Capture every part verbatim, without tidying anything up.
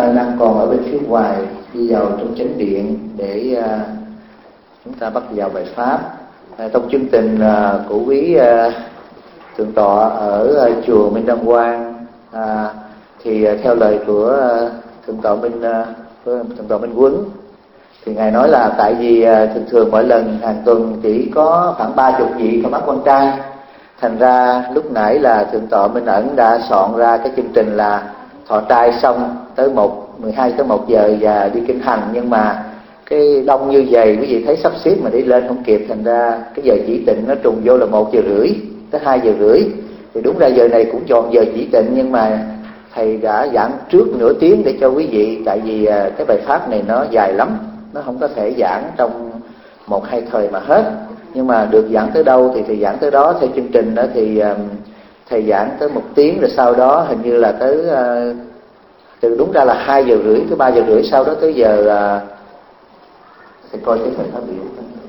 đang còn ở bên phía ngoài đi vào trong chánh điện để uh, chúng ta bắt vào bài pháp. Uh, trong chương trình uh, của quý uh, thượng tọa ở uh, chùa Minh Đăng Quang, uh, thì uh, theo lời của uh, thượng tọa Minh uh, thượng tọa Minh Quấn, thì ngài nói là tại vì uh, thường thường mỗi lần hàng tuần chỉ có khoảng ba chục vị con mắt con trai, thành ra lúc nãy là thượng tọa Minh Ẩn đã soạn ra cái chương trình là thọ trai xong tới một mười hai tới một giờ và đi kinh hành, nhưng mà cái đông như vậy quý vị thấy sắp xếp mà đi lên không kịp, thành ra cái giờ chỉ tịnh nó trùng vô là một giờ rưỡi tới hai giờ rưỡi. Thì đúng ra giờ này cũng tròn giờ chỉ tịnh, nhưng mà thầy đã giảng trước nửa tiếng để cho quý vị, tại vì cái bài pháp này nó dài lắm, nó không có thể giảng trong một hai thời mà hết, nhưng mà được giảng tới đâu thì thầy giảng tới đó. Theo chương trình đó thì thầy giảng tới một tiếng, rồi sau đó hình như là tới từ đúng ra là hai giờ rưỡi tới ba giờ rưỡi, sau đó tới giờ thầy coi cái phần phát biểu.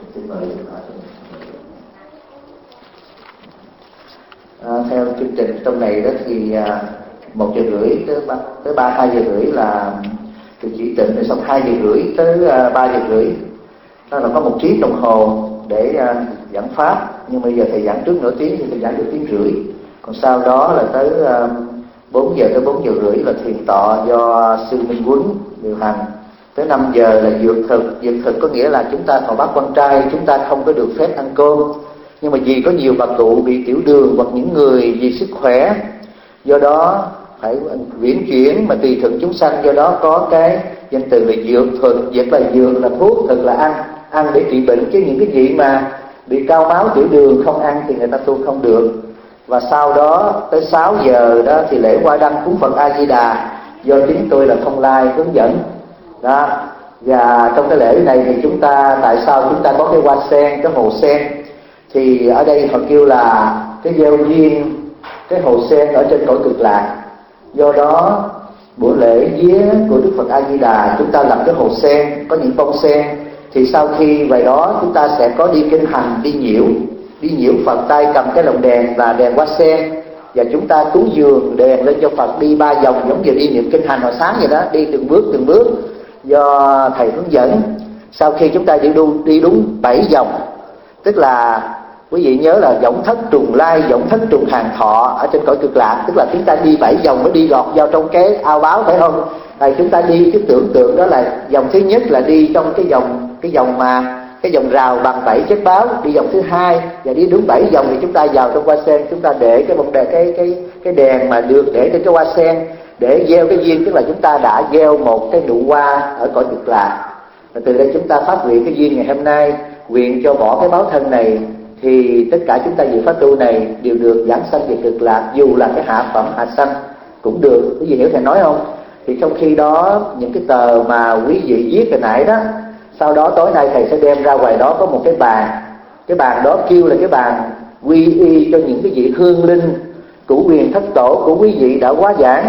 À, theo chương trình trong này đó thì một giờ rưỡi tới ba tới ba hai giờ rưỡi là từ chỉ tịnh, rồi xong hai giờ rưỡi tới ba giờ rưỡi đó là có một tiếng đồng hồ để uh, giảng pháp. Nhưng bây giờ thầy giảng trước nửa tiếng thì thầy giảng được tiếng rưỡi, còn sau đó là tới uh, bốn giờ tới bốn giờ rưỡi là thiền tọa do sư Minh Quấn điều hành, tới năm giờ là dược thực. Dược thực có nghĩa là chúng ta thọ bát quan trai, chúng ta không có được phép ăn cơm, nhưng mà vì có nhiều bà cụ bị tiểu đường hoặc những người vì sức khỏe, do đó phải viễn chuyển mà tùy thuận chúng sanh, do đó có cái danh từ là dược thực. Dược là dược là thuốc, thực là ăn, ăn để trị bệnh, chứ những cái gì mà bị cao máu tiểu đường không ăn thì người ta tu không được. Và sau đó tới sáu giờ đó thì lễ hoa đăng cúng Phật A Di Đà do chính tôi là Phong Lai hướng dẫn đó. Và trong cái lễ này thì chúng ta, tại sao chúng ta có cái hoa sen, cái hồ sen, thì ở đây họ kêu là cái gieo duyên cái hồ sen ở trên cõi cực lạc. Do đó buổi lễ vía của Đức Phật A Di Đà chúng ta làm cái hồ sen, có những bông sen, thì sau khi về đó chúng ta sẽ có đi kinh hành, đi nhiễu đi nhiễu Phật, tay cầm cái lồng đèn và đèn hoa sen, và chúng ta cúng dường đèn lên cho Phật đi ba vòng, giống như đi niệm kinh hành hồi sáng vậy đó, đi từng bước từng bước do thầy hướng dẫn. Sau khi chúng ta đi đúng, đi đúng bảy vòng, tức là quý vị nhớ là võng thất trùng lai, võng thất trùng hàng thọ ở trên cõi cực lạc, tức là chúng ta đi bảy vòng mới đi lọt vào trong cái ao báo, phải không? Tại chúng ta đi cái tưởng tượng đó là vòng thứ nhất là đi trong cái vòng cái vòng mà cái vòng rào bằng bảy chất báo, đi vòng thứ hai và đi đúng bảy vòng thì chúng ta vào trong hoa sen, chúng ta để cái bông đèn cái cái cái đèn mà được để trên cái hoa sen để gieo cái duyên, tức là chúng ta đã gieo một cái nụ hoa ở cõi cực lạc. Và từ đây chúng ta phát nguyện cái duyên ngày hôm nay, nguyện cho bỏ cái báo thân này thì tất cả chúng ta dự pháp tu này đều được giảng sanh về cực lạc, dù là cái hạ phẩm hạ sanh cũng được. Quý vị hiểu thầy nói không? Thì trong khi đó những cái tờ mà quý vị viết hồi nãy đó, sau đó tối nay thầy sẽ đem ra ngoài đó có một cái bàn, cái bàn đó kêu là cái bàn quy y cho những cái vị hương linh cửu quyền thất tổ của quý vị đã quá giảng,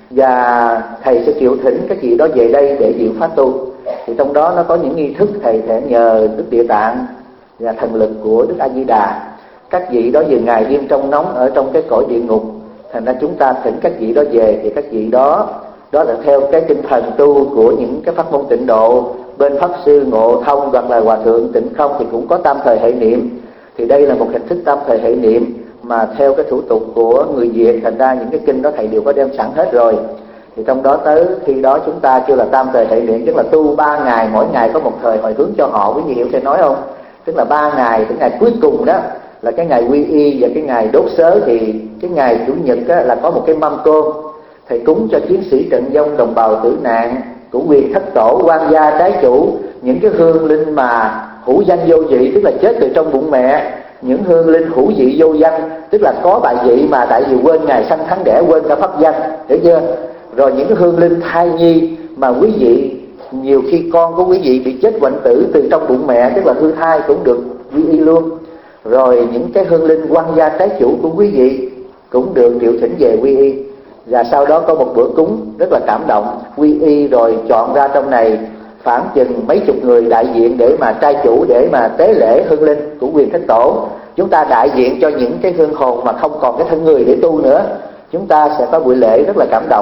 và thầy sẽ triệu thỉnh các vị đó về đây để dự pháp tu. Thì trong đó nó có những nghi thức thầy sẽ nhờ Đức Địa Tạng và thần lực của Đức A Di Đà. Các vị đó về ngày đêm trong nóng ở trong cái cõi địa ngục, thành ra chúng ta thỉnh các vị đó về, thì các vị đó đó là theo cái tinh thần tu của những cái pháp môn tịnh độ. Bên pháp sư Ngộ Thông hoặc là hòa thượng Tịnh Không thì cũng có tam thời hệ niệm, thì đây là một hình thức tam thời hệ niệm mà theo cái thủ tục của người Việt, thành ra những cái kinh đó thầy đều có đem sẵn hết rồi. Thì trong đó tới khi đó chúng ta kêu là tam thời hệ niệm, tức là tu ba ngày, mỗi ngày có một thời hồi hướng cho họ. Quý vị hiểu thầy nói không? Tức là ba ngày, cái ngày cuối cùng đó là cái ngày quy y và cái ngày đốt sớ. Thì cái ngày chủ nhật á, là có một cái mâm cơm thầy cúng cho chiến sĩ trận vong, đồng bào tử nạn, cửu quyền thất tổ, quan gia trái chủ, những cái hương linh mà hữu danh vô vị, tức là chết từ trong bụng mẹ, những hương linh hữu vị vô danh, tức là có bài vị mà tại vì quên ngày sanh tháng đẻ, quên cả pháp danh, hiểu chưa? Rồi những cái hương linh thai nhi mà quý vị nhiều khi con của quý vị bị chết bệnh tử từ trong bụng mẹ, tức là hư thai cũng được quy y luôn. Rồi những cái hương linh quan gia trái chủ của quý vị cũng được triệu thỉnh về quy y. Và sau đó có một bữa cúng rất là cảm động, quy y rồi chọn ra trong này khoảng chừng mấy chục người đại diện để mà trai chủ, để mà tế lễ hương linh của quyền thất tổ. Chúng ta đại diện cho những cái hương hồn mà không còn cái thân người để tu nữa, chúng ta sẽ có buổi lễ rất là cảm động.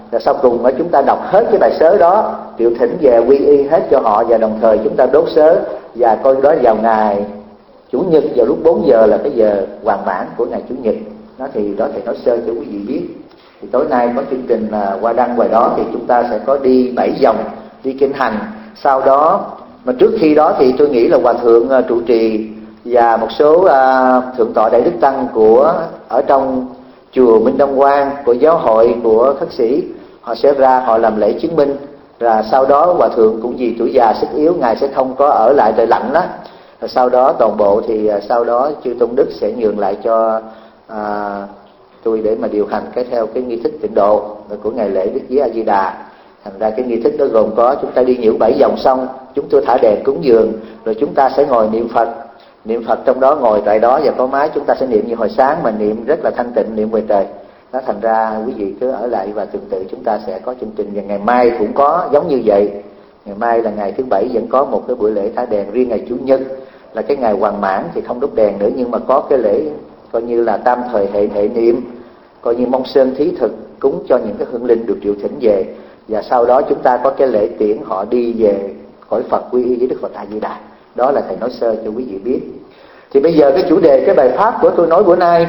Rồi sau cùng chúng ta đọc hết cái bài sớ đó, triệu thỉnh về quy y hết cho họ, và đồng thời chúng ta đốt sớ. Và coi đó vào ngày Chủ nhật vào lúc bốn giờ là cái giờ hoàn mãn của ngày Chủ nhật. Đó thì đó thầy nói sơ cho quý vị biết. Thì tối nay có chương trình là qua đăng ngoài đó, thì chúng ta sẽ có đi bảy vòng, đi kinh hành. Sau đó, mà trước khi đó thì tôi nghĩ là Hòa Thượng uh, trụ trì và một số uh, Thượng tọa Đại Đức Tăng của ở trong chùa Minh Đông Quang, của giáo hội, của khất sĩ, họ sẽ ra họ làm lễ chứng minh. Và sau đó Hòa Thượng cũng vì tuổi già sức yếu, Ngài sẽ không có ở lại trời lạnh đó. Và sau đó toàn bộ thì uh, sau đó chư Tôn Đức sẽ nhường lại cho uh, tôi để mà điều hành cái theo cái nghi thức tịnh độ của ngày lễ Đức Vía A Di Đà. Thành ra cái nghi thức đó gồm có chúng ta đi nhiễu bảy vòng xong, chúng tôi thả đèn cúng dường, rồi chúng ta sẽ ngồi niệm Phật. Niệm Phật trong đó, ngồi tại đó và có máy, chúng ta sẽ niệm như hồi sáng mà niệm rất là thanh tịnh, niệm về trời. Đó, thành ra quý vị cứ ở lại và tương tự chúng ta sẽ có chương trình. Và ngày mai cũng có giống như vậy. Ngày mai là ngày thứ bảy vẫn có một cái buổi lễ thả đèn. Riêng ngày Chủ nhật là cái ngày hoàn mãn thì không đốt đèn nữa, nhưng mà có cái lễ coi như là tam thời hệ hệ niệm, coi như mong sơn thí thực, cúng cho những cái hương linh được triệu thỉnh về. Và sau đó chúng ta có cái lễ tiễn họ đi về cõi Phật quy y với Đức Phật A Di Đà. Đó là thầy nói sơ cho quý vị biết. Thì bây giờ cái chủ đề, cái bài pháp của tôi nói bữa nay,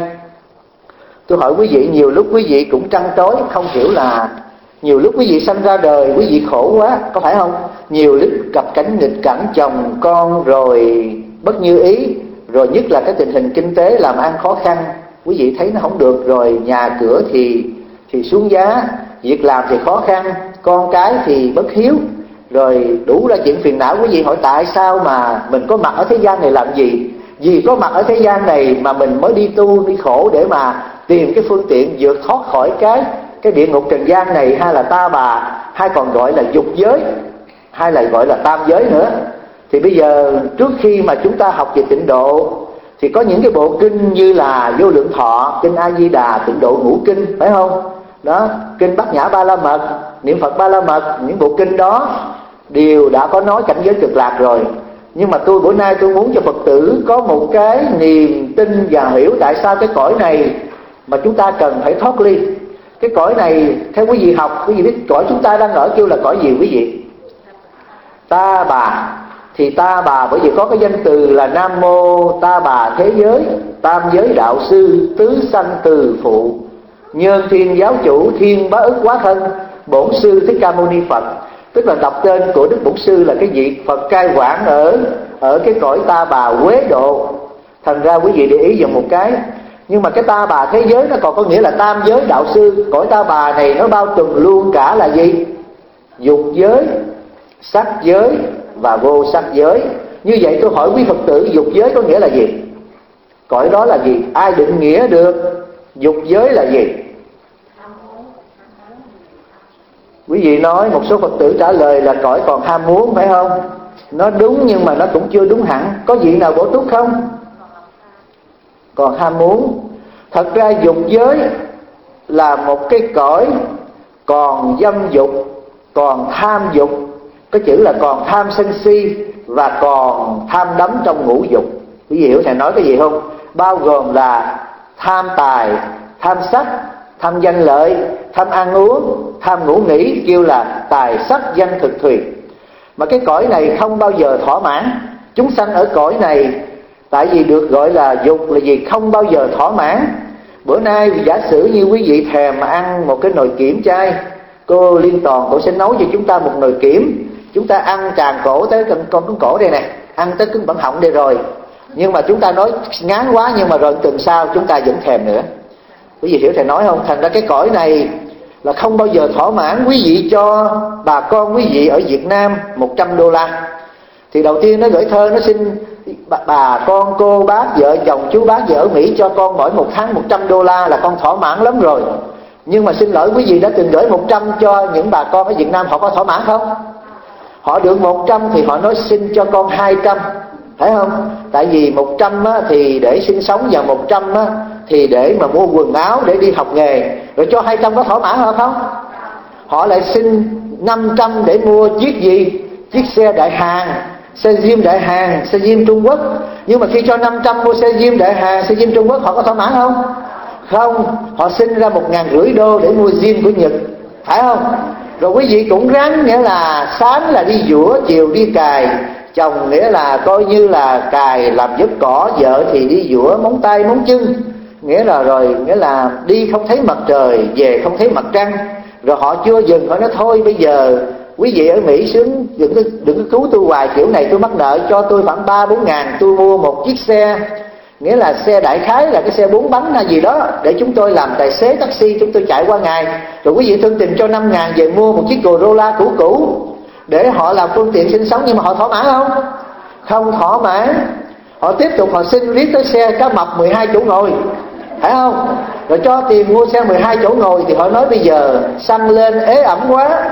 tôi hỏi quý vị, nhiều lúc quý vị cũng trăn trối, không hiểu là nhiều lúc quý vị sanh ra đời quý vị khổ quá, có phải không? Nhiều lúc gặp cảnh nghịch cảnh chồng con rồi bất như ý, rồi nhất là cái tình hình kinh tế làm ăn khó khăn, quý vị thấy nó không được, rồi nhà cửa thì thì xuống giá, việc làm thì khó khăn, con cái thì bất hiếu, rồi đủ ra chuyện phiền não. Quý vị hỏi tại sao mà mình có mặt ở thế gian này làm gì? Vì có mặt ở thế gian này mà mình mới đi tu, đi khổ để mà tìm cái phương tiện vượt thoát khỏi cái cái địa ngục trần gian này, hay là ta bà, hay còn gọi là dục giới, hay là gọi là tam giới nữa. Thì bây giờ trước khi mà chúng ta học về tịnh độ thì có những cái bộ kinh như là Vô Lượng Thọ, kinh A Di Đà, tịnh độ ngũ kinh, phải không? Đó, kinh Bát Nhã Ba La Mật, niệm Phật Ba La Mật, những bộ kinh đó đều đã có nói cảnh giới cực lạc rồi. Nhưng mà tôi bữa nay tôi muốn cho Phật tử có một cái niềm tin và hiểu tại sao cái cõi này mà chúng ta cần phải thoát ly. Cái cõi này theo quý vị học, quý vị biết cõi chúng ta đang ở kêu là cõi gì quý vị? Ta bà. Thì ta bà bởi vì có cái danh từ là Nam Mô Ta Bà Thế Giới, Tam Giới Đạo Sư, Tứ Sanh Từ Phụ, Nhân Thiên Giáo Chủ, Thiên Bá Ức Quá Thân, Bổn Sư Thích Ca Mâu Ni Phật. Tức là đọc tên của Đức Bổn Sư là cái vị Phật cai quản ở ở cái cõi ta bà Quế Độ. Thành ra quý vị để ý dùm một cái. Nhưng mà cái ta bà thế giới nó còn có nghĩa là tam giới đạo sư. Cõi ta bà này nó bao trùm luôn cả là gì? Dục giới, sắc giới và vô sắc giới. Như vậy tôi hỏi quý Phật tử, dục giới có nghĩa là gì? Cõi đó là gì? Ai định nghĩa được? Dục giới là gì? Quý vị nói, một số Phật tử trả lời là cõi còn ham muốn, phải không? Nó đúng nhưng mà nó cũng chưa đúng hẳn. Có vị nào bổ túc không? Còn ham muốn. Thật ra dục giới là một cái cõi còn dâm dục, còn tham dục. Cái chữ là còn tham sân si và còn tham đắm trong ngũ dục. Quý vị hiểu thầy nói cái gì không? Bao gồm là tham tài, tham sắc, tham danh lợi, tham ăn uống, tham ngủ nghỉ, kêu là tài sắc danh thực thùy. Mà cái cõi này không bao giờ thỏa mãn. Chúng sanh ở cõi này tại vì được gọi là dục là gì? Không bao giờ thỏa mãn. Bữa nay giả sử như quý vị thèm mà ăn một cái nồi kiểm chay, cô Liên Toàn cô sẽ nấu cho chúng ta một nồi kiểm. Chúng ta ăn tràn cổ tới con con cứng cổ đây nè, ăn tới cứng bẩn họng đây rồi. Nhưng mà chúng ta nói ngán quá, nhưng mà rồi tuần sau chúng ta vẫn thèm nữa. Quý vị hiểu thầy nói không? Thành ra cái cõi này là không bao giờ thỏa mãn. Quý vị cho bà con quý vị ở Việt Nam một trăm đô la, thì đầu tiên nó gửi thơ, nó xin bà, bà con cô bác vợ chồng chú bác vợ ở Mỹ cho con mỗi một tháng một trăm đô la là con thỏa mãn lắm rồi. Nhưng mà xin lỗi quý vị đã từng gửi một trăm cho những bà con ở Việt Nam, họ có thỏa mãn không? Họ được một trăm thì họ nói xin cho con hai trăm, phải không? Tại vì một trăm á, thì để sinh sống, và một trăm á, thì để mà mua quần áo, để đi học nghề. Rồi cho hai trăm có thỏa mãn họ không? Họ lại xin năm trăm để mua chiếc gì? Chiếc xe Đại Hàn, xe Diêm Đại Hàn, xe Diêm Trung Quốc. Nhưng mà khi cho năm trăm mua xe Diêm Đại Hàn, xe Diêm Trung Quốc, họ có thỏa mãn không? Không. Họ xin ra một ngàn rưỡi đô để mua Diêm của Nhật. phải không? Rồi quý vị cũng ráng, nghĩa là sáng là đi giũa, chiều đi cài. Chồng nghĩa là coi như là cài làm giúp cỏ, vợ thì đi giũa móng tay móng chân, nghĩa là rồi nghĩa là đi không thấy mặt trời, về không thấy mặt trăng. Rồi họ chưa dừng, họ nói thôi bây giờ quý vị ở Mỹ xuống đừng có, đừng có cứu tôi hoài, kiểu này tôi mắc nợ, cho tôi khoảng ba bốn ngàn, tôi mua một chiếc xe, nghĩa là xe đại khái là cái xe bốn bánh hay gì đó, để chúng tôi làm tài xế taxi, chúng tôi chạy qua ngày. Rồi quý vị thương tình cho năm ngàn về mua một chiếc Corolla cũ cũ để họ làm phương tiện sinh sống. Nhưng mà họ thỏa mãn không? Không thỏa mãn. Họ tiếp tục họ xin riết tới xe cá mập mười hai chỗ ngồi, phải không? Rồi cho tiền mua xe mười hai chỗ ngồi thì họ nói bây giờ xăng lên ế ẩm quá,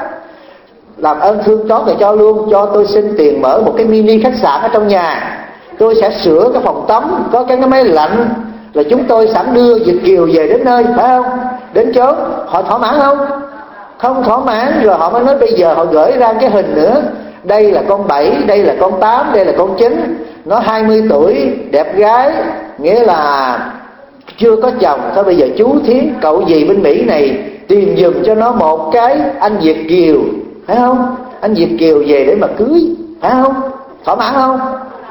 làm ơn thương chó thì cho luôn, cho tôi xin tiền mở một cái mini khách sạn ở trong nhà, tôi sẽ sửa cái phòng tắm, có cái máy lạnh, rồi chúng tôi sẵn đưa Việt kiều về đến nơi, phải không? Đến chốn. Họ thỏa mãn không? Không thỏa mãn. Rồi họ mới nói bây giờ họ gửi ra cái hình nữa, đây là con bảy, đây là con tám, đây là con chín, nó hai mươi tuổi, đẹp gái, nghĩa là chưa có chồng. Thôi bây giờ chú Thiến cậu gì bên Mỹ này tìm giùm cho nó một cái anh Việt kiều, phải không? Anh Việt kiều về để mà cưới, phải không? Thỏa mãn không?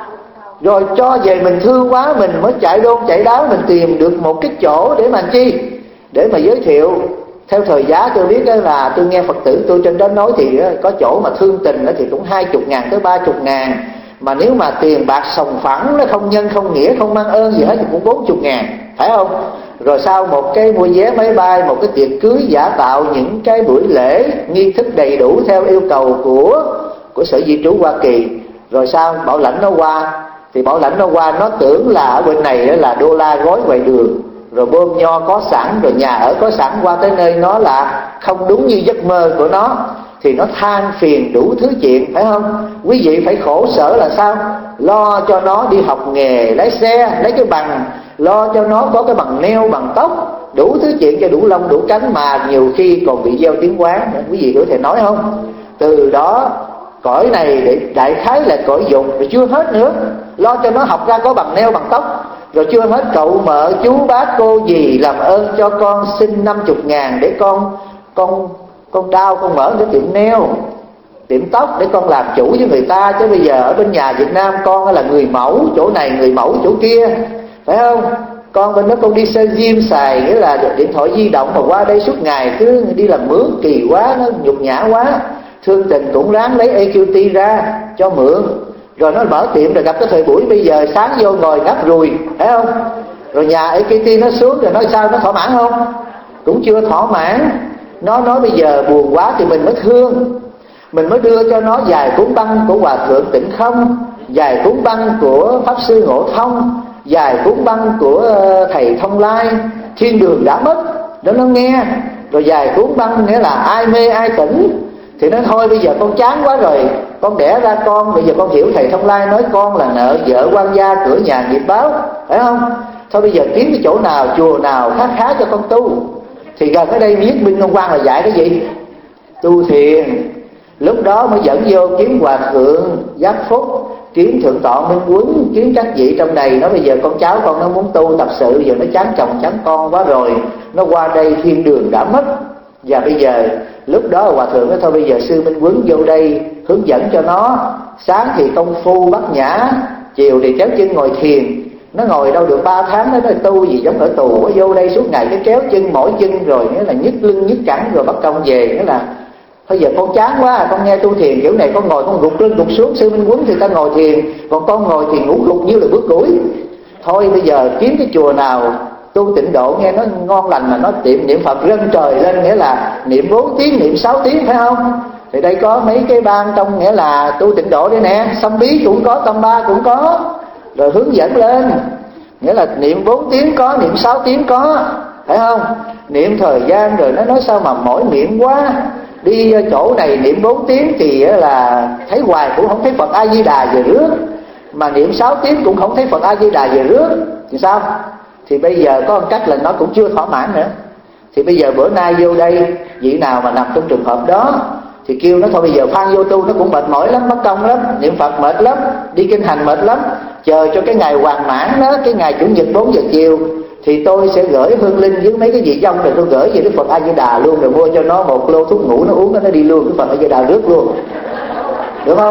Rồi cho về mình thương quá, mình mới chạy đôn chạy đáo, mình tìm được một cái chỗ để mà chi, để mà giới thiệu. Theo thời giá tôi biết là tôi nghe Phật tử tôi trên đó nói thì có chỗ mà thương tình thì cũng hai chục ngàn tới ba chục ngàn, mà nếu mà tiền bạc sòng phẳng, nó không nhân không nghĩa không mang ơn gì hết thì cũng bốn chục ngàn, phải không? Rồi sau một cái mua vé máy bay, một cái tiệc cưới giả tạo, những cái buổi lễ nghi thức đầy đủ theo yêu cầu của của Sở Di trú Hoa Kỳ. Rồi sau bảo lãnh nó qua, thì bảo lãnh nó qua nó tưởng là ở bên này là đô la gói ngoài đường, rồi bơm nho có sẵn, rồi nhà ở có sẵn, qua tới nơi nó là không đúng như giấc mơ của nó, thì nó than phiền đủ thứ chuyện, phải không? Quý vị phải khổ sở là sao? Lo cho nó đi học nghề lái xe, lấy cái bằng, lo cho nó có cái bằng neo, bằng tóc, đủ thứ chuyện cho đủ lông đủ cánh, mà nhiều khi còn bị gieo tiếng quán. Quý vị có thể nói không? Từ đó cõi này để đại khái là cõi dục, rồi chưa hết nữa, lo cho nó học ra có bằng neo bằng tóc, rồi chưa hết cậu mợ chú bác cô dì làm ơn cho con xin năm chục ngàn để con con con trao con mở cái tiệm neo, tiệm tóc để con làm chủ với người ta. Chứ bây giờ ở bên nhà Việt Nam con là người mẫu chỗ này, người mẫu chỗ kia, phải không? Con bên đó con đi xe gym xài, nghĩa là điện thoại di động mà qua đây suốt ngày cứ đi làm mướn, kỳ quá, nó nhục nhã quá. Thương tình cũng ráng lấy e quy tê ra cho mượn, rồi nó mở tiệm, rồi gặp cái thời buổi bây giờ sáng vô ngồi ngáp rùi, phải không? Rồi nhà e quy tê nó xuống, rồi nói sao, nó thỏa mãn không? Cũng chưa thỏa mãn. Nó nói bây giờ buồn quá thì mình mới thương, mình mới đưa cho nó vài cuốn băng của Hòa Thượng Tịnh Không, vài cuốn băng của Pháp Sư Ngộ Thông, vài cuốn băng của Thầy Thông Lai, Thiên Đường Đã Mất, đó nó nghe. Rồi vài cuốn băng nghĩa là Ai Mê Ai Tỉnh. Thì nói thôi bây giờ con chán quá rồi, con đẻ ra con, bây giờ con hiểu Thầy Thông Lai nói con là nợ vợ quan gia, cửa nhà nghiệp báo, phải không? Thôi bây giờ kiếm cái chỗ nào, chùa nào khá khá cho con tu. Thì gần ở đây Viết Minh Ông Quang là dạy cái gì? Tu thiền. Lúc đó mới dẫn vô kiếm Hòa Thượng Giác Phúc, kiếm Thượng tọa Minh Quấn, kiếm các vị trong này. Nó bây giờ con cháu con nó muốn tu tập sự, giờ nó chán chồng chán con quá rồi, nó qua đây Thiên Đường Đã Mất. Và bây giờ lúc đó Hòa Thượng nói thôi bây giờ Sư Minh Quấn vô đây hướng dẫn cho nó. Sáng thì công phu bát nhã, chiều thì kéo chân ngồi thiền. Nó ngồi đâu được ba tháng nó nói tu gì giống ở tù, nó vô đây suốt ngày cái kéo chân mỏi chân, rồi nghĩa là nhức lưng nhức cẳng, rồi bắt công về. Nghĩa là bây giờ con chán quá, con nghe tu thiền kiểu này con ngồi con gục lên gục xuống. Sư Minh Quấn thì ta ngồi thiền, còn con ngồi thì ngủ gục như là bước đuổi. Thôi bây giờ kiếm cái chùa nào tu tịnh độ nghe nó ngon lành, mà nó tiệm niệm Phật rân trời lên, nghĩa là niệm bốn tiếng, niệm sáu tiếng, phải không? Thì đây có mấy cái ban trong nghĩa là tu tịnh độ đây nè, Sâm Bí cũng có, Tâm Ba cũng có, rồi hướng dẫn lên, nghĩa là niệm bốn tiếng có, niệm sáu tiếng có, phải không? Niệm thời gian rồi nó nói sao mà mỏi miệng quá, đi chỗ này niệm bốn tiếng thì là thấy hoài cũng không thấy Phật A Di Đà về rước, mà niệm sáu tiếng cũng không thấy Phật A Di Đà về rước, thì sao? Thì bây giờ có một cách là nó cũng chưa thỏa mãn nữa. Thì bây giờ bữa nay vô đây, vị nào mà nằm trong trường hợp đó thì kêu nó thôi bây giờ khoan vô tu, nó cũng mệt mỏi lắm, mất công lắm, niệm Phật mệt lắm, đi kinh hành mệt lắm, chờ cho cái ngày hoàn mãn đó, cái ngày Chủ nhật bốn giờ chiều thì tôi sẽ gửi hương linh với mấy cái vị dông rồi tôi gửi về Đức Phật A Di Đà luôn, rồi mua cho nó một lô thuốc ngủ nó uống nó đi luôn, Đức Phật A Di Đà rước luôn, được không?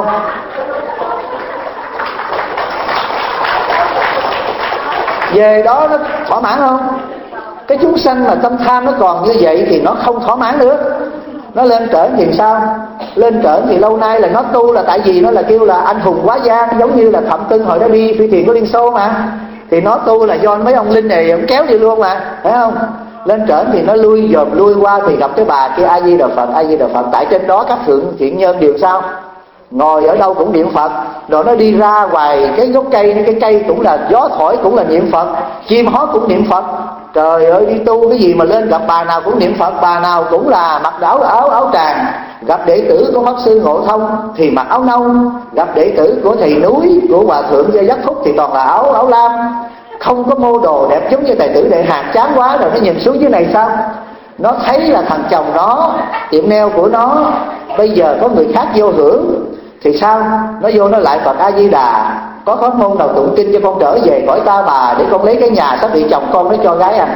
Về đó nó thỏa mãn không? Cái chúng sanh mà tâm tham nó còn như vậy thì nó không thỏa mãn nữa. Nó lên trển thì sao? Lên trển thì lâu nay là nó tu là tại vì nó là kêu là anh hùng quá gian, giống như là Phạm Tưng hồi đó đi Phi Thuyền của Liên Xô mà. Thì nó tu là do mấy ông linh này ông kéo đi luôn mà, phải không? Lên trển thì nó lui dòm lui qua thì gặp cái bà kia A Di Đà Phật, A Di Đà Phật. Tại trên đó các thượng thiện nhân đều sao? Ngồi ở đâu cũng niệm Phật. Rồi nó đi ra ngoài cái gốc cây, cái cây cũng là gió thổi cũng là niệm Phật, chim hót cũng niệm Phật. Trời ơi, đi tu cái gì mà lên gặp bà nào cũng niệm Phật, bà nào cũng là mặc áo áo áo tràng. Gặp đệ tử của Pháp Sư Ngộ Thông thì mặc áo nâu, gặp đệ tử của thầy núi của Hòa Thượng Gia Giác Phúc thì toàn là áo áo lam, không có mô đồ đẹp giống như tài tử Đệ Hạt. Chán quá rồi nó nhìn xuống dưới này sao? Nó thấy là thằng chồng nó, tiệm nail của nó bây giờ có người khác vô hưởng thì sao? Nó vô nó lại Phật A Di Đà, có pháp môn nào tụng kinh cho con trở về cõi ta bà để con lấy cái nhà sắp bị chồng con nó cho gái ăn.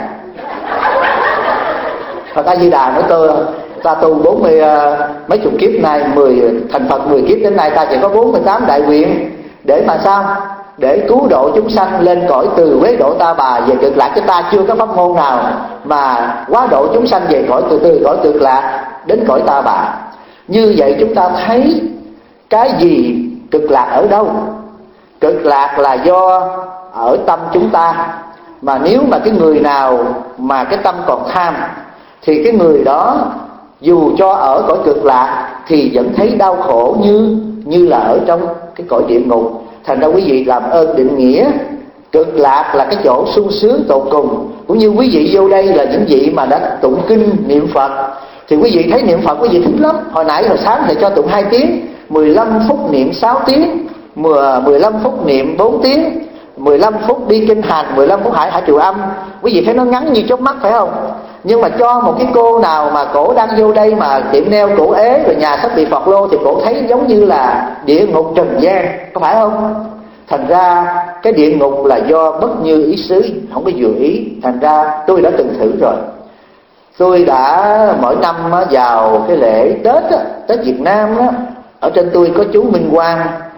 Phật A Di Đà nói tôi ta tu bốn mươi mấy chục kiếp nay, mười thành Phật mười kiếp đến nay ta chỉ có bốn mươi tám đại nguyện để mà sao? Để cứu độ chúng sanh lên cõi từ quế độ ta bà về cực lạc, chứ ta chưa có pháp môn nào mà quá độ chúng sanh về cõi từ từ cõi cực lạc đến cõi ta bà. Như vậy chúng ta thấy cái gì cực lạc ở đâu? Cực lạc là do ở tâm chúng ta. Mà nếu mà cái người nào mà cái tâm còn tham thì cái người đó dù cho ở cõi cực lạc thì vẫn thấy đau khổ như như là ở trong cái cõi địa ngục. Thành ra quý vị làm ơn định nghĩa cực lạc là cái chỗ sung sướng tột cùng. Cũng như quý vị vô đây là những vị mà đã tụng kinh niệm Phật thì quý vị thấy niệm Phật quý vị thích lắm. Hồi nãy hồi sáng thầy cho tụng hai tiếng, mười lăm phút niệm sáu tiếng, mười lăm phút niệm bốn tiếng, mười lăm phút đi kinh hành, mười lăm phút hải hải trụ âm. Quý vị thấy nó ngắn như chớp mắt phải không? Nhưng mà cho một cái cô nào mà cổ đang vô đây mà tiệm nail cổ ế rồi nhà sắp bị Phật lô thì cổ thấy giống như là địa ngục trần gian, có phải không? Thành ra cái địa ngục là do bất như ý xứ, không có vừa ý. Thành ra tôi đã từng thử rồi. Tôi đã mỗi năm vào cái lễ Tết Tết Việt Nam đó, ở trên tôi có chú Minh Quang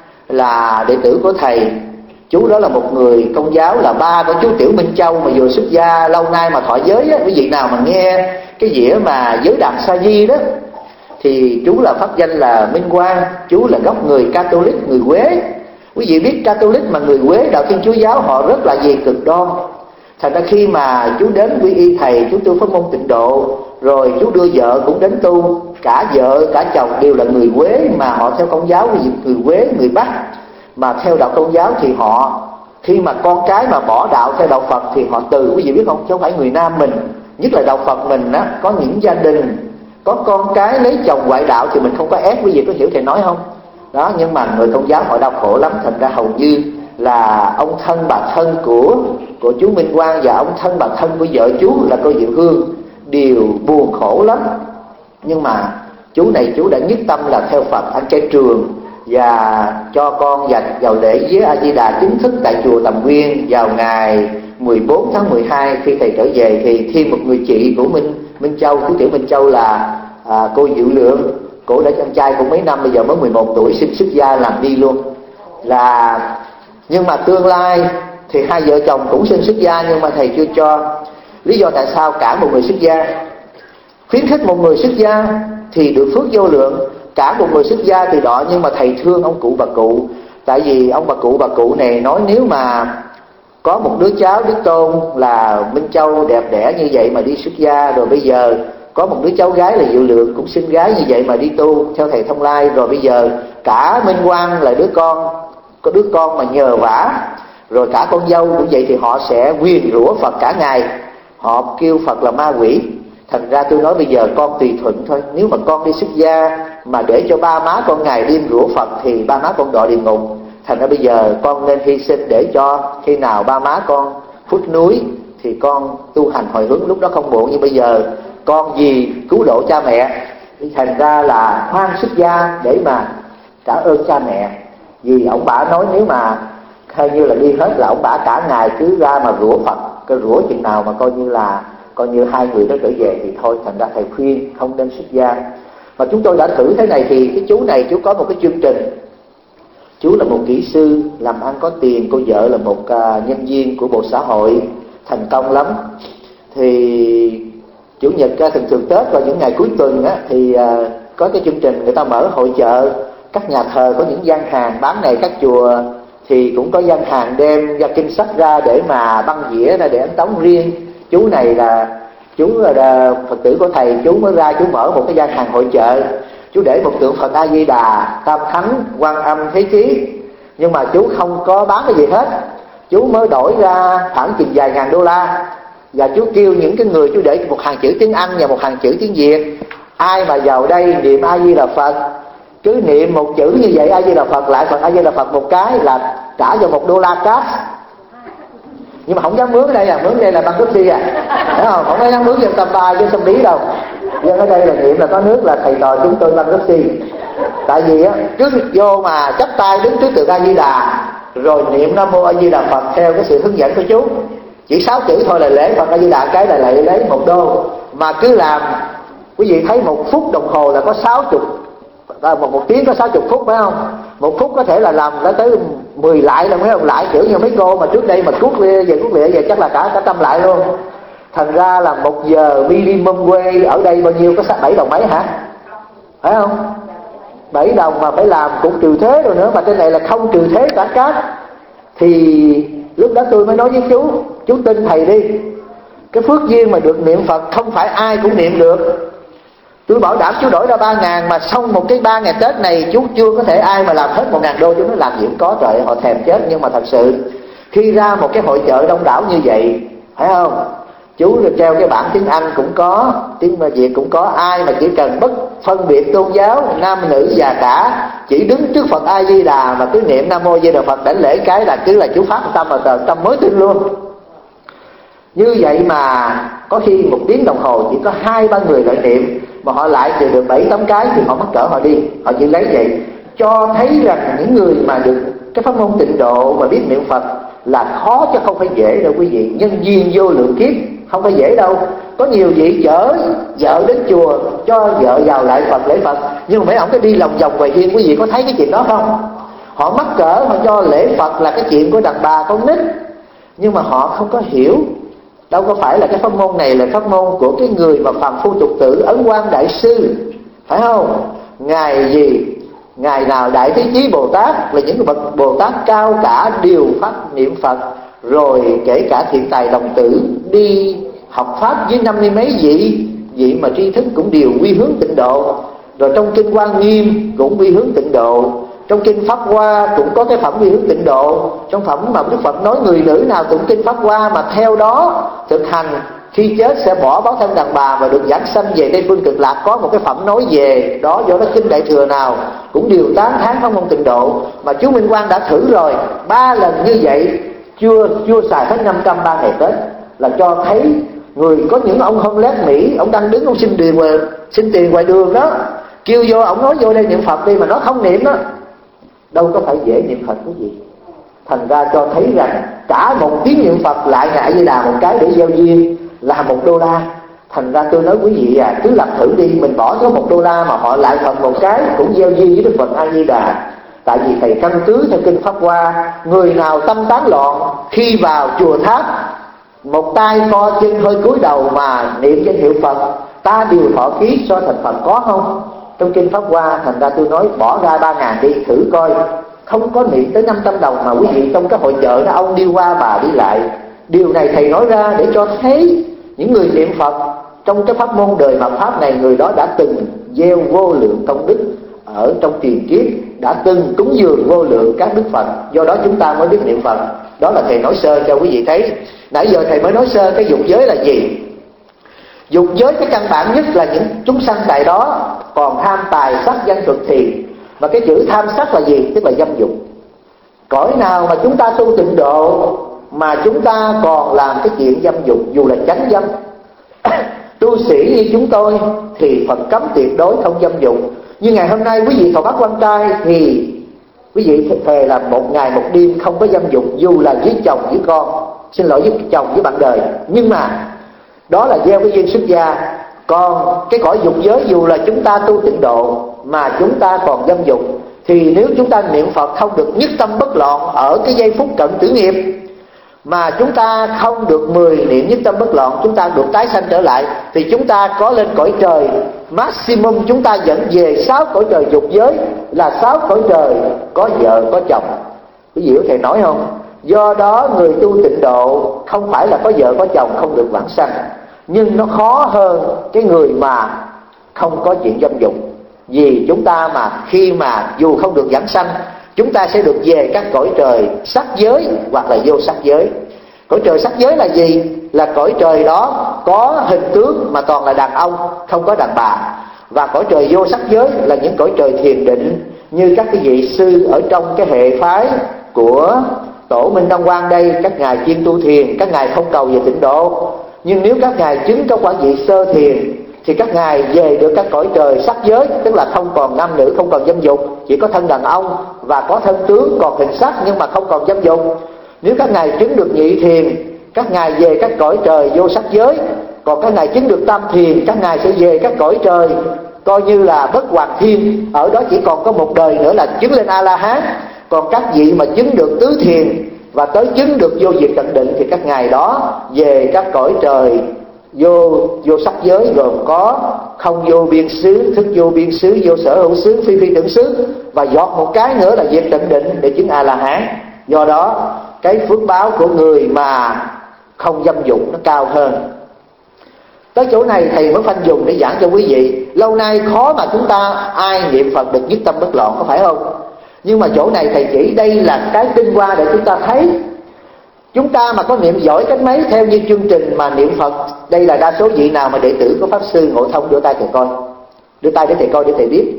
là đệ tử của thầy. Chú đó là một người Công giáo, là ba của chú Tiểu Minh Châu mà vừa xuất gia lâu nay mà thọ giới á. Quý vị nào mà nghe cái dĩa mà giới đàn sa di đó thì chú là pháp danh là Minh Quang. Chú là gốc người Catholic, người Quế. Quý vị biết Catholic mà người Quế đạo Thiên Chúa giáo họ rất là gì cực đoan. Thành ra khi mà chú đến quy y thầy, chú tu pháp môn tịnh độ, rồi chú đưa vợ cũng đến tu. Cả vợ cả chồng đều là người Quế mà họ theo Công giáo, người Quế, người Bắc. Mà theo đạo Công giáo thì họ khi mà con cái mà bỏ đạo theo đạo Phật thì họ từ, quý vị biết không, chứ không phải người Nam mình, nhất là đạo Phật mình á, có những gia đình có con cái lấy chồng ngoại đạo thì mình không có ép. Quý vị có hiểu thầy nói không? Đó, nhưng mà người Công giáo họ đau khổ lắm. Thành ra hầu như là ông thân bà thân của của chú Minh Quang và ông thân bà thân của vợ chú là cô Diệu Hương đều buồn khổ lắm. Nhưng mà chú này chú đã nhất tâm là theo Phật, ăn chay trường và cho con vào, vào lễ với A Di Đà chính thức tại chùa Tầm Nguyên vào ngày mười bốn tháng mười hai. Khi thầy trở về thì thêm một người chị của Minh Minh Châu, chú Tiểu Minh Châu là à, cô Diệu Lượng. Cô đã ăn chay cũng mấy năm, bây giờ mới mười một tuổi xin xuất gia làm đi luôn. Là nhưng mà tương lai thì hai vợ chồng cũng xin xuất gia nhưng mà thầy chưa cho. Lý do tại sao cả một người xuất gia? Khuyến khích một người xuất gia thì được phước vô lượng. Cả một người xuất gia thì đọ, nhưng mà thầy thương ông cụ bà cụ. Tại vì ông bà cụ bà cụ này nói nếu mà có một đứa cháu Đức Tôn là Minh Châu đẹp đẽ như vậy mà đi xuất gia, rồi bây giờ có một đứa cháu gái là Diệu Lượng cũng xinh gái như vậy mà đi tu theo thầy Thông Lai, rồi bây giờ cả Minh Quang là đứa con, có đứa con mà nhờ vả, rồi cả con dâu cũng vậy thì họ sẽ nguyền rủa Phật cả ngày, họ kêu Phật là ma quỷ. Thành ra tôi nói bây giờ con tùy thuận thôi. Nếu mà con đi xuất gia mà để cho ba má con ngày đêm rủa Phật thì ba má con đọa địa ngục. Thành ra bây giờ con nên hy sinh để cho khi nào ba má con phút núi thì con tu hành hồi hướng, lúc đó không muộn. Nhưng bây giờ con vì cứu độ cha mẹ, thành ra là khoan xuất gia để mà trả ơn cha mẹ. Vì ông bà nói nếu mà hay như là đi hết là ông bà cả ngày cứ ra mà rủa Phật, cái rủa chừng nào mà coi như là coi như hai người đó trở về thì thôi. Thành ra thầy khuyên không nên xuất gia. Mà chúng tôi đã thử thế này thì cái chú này chú có một cái chương trình. Chú là một kỹ sư làm ăn có tiền, cô vợ là một uh, nhân viên của Bộ Xã hội, thành công lắm. Thì chủ nhật uh, thường thường Tết và những ngày cuối tuần á, thì uh, có cái chương trình người ta mở hội chợ, các nhà thờ có những gian hàng bán này, các chùa thì cũng có gian hàng đem ra kinh sách ra để mà băng dĩa ra để ấn tống riêng. Chú này là chú là Phật tử của thầy, chú mới ra chú mở một cái gian hàng hội chợ. Chú để một tượng Phật A Di Đà, Tam Thánh, Quan Âm, Thế Chí, nhưng mà chú không có bán cái gì hết. Chú mới đổi ra khoảng chừng vài ngàn đô la, và chú kêu những cái người, chú để một hàng chữ tiếng Anh và một hàng chữ tiếng Việt. Ai mà vào đây niệm A Di Đà Phật, cứ niệm một chữ như vậy A Di Đà Phật lại Phật A Di Đà Phật một cái là trả cho một đô la cash. Nhưng mà không dám mướn ở đây à, mướn đây là băng cướp đi à, thấy không? Không có dám mướn trên Tâm Ba trên Sông Lý đâu. Dân ở đây là niệm là có nước là thầy trò chúng tôi băng cướp đi. Tại vì á, cứ vô mà chắp tay đứng trước tượng A Di Đà rồi niệm Nam Mô A Di Đà Phật theo cái sự hướng dẫn của chú, chỉ sáu chữ thôi là lễ Phật A Di Đà cái là lại lấy một đô. Mà cứ làm, quý vị thấy một phút đồng hồ là có sáu chục, một, một tiếng có sáu chục phút phải không? Một phút có thể là làm nó tới mười lại là mấy ông lại, kiểu như mấy cô mà trước đây mà cuốc về cuốc lịa về chắc là cả cả trăm lại luôn. Thành ra là một giờ minimum wage ở đây bao nhiêu, có bảy đồng mấy hả? Phải không? Bảy đồng mà phải làm cũng trừ thuế rồi nữa, mà trên này là không trừ thuế cả cát. Thì lúc đó tôi mới nói với chú, chú tin thầy đi, cái phước duyên mà được niệm Phật không phải ai cũng niệm được. Tôi bảo đảm chú đổi ra ba ngàn mà xong một cái ba ngày Tết này chú chưa có thể ai mà làm hết một ngàn đô. Chú nói làm gì cũng có, trời họ thèm chết. Nhưng mà thật sự khi ra một cái hội chợ đông đảo như vậy, phải không? Chú được treo cái bảng tiếng Anh cũng có, tiếng Việt cũng có. Ai mà chỉ cần bất phân biệt tôn giáo, nam nữ già cả, chỉ đứng trước Phật A Di Đà mà cứ niệm Nam Mô A Di Đà Phật đảnh lễ cái là cứ là chú phát tâm mà tờ tâm mới tin luôn. Như vậy mà có khi một tiếng đồng hồ chỉ có hai ba người lại niệm, mà họ lại trừ được bảy tám cái thì họ mắc cỡ họ đi, họ chỉ lấy vậy. Cho thấy rằng những người mà được cái pháp môn tịnh độ mà biết niệm Phật là khó chứ không phải dễ đâu quý vị. Nhân duyên vô lượng kiếp không phải dễ đâu. Có nhiều vị chở vợ đến chùa cho vợ vào lại Phật lễ Phật, nhưng mà mấy ông cứ đi lòng vòng ngoài hiên. Quý vị có thấy cái chuyện đó không? Họ mắc cỡ họ cho lễ Phật là cái chuyện của đàn bà con nít, nhưng mà họ không có hiểu. Đâu có phải là cái pháp môn này là pháp môn của cái người mà phàm phu tục tử Ấn Quang Đại Sư, phải không? Ngài gì? Ngài nào Đại Thế Chí Bồ Tát là những bậc Bồ Tát cao cả đều phát niệm Phật. Rồi kể cả thiện tài đồng tử đi học Pháp với năm mươi mấy vị, vị mà tri thức cũng đều quy hướng tịnh độ. Rồi trong kinh Hoa Nghiêm cũng quy hướng tịnh độ, trong kinh Pháp Hoa cũng có cái phẩm quy hướng tịnh độ. Trong phẩm mà Đức Phật nói người nữ nào tụng kinh Pháp Hoa mà theo đó thực hành, khi chết sẽ bỏ báo thân đàn bà và được giảng sanh về Tây Phương Cực Lạc. Có một cái phẩm nói về đó, do đó kinh Đại Thừa nào cũng đều tán thán pháp môn tịnh độ. Mà chú Minh Quang đã thử rồi ba lần như vậy, chưa chưa xài hết năm trăm ba ngày Tết, là cho thấy người có những ông homeless Mỹ, ông đang đứng ông xin tiền ngoài, xin tiền ngoài đường đó, kêu vô ông nói vô đây niệm Phật đi mà nó không niệm đó, đâu có phải dễ niệm Phật cái gì. Thành ra cho thấy rằng cả một tiếng niệm Phật lại ngại Di Đà một cái để giao duyên là một đô la. Thành ra tôi nói quý vị à, cứ làm thử đi, mình bỏ có một đô la mà họ lại Phật một cái cũng giao duyên với Đức Phật A Di Đà. Tại vì thầy căn cứ theo kinh Pháp Hoa, người nào tâm tán loạn khi vào chùa tháp, một tay co chân hơi cúi đầu mà niệm danh hiệu Phật, ta đều thọ ký so thành Phật, có không? Trong kinh Pháp Hoa. Thành ra tôi nói bỏ ra ba ngàn đi thử coi, không có niệm tới năm trăm đồng mà quý vị trong cái hội chợ đó ông đi qua bà đi lại. Điều này thầy nói ra để cho thấy những người niệm Phật trong cái pháp môn đời mạt Pháp này, người đó đã từng gieo vô lượng công đức ở trong tiền kiếp, đã từng cúng dường vô lượng các đức Phật. Do đó chúng ta mới biết niệm Phật. Đó là thầy nói sơ cho quý vị thấy. Nãy giờ thầy mới nói sơ cái dục giới là gì. Dục giới cái căn bản nhất là những chúng sanh tại đó còn tham tài sắc danh thực thiền. Và cái chữ tham sắc là gì? Tức là dâm dục. Cõi nào mà chúng ta tu tịnh độ mà chúng ta còn làm cái chuyện dâm dục, dù là chánh dâm, tu sĩ như chúng tôi thì Phật cấm tuyệt đối không dâm dục. Như ngày hôm nay quý vị thọ bát quan trai thì quý vị thề là một ngày một đêm không có dâm dục, dù là với chồng với con. xin lỗi với chồng với bạn đời. Nhưng mà đó là gieo cái duyên xuất gia. Còn cái cõi dục giới, dù là chúng ta tu tịnh độ mà chúng ta còn dâm dục, thì nếu chúng ta niệm Phật không được nhất tâm bất loạn ở cái giây phút cận tử nghiệp, mà chúng ta không được mười niệm nhất tâm bất loạn, chúng ta được tái sanh trở lại, thì chúng ta có lên cõi trời maximum, chúng ta vẫn về sáu cõi trời dục giới, là sáu cõi trời có vợ có chồng. Quý vị có thể nói không? Do đó người tu tịnh độ không phải là có vợ có chồng không được vãng sanh, nhưng nó khó hơn cái người mà không có chuyện dâm dục. Vì chúng ta mà khi mà dù không được vãng sanh, chúng ta sẽ được về các cõi trời sắc giới hoặc là vô sắc giới. Cõi trời sắc giới là gì? Là cõi trời đó có hình tướng mà toàn là đàn ông, không có đàn bà. Và cõi trời vô sắc giới là những cõi trời thiền định, như các cái vị sư ở trong cái hệ phái của Tổ Minh Đăng Quang đây, các ngài chuyên tu thiền, các ngài không cầu về tịnh độ. Nhưng nếu các ngài chứng có quả vị sơ thiền thì các ngài về được các cõi trời sắc giới, tức là không còn nam nữ, không còn dâm dục, chỉ có thân đàn ông và có thân tướng còn hình sắc nhưng mà không còn dâm dục. Nếu các ngài chứng được nhị thiền, các ngài về các cõi trời vô sắc giới. Còn các ngài chứng được tam thiền, các ngài sẽ về các cõi trời coi như là bất hoạt thiên, ở đó chỉ còn có một đời nữa là chứng lên A La Hán. Còn các vị mà chứng được tứ thiền và tới chứng được vô diệt tận định thì các ngài đó về các cõi trời vô vô sắc giới, gồm có không vô biên xứ, thức vô biên xứ, vô sở hữu xứ, phi phi tưởng xứ, và dọt một cái nữa là diệt tận định để chứng A La Hán. Do đó cái phước báo của người mà không dâm dục nó cao hơn. Tới chỗ này thầy mới khoanh dùng để giảng cho quý vị. Lâu nay khó mà chúng ta ai niệm Phật được nhất tâm bất loạn, có phải không? Nhưng mà chỗ này thầy chỉ đây là cái tinh hoa để chúng ta thấy. Chúng ta mà có niệm giỏi cách mấy, theo như chương trình mà niệm Phật, đây là đa số vị nào mà đệ tử của Pháp Sư Ngộ Thông đưa tay thầy coi, đưa tay để thầy coi để thầy biết.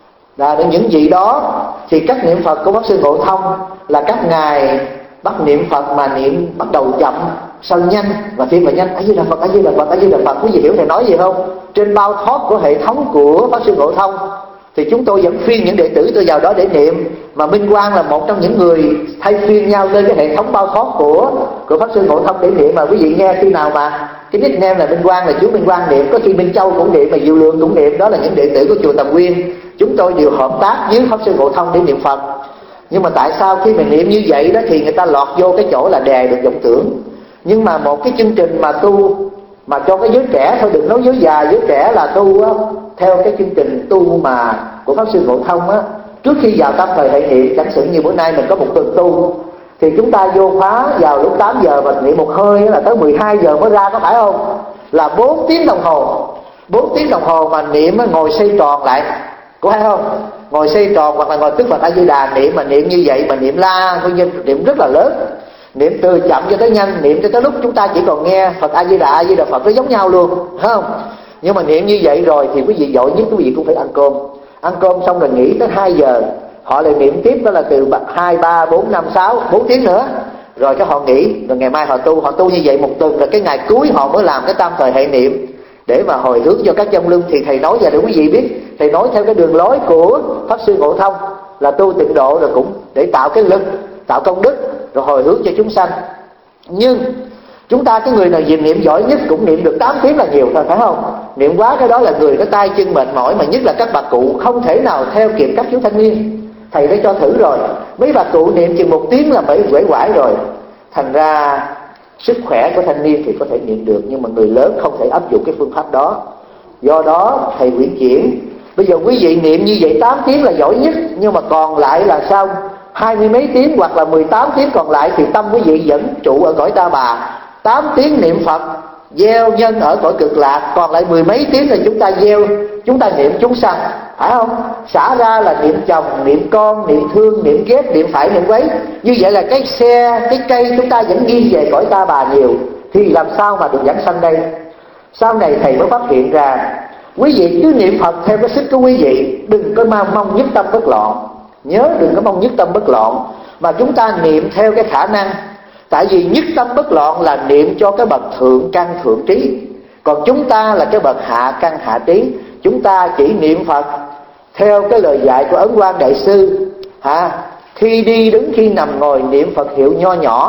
Là những vị đó thì cách niệm Phật của Pháp Sư Ngộ Thông là các ngài bắt niệm Phật mà niệm bắt đầu chậm, sau nhanh và phiên và nhanh. A Di Đà Phật, A Di Đà Phật, A Di Đà Phật. Quý vị hiểu thầy nói gì không? Trên bao thoát của hệ thống của Pháp Sư Ngộ Thông thì chúng tôi vẫn phiên những đệ tử tôi vào đó để niệm. Mà Minh Quang là một trong những người thay phiên nhau lên cái hệ thống bao thoát của của Pháp Sư Ngộ Thông để niệm. Mà quý vị nghe khi nào mà cái nickname là Minh Quang là chú Minh Quang niệm, có khi Minh Châu cũng niệm, mà Diệu Lượng cũng niệm. Đó là những đệ tử của chùa Tầm Nguyên. Chúng tôi đều hợp tác với Pháp Sư Ngộ Thông để niệm Phật. Nhưng mà tại sao khi mình niệm như vậy đó thì người ta lọt vô cái chỗ là đè được vọng tưởng. Nhưng mà một cái chương trình mà tu mà cho cái giới trẻ thôi, đừng nói giới già, giới trẻ là tu á, theo cái chương trình tu mà của Pháp Sư Ngộ Thông á, trước khi vào tam thời hệ niệm, chẳng sử như bữa nay mình có một tuần tu thì chúng ta vô khóa vào lúc tám giờ và niệm một hơi là tới mười hai giờ mới ra, có phải không? Là bốn tiếng đồng hồ, bốn tiếng đồng hồ mà niệm ngồi xoay tròn lại, có phải không? Ngồi xoay tròn hoặc là ngồi tức Phật A Di Đà niệm, mà niệm như vậy mà niệm la coi như niệm rất là lớn. Niệm từ chậm cho tới nhanh, niệm cho tới lúc chúng ta chỉ còn nghe Phật A Di Đà, A Di Đà Phật nó giống nhau luôn, phải không? Nhưng mà niệm như vậy rồi thì quý vị giỏi nhất quý vị cũng phải ăn cơm. Ăn cơm xong rồi nghỉ tới hai giờ, họ lại niệm tiếp, đó là từ hai, ba, bốn, năm, sáu, bốn tiếng nữa. Rồi cái họ nghỉ, rồi ngày mai họ tu, họ tu như vậy một tuần, rồi cái ngày cuối họ mới làm cái tam thời hệ niệm để mà hồi hướng cho các chân lưng. Thì thầy nói ra để quý vị biết, thầy nói theo cái đường lối của Pháp Sư Ngộ Thông là tu tịnh độ rồi cũng để tạo cái lưng, tạo công đức, rồi hồi hướng cho chúng sanh. Nhưng chúng ta cái người nào niệm niệm giỏi nhất cũng niệm được tám tiếng là nhiều thôi, phải không? Niệm quá cái đó là người cái tay chân mệt mỏi, mà nhất là các bà cụ không thể nào theo kịp các chú thanh niên. Thầy đã cho thử rồi, mấy bà cụ niệm chừng một tiếng là phải quể quải rồi. Thành ra sức khỏe của thanh niên thì có thể niệm được, nhưng mà người lớn không thể áp dụng cái phương pháp đó. Do đó thầy quyển chuyển, bây giờ quý vị niệm như vậy tám tiếng là giỏi nhất, nhưng mà còn lại là sao? Hai mươi mấy tiếng hoặc là mười tám tiếng còn lại thì tâm quý vị vẫn trụ ở cõi Ta Bà. Tám tiếng niệm Phật gieo nhân ở cõi Cực Lạc, còn lại mười mấy tiếng là chúng ta gieo, chúng ta niệm chúng sanh, phải không? Xả ra là niệm chồng, niệm con, niệm thương, niệm ghét, niệm phải, niệm quấy. Như vậy là cái xe, cái cây chúng ta vẫn nghiêng về cõi Ta Bà nhiều, thì làm sao mà được giảng sanh đây? Sau này thầy mới phát hiện ra, quý vị cứ niệm Phật theo cái sức của quý vị, đừng có mong mong nhất tâm bất loạn. Nhớ đừng có mong nhất tâm bất loạn, mà chúng ta niệm theo cái khả năng. Tại vì nhất tâm bất loạn là niệm cho cái bậc thượng căn thượng trí, còn chúng ta là cái bậc hạ căn hạ trí. Chúng ta chỉ niệm Phật theo cái lời dạy của Ấn Quang Đại Sư, ha, khi đi đứng khi nằm ngồi niệm Phật hiệu nho nhỏ,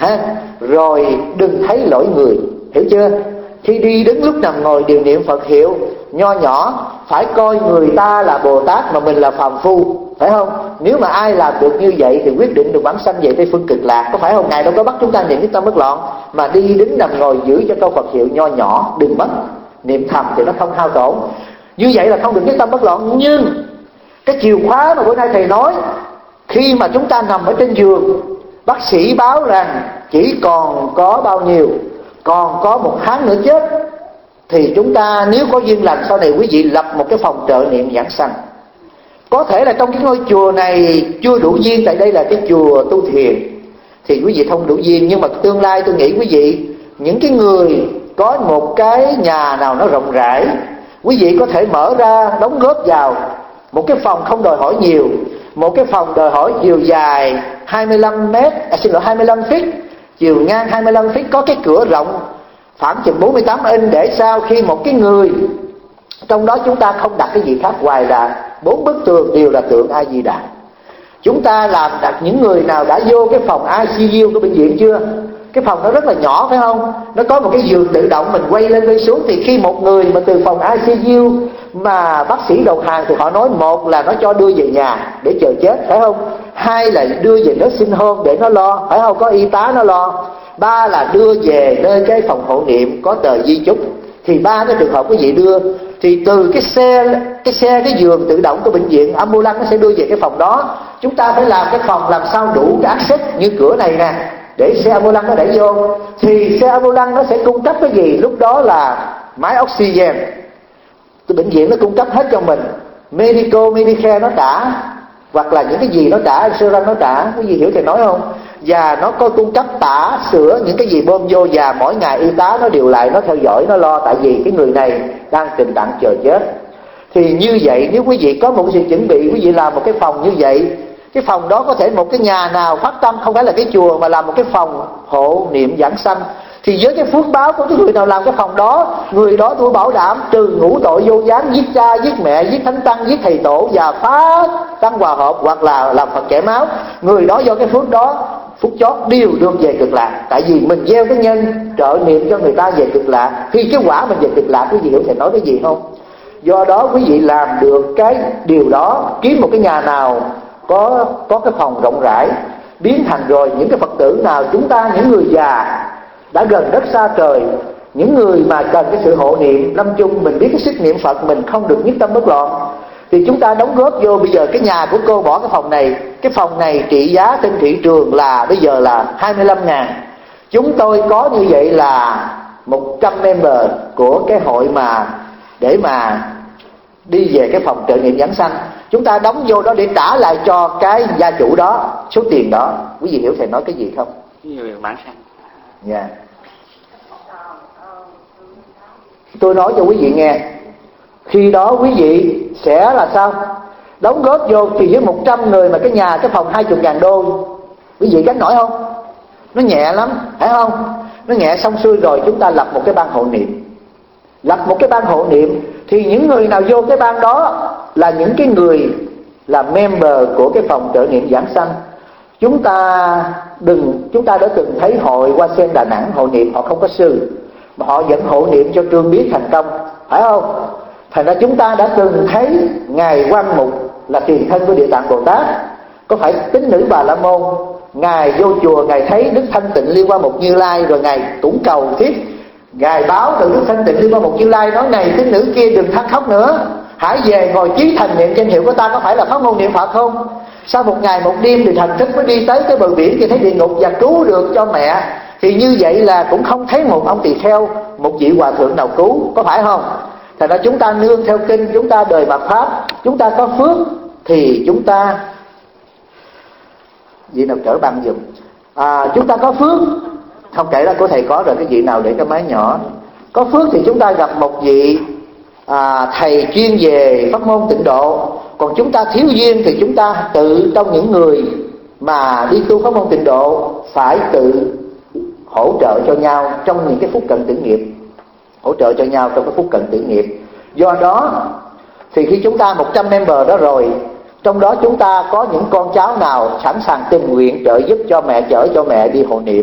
ha. Rồi đừng thấy lỗi người, hiểu chưa? Khi đi đứng lúc nằm ngồi đều niệm Phật hiệu nho nhỏ, phải coi người ta là Bồ Tát mà mình là phàm phu, phải không? Nếu mà ai làm được như vậy thì quyết định được bản sanh về Tây Phương Cực Lạc, có phải không? Ngài đâu có bắt chúng ta niệm cái tâm bất loạn, mà đi đứng nằm ngồi giữ cho câu Phật hiệu nho nhỏ, đừng mất. Niệm thầm thì nó không hao tổn, như vậy là không được cái tâm bất loạn. Nhưng cái chìa khóa mà bữa nay thầy nói, khi mà chúng ta nằm ở trên giường, bác sĩ báo rằng chỉ còn có bao nhiêu, còn có một tháng nữa chết, thì chúng ta nếu có duyên lành sau này quý vị lập một cái phòng trợ niệm giảng sanh. Có thể là trong cái ngôi chùa này chưa đủ duyên, tại đây là cái chùa tu thiền, thì quý vị không đủ duyên. Nhưng mà tương lai tôi nghĩ quý vị, những cái người có một cái nhà nào nó rộng rãi, quý vị có thể mở ra đóng góp vào một cái phòng không đòi hỏi nhiều, một cái phòng đòi hỏi chiều dài hai mươi lăm mét, à, xin lỗi hai mươi lăm feet, chiều ngang hai mươi lăm feet, có cái cửa rộng khoảng chừng bốn mươi tám inch, để sao khi một cái người trong đó chúng ta không đặt cái gì khác ngoài là bốn bức tường đều là tượng A Di Đà. Chúng ta làm đặt những người nào đã vô cái phòng i xê u của bệnh viện chưa? Cái phòng nó rất là nhỏ phải không? Nó có một cái giường tự động, mình quay lên quay xuống, thì khi một người mà từ phòng i xê u mà bác sĩ đầu hàng thì họ nói, một là nó cho đưa về nhà để chờ chết, phải không? Hai là đưa về nursing home để nó lo, phải không? Có y tá nó lo. Ba là đưa về nơi cái phòng hộ niệm có tờ di chúc. Thì ba cái trường hợp quý vị đưa, thì từ cái xe cái xe cái giường tự động của bệnh viện, ambulance nó sẽ đưa về cái phòng đó. Chúng ta phải làm cái phòng làm sao đủ cái access như cửa này nè, để xe ambulance nó đẩy vô. Thì xe ambulance nó sẽ cung cấp cái gì? Lúc đó là máy oxygen, cái bệnh viện nó cung cấp hết cho mình. Medical, Medicare nó trả, hoặc là những cái gì nó trả, insurance nó trả, cái gì hiểu thầy nói không? Và nó có cung cấp tả sữa, những cái gì bơm vô, và mỗi ngày y tá nó điều lại, nó theo dõi, nó lo, tại vì cái người này đang tình trạng chờ chết. Thì như vậy nếu quý vị có một sự chuẩn bị, quý vị làm một cái phòng như vậy, cái phòng đó có thể một cái nhà nào phát tâm, không phải là cái chùa, mà làm một cái phòng hộ niệm giảng sanh, thì với cái phước báo của cái người nào làm cái phòng đó, người đó tôi bảo đảm trừ ngũ tội vô gián, giết cha, giết mẹ, giết thánh tăng, giết thầy tổ và phá tăng hòa hợp, hoặc là làm Phật chảy máu, người đó do cái phước đó, phút chót đều được về Cực Lạc. Tại vì mình gieo cái nhân trợ niệm cho người ta về Cực Lạc, khi cái quả mình về Cực Lạc, quý vị hiểu thầy nói cái gì không? Do đó quý vị làm được cái điều đó, kiếm một cái nhà nào có có cái phòng rộng rãi, biến thành rồi những cái Phật tử nào chúng ta, những người già đã gần đất xa trời, những người mà cần cái sự hộ niệm lâm chung, mình biết cái sức niệm Phật mình không được nhất tâm bất loạn, thì chúng ta đóng góp vô. Bây giờ cái nhà của cô bỏ cái phòng này, cái phòng này trị giá trên thị trường là bây giờ là hai mươi lăm ngàn. Chúng tôi có như vậy là một trăm member của cái hội mà để mà đi về cái phòng trợ niệm giảng sanh. Chúng ta đóng vô đó để trả lại cho cái gia chủ đó số tiền đó. Quý vị hiểu thầy nói cái gì không? Bản sanh. Dạ. Tôi nói cho quý vị nghe, khi đó quý vị sẽ là sao? Đóng góp vô thì với một trăm người mà cái nhà, cái phòng hai mươi ngàn đô, quý vị gánh nổi không? Nó nhẹ lắm, phải không? Nó nhẹ. Xong xuôi rồi chúng ta lập một cái ban hộ niệm. Lập một cái ban hộ niệm thì những người nào vô cái ban đó là những cái người là member của cái phòng trợ niệm giảng sanh. Chúng ta đừng, chúng ta đã từng thấy hội Hoa Sen Đà Nẵng hộ niệm họ không có sư, mà họ vẫn hộ niệm cho Trương Biết thành công, phải không? Thành ra chúng ta đã từng thấy ngài Quan Mục là tiền thân của Địa Tạng Bồ Tát, có phải tín nữ Bà La Môn. Ngài vô chùa ngài thấy Đức Thanh Tịnh Liên Hoa Mục Như Lai, rồi ngài cũng cầu thiết, ngài báo từ Đức Thanh Tịnh Liên Hoa Mục Như Lai nói: này tín nữ kia đừng than khóc nữa, hãy về ngồi chí thành niệm danh hiệu của ta. Có phải là pháp môn niệm Phật không? Sau một ngày một đêm thì thần thức mới đi tới cái bờ biển thì thấy địa ngục và cứu được cho mẹ. Thì như vậy là cũng không thấy một ông tỳ kheo, một vị hòa thượng nào cứu, có phải không? Thành ra chúng ta nương theo kinh, chúng ta đời mạt pháp, chúng ta có phước thì chúng ta vị nào trở băng dùm à, chúng ta có phước. Không kể là của thầy có rồi, cái vị nào để cái máy nhỏ. Có phước thì chúng ta gặp một vị à, thầy chuyên về pháp môn tịnh độ. Còn chúng ta thiếu duyên thì chúng ta tự, trong những người mà đi tu pháp môn tịnh độ, phải tự hỗ trợ cho nhau trong những cái phút cận tử nghiệp, hỗ trợ cho nhau trong cái phút cận tử nghiệp. Do đó thì khi chúng ta một trăm member đó rồi, trong đó chúng ta có những con cháu nào sẵn sàng tình nguyện trợ giúp cho mẹ, chở cho mẹ đi hộ niệm,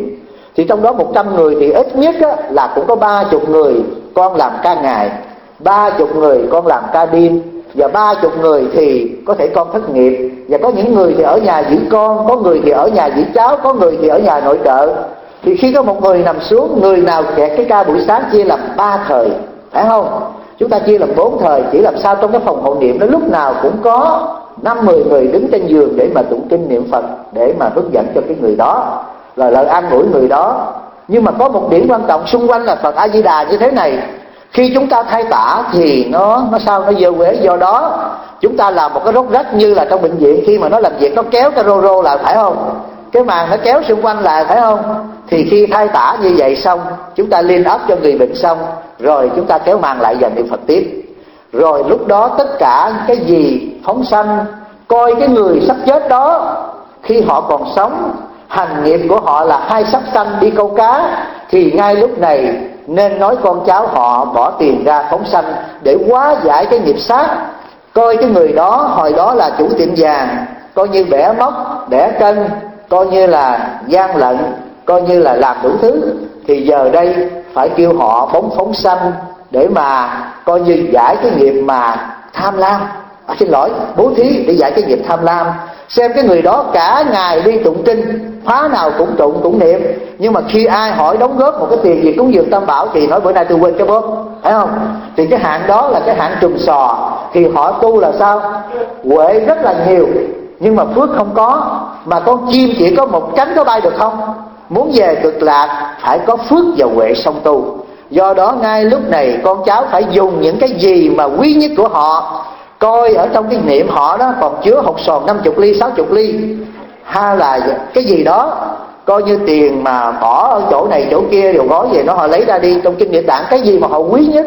Thì trong đó một trăm người thì ít nhất á, là cũng có ba chục người con làm ca ngày, ba chục người con làm ca đêm, và ba chục người thì có thể con thất nghiệp, và có những người thì ở nhà giữ con, có người thì ở nhà giữ cháu, có người thì ở nhà nội trợ. Thì khi có một người nằm xuống, người nào kẹt cái ca buổi sáng chia làm ba thời, phải không? Chúng ta chia làm bốn thời, chỉ làm sao trong cái phòng hộ niệm đó lúc nào cũng có năm mười người đứng trên giường để mà tụng kinh niệm Phật, để mà hướng dẫn cho cái người đó, là lời an ủi người đó. Nhưng mà có một điểm quan trọng xung quanh là Phật A Di Đà như thế này. Khi chúng ta thay tả thì nó nó sao nó dơ quế. Do đó chúng ta làm một cái rốt rách, như là trong bệnh viện khi mà nó làm việc nó kéo cái rô rô lại, phải không? Cái màn nó kéo xung quanh lại, phải không? Thì khi thay tả như vậy xong, chúng ta liên ấp cho người bệnh xong, rồi chúng ta kéo màn lại và niệm Phật tiếp. Rồi lúc đó tất cả cái gì phóng sanh, coi cái người sắp chết đó khi họ còn sống, hành nghiệp của họ là hai sắc sanh đi câu cá, thì ngay lúc này nên nói con cháu họ bỏ tiền ra phóng sanh để hóa giải cái nghiệp sát. Coi cái người đó hồi đó là chủ tiệm vàng, coi như bẻ móc, bẻ cân, coi như là gian lận, coi như là làm đủ thứ, thì giờ đây phải kêu họ phóng phóng sanh để mà coi như giải cái nghiệp mà tham lam, à, xin lỗi bố thí để giải cái nghiệp tham lam. Xem cái người đó cả ngày đi tụng kinh, khóa nào cũng tụng cũng niệm, nhưng mà khi ai hỏi đóng góp một cái tiền gì cúng dường Tam Bảo thì nói bữa nay tôi quên cái bóp, phải không? Thì cái hạng đó là cái hạng trùm sò. Thì họ tu là sao? Huệ rất là nhiều nhưng mà phước không có. Mà con chim chỉ có một cánh có bay được không? Muốn về cực lạc phải có phước và huệ song tu. Do đó ngay lúc này con cháu phải dùng những cái gì mà quý nhất của họ, coi ở trong cái niệm họ đó còn chứa hột sòn năm chục ly, sáu chục ly, hay là cái gì đó, coi như tiền mà bỏ ở chỗ này chỗ kia đều gói về nó, họ lấy ra đi. Trong kinh Địa Tạng cái gì mà họ quý nhất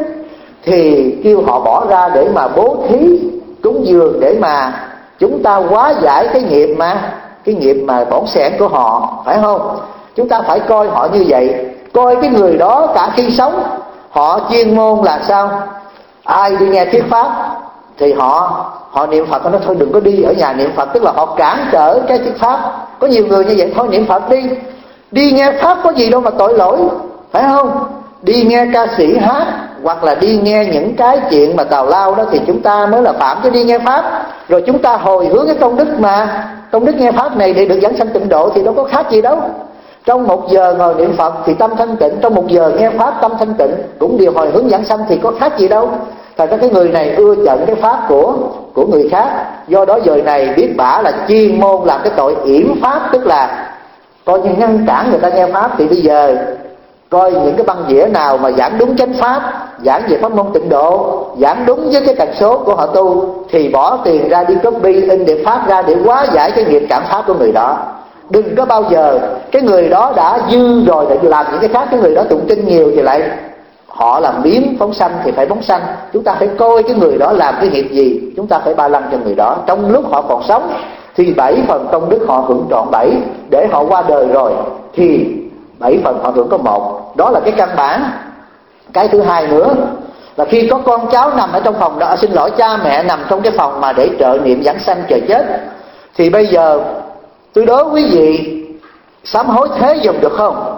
thì kêu họ bỏ ra để mà bố thí cúng dường, để mà chúng ta hóa giải cái nghiệp mà cái nghiệp mà bỏng sẻn của họ, phải không? Chúng ta phải coi họ như vậy. Coi cái người đó cả khi sống họ chuyên môn là sao? Ai đi nghe thuyết pháp thì họ họ niệm Phật, nó thôi đừng có đi ở nhà niệm Phật, tức là họ cản trở cái thuyết pháp. Có nhiều người như vậy, thôi niệm Phật đi, đi nghe pháp có gì đâu mà tội lỗi, phải không? Đi nghe ca sĩ hát hoặc là đi nghe những cái chuyện mà tào lao đó thì chúng ta mới là phạm, chứ đi nghe pháp rồi chúng ta hồi hướng cái công đức mà công đức nghe pháp này để được giảng sanh tịnh độ thì đâu có khác gì đâu. Trong một giờ ngồi niệm Phật thì tâm thanh tịnh, trong một giờ nghe pháp tâm thanh tịnh, cũng đều hồi hướng giảng sanh thì có khác gì đâu. Thật ra cái người này ưa chận cái pháp của của người khác, do đó giờ này biết bả là chuyên môn làm cái tội yểm pháp, tức là coi như ngăn cản người ta nghe pháp. Thì bây giờ coi những cái băng đĩa nào mà giảng đúng chánh pháp, giảng về pháp môn tịnh độ, giảng đúng với cái tần số của họ tu, thì bỏ tiền ra đi copy in điệp pháp ra để hóa giải cái nghiệp cảm pháp của người đó. Đừng có bao giờ cái người đó đã dư rồi để làm những cái khác, cái người đó tụng kinh nhiều thì lại họ làm biến phóng sanh thì phải phóng sanh. Chúng ta phải coi cái người đó làm cái nghiệp gì, chúng ta phải ba lăng cho người đó. Trong lúc họ còn sống thì bảy phần công đức họ hưởng trọn bảy, để họ qua đời rồi thì bảy phần họ hưởng có một. Đó là cái căn bản. Cái thứ hai nữa là khi có con cháu nằm ở trong phòng đó, xin lỗi cha mẹ nằm trong cái phòng mà để trợ niệm giảng sanh chờ chết, thì bây giờ tôi đố quý vị sám hối thế dùng được không?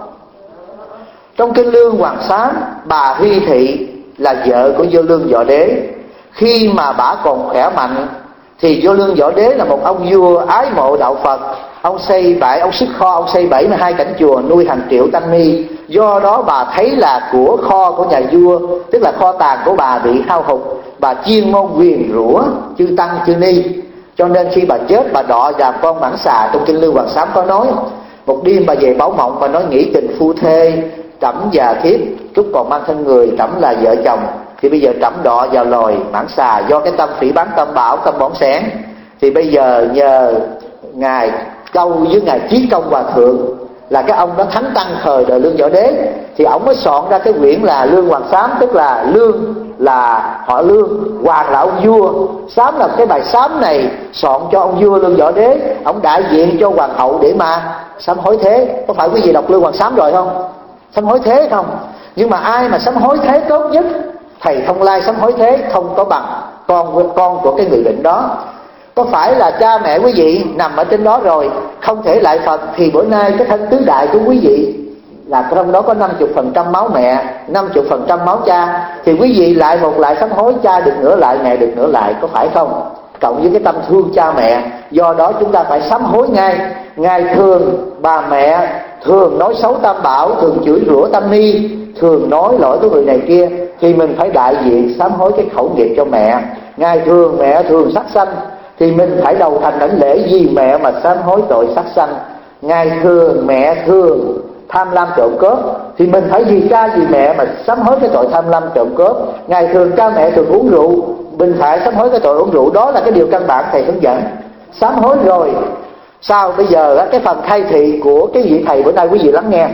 Trong kinh Lương Hoàng Sám, bà Huy Thị là vợ của Vô Lương Võ Đế. Khi mà bà còn khỏe mạnh thì Vô Lương Võ Đế là một ông vua ái mộ đạo Phật. Ông xây bảy, ông sức kho, ông xây bảy mươi hai cảnh chùa nuôi hàng triệu tăng ni. Do đó bà thấy là của kho của nhà vua, tức là kho tàng của bà bị hao hụt, bà chuyên môn nguyền rủa chư tăng chư ni. Cho nên khi bà chết, bà đọ làm con mãng xà. Trong kinh Lương Hoàng Sám có nói, một đêm bà về báo mộng và nói nghĩ tình phu thê, trẫm và thiếp lúc còn mang thân người, trẫm là vợ chồng, thì bây giờ trẫm đọ vào loài mãng xà do cái tâm phỉ báng Tam Bảo, tâm bỏng sẻn. Thì bây giờ nhờ ngài Câu với ngài Chí Công Hòa Thượng, là cái ông đó thánh tăng thời đời Lương Võ Đế, thì ông mới soạn ra cái quyển là Lương Hoàng Sám. Tức là Lương là họ Lương, Hoàng là ông vua, Sám là cái bài sám này soạn cho ông vua Lương Võ Đế. Ông đại diện cho hoàng hậu để mà sám hối thế. Có phải quý vị đọc Lương Hoàng Sám rồi không? Sám hối thế không? Nhưng mà ai mà sám hối thế tốt nhất? Thầy Thông Lai sám hối thế không có bằng con con của cái người bệnh đó. Có phải là cha mẹ quý vị nằm ở trên đó rồi không thể lại Phật, thì bữa nay cái thân tứ đại của quý vị là trong đó có năm mươi phần trăm máu mẹ, năm mươi phần trăm máu cha, thì quý vị lại một lại sám hối, cha được nửa lại, mẹ được nửa lại, có phải không? Cộng với cái tâm thương cha mẹ, do đó chúng ta phải sám hối ngay. Ngày thường bà mẹ thường nói xấu Tam Bảo, thường chửi rủa Tăng Ni, thường nói lỗi của người này kia, thì mình phải đại diện sám hối cái khẩu nghiệp cho mẹ. Ngày thường mẹ thường sát sanh, thì mình phải đầu thành đảnh lễ vì mẹ mà sám hối tội sát sanh. Ngày thường mẹ thường tham lam trộm cướp, thì mình phải vì cha vì mẹ mà sám hối cái tội tham lam trộm cướp. Ngày thường cha mẹ thường uống rượu, mình phải sám hối cái tội uống rượu. Đó là cái điều căn bản thầy hướng dẫn. Sám hối rồi sao bây giờ cái phần khai thị của cái vị thầy bữa nay quý vị lắng nghe.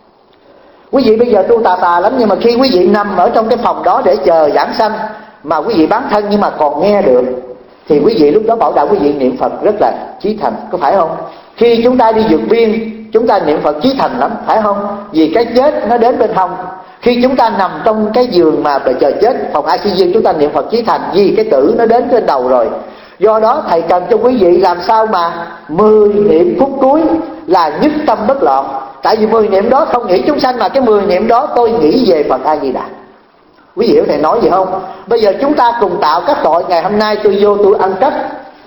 Quý vị bây giờ tu tà tà lắm, nhưng mà khi quý vị nằm ở trong cái phòng đó để chờ giảng sanh mà quý vị bán thân nhưng mà còn nghe được, thì quý vị lúc đó bảo đảm quý vị niệm Phật rất là chí thành, có phải không? Khi chúng ta đi vượt biên, chúng ta niệm Phật chí thành lắm, phải không? Vì cái chết nó đến bên hông. Khi chúng ta nằm trong cái giường mà chờ chết, phòng i xê u, chúng ta niệm Phật chí thành vì cái tử nó đến trên đầu rồi. Do đó thầy cần cho quý vị làm sao mà mười niệm phút cuối là nhất tâm bất loạn. Tại vì mười niệm đó không nghĩ chúng sanh, mà cái mười niệm đó tôi nghĩ về Phật A Di Đà. Quý vị hiểu thầy nói gì không? Bây giờ chúng ta cùng tạo các tội. Ngày hôm nay tôi vô tôi ăn cắp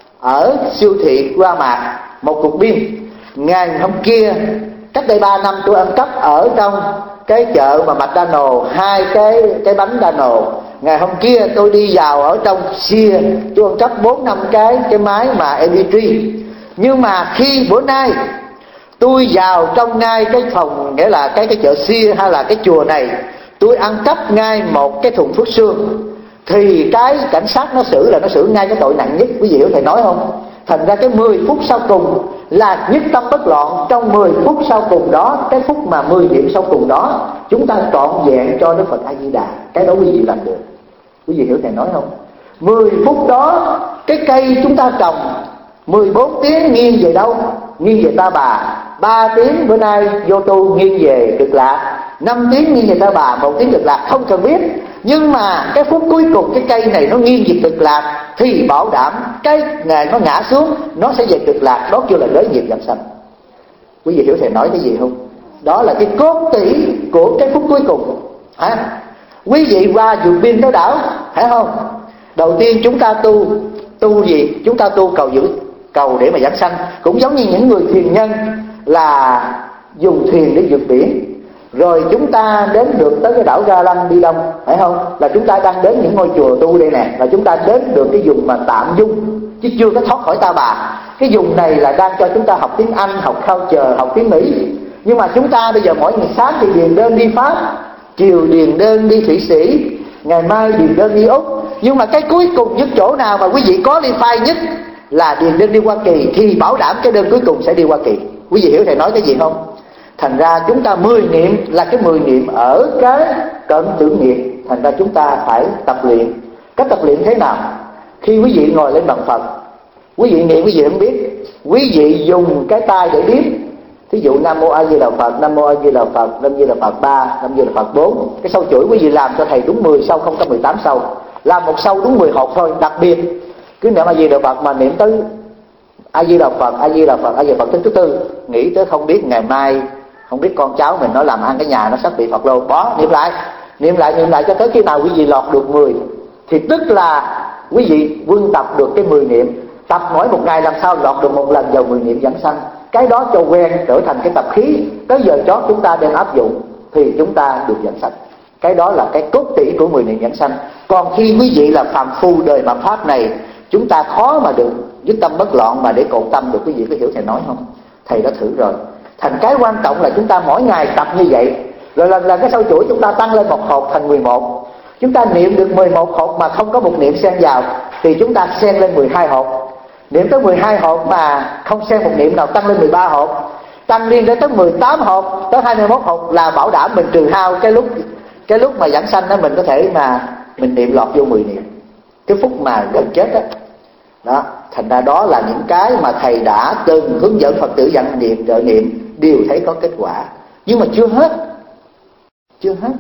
ở siêu thị Qua Mạc một cục pin. Ngày hôm kia cách đây ba năm tôi ăn cắp ở trong cái chợ mà McDonald hai cái cái bánh Donald. Ngày hôm kia tôi đi vào ở trong Sia tôi ăn cắp bốn năm cái cái máy mà em pê ba. Nhưng mà khi bữa nay tôi vào trong ngay cái phòng, nghĩa là cái cái chợ Sia hay là cái chùa này, tôi ăn cắp ngay một cái thùng phước xương, thì cái cảnh sát nó xử là nó xử ngay cái tội nặng nhất. Quý vị hiểu thầy nói không? Thành ra cái mười phút sau cùng là nhất tâm bất loạn. Trong mười phút sau cùng đó, cái phút mà mười điểm sau cùng đó, chúng ta trọn vẹn cho Đức Phật A Di Đà. Cái đó quý vị làm được. Quý vị hiểu thầy nói không? Mười phút đó, cái cây chúng ta trồng mười bốn tiếng nghiêng về đâu? Nghiêng về Ta Bà. Ba tiếng bữa nay vô tu nghiêng về Cực Lạc, năm tiếng nghiêng về Ta Bà, một tiếng Cực Lạc, không cần biết. Nhưng mà cái phút cuối cùng cái cây này nó nghiêng về Cực Lạc, thì bảo đảm cái ngày nó ngã xuống nó sẽ về Cực Lạc. Đó kêu là đới nghiệp giảm sanh. Quý vị hiểu thầy nói cái gì không? Đó là cái cốt tủy của cái phút cuối cùng. Hả? Quý vị qua vượt biên tới đảo, phải không? Đầu tiên chúng ta tu tu gì? Chúng ta tu cầu giữ, cầu để mà giảng sanh. Cũng giống như những người thiền nhân là dùng thuyền để vượt biển. Rồi chúng ta đến được tới cái đảo Ga Lăng Đi Đông, phải không? Là chúng ta đang đến những ngôi chùa tu đây nè, là chúng ta đến được cái vùng mà tạm dung, chứ chưa có thoát khỏi Ta Bà. Cái vùng này là đang cho chúng ta học tiếng Anh, học culture, học tiếng Mỹ. Nhưng mà chúng ta bây giờ mỗi ngày sáng thì điền đơn đi Pháp, chiều điền đơn đi Thụy Sĩ, ngày mai điền đơn đi Úc. Nhưng mà cái cuối cùng nhất chỗ nào mà quý vị có ly phai nhất là điền đơn đi Hoa Kỳ, thì bảo đảm cái đơn cuối cùng sẽ đi Hoa Kỳ. Quý vị hiểu thầy nói cái gì không? Thành ra chúng ta mười niệm là cái mười niệm ở cái cận tưởng nghiệp. Thành ra chúng ta phải tập luyện. Cách tập luyện thế nào? Khi quý vị ngồi lên bằng Phật, quý vị niệm quý vị không biết, quý vị dùng cái tay để biết. Thí dụ Nam Mô A Di Đà Phật, Nam Mô A Di Đà Phật, Nam Di Đà Phật ba, Nam Di Đà Phật bốn. Cái sâu chuỗi quý vị làm cho thầy đúng mười sâu, không có mười tám sâu. Làm một sâu đúng mười hộp thôi. Đặc biệt cứ niệm A Di Đà Phật mà niệm tới A Di Đà Phật, A Di Đà Phật, A Di Đà Phật tới thứ tư, nghĩ tới không biết ngày mai, không biết con cháu mình nó làm ăn cái nhà nó sắp bị Phật lô, bỏ niệm lại, niệm lại, niệm lại cho tới khi nào quý vị lọt được mười, thì tức là quý vị quân tập được cái mười niệm. Tập mỗi một ngày làm sao lọt được một lần vào mười niệm giảng sanh. Cái đó cho quen trở thành cái tập khí. Tới giờ chót chúng ta đem áp dụng thì chúng ta được giảng sanh. Cái đó là cái cốt tủy của mười niệm giảng sanh. Còn khi quý vị là phàm phu đời mạt pháp này, chúng ta khó mà được dứt tâm bất loạn mà để cột tâm được. Quý vị có hiểu thầy nói không? Thầy đã thử rồi. Thành cái quan trọng là chúng ta mỗi ngày tập như vậy, rồi lần lần cái sâu chuỗi chúng ta tăng lên một hộp thành mười một. Chúng ta niệm được mười một hộp mà không có một niệm xen vào, thì chúng ta xen lên mười hai hộp. Niệm tới mười hai hộp mà không xen một niệm nào, tăng lên mười ba hộp. Tăng liên đến tới mười tám hộp, tới hai mươi mốt hộp là bảo đảm mình trừ hao cái lúc cái lúc mà giảng sanh đó, mình có thể mà mình niệm lọt vô mười niệm. Cái phút mà gần chết đó. Đó, thành ra đó là những cái mà thầy đã từng hướng dẫn Phật tử dặn niệm, trợ niệm, đều thấy có kết quả. Nhưng mà chưa hết. Chưa hết.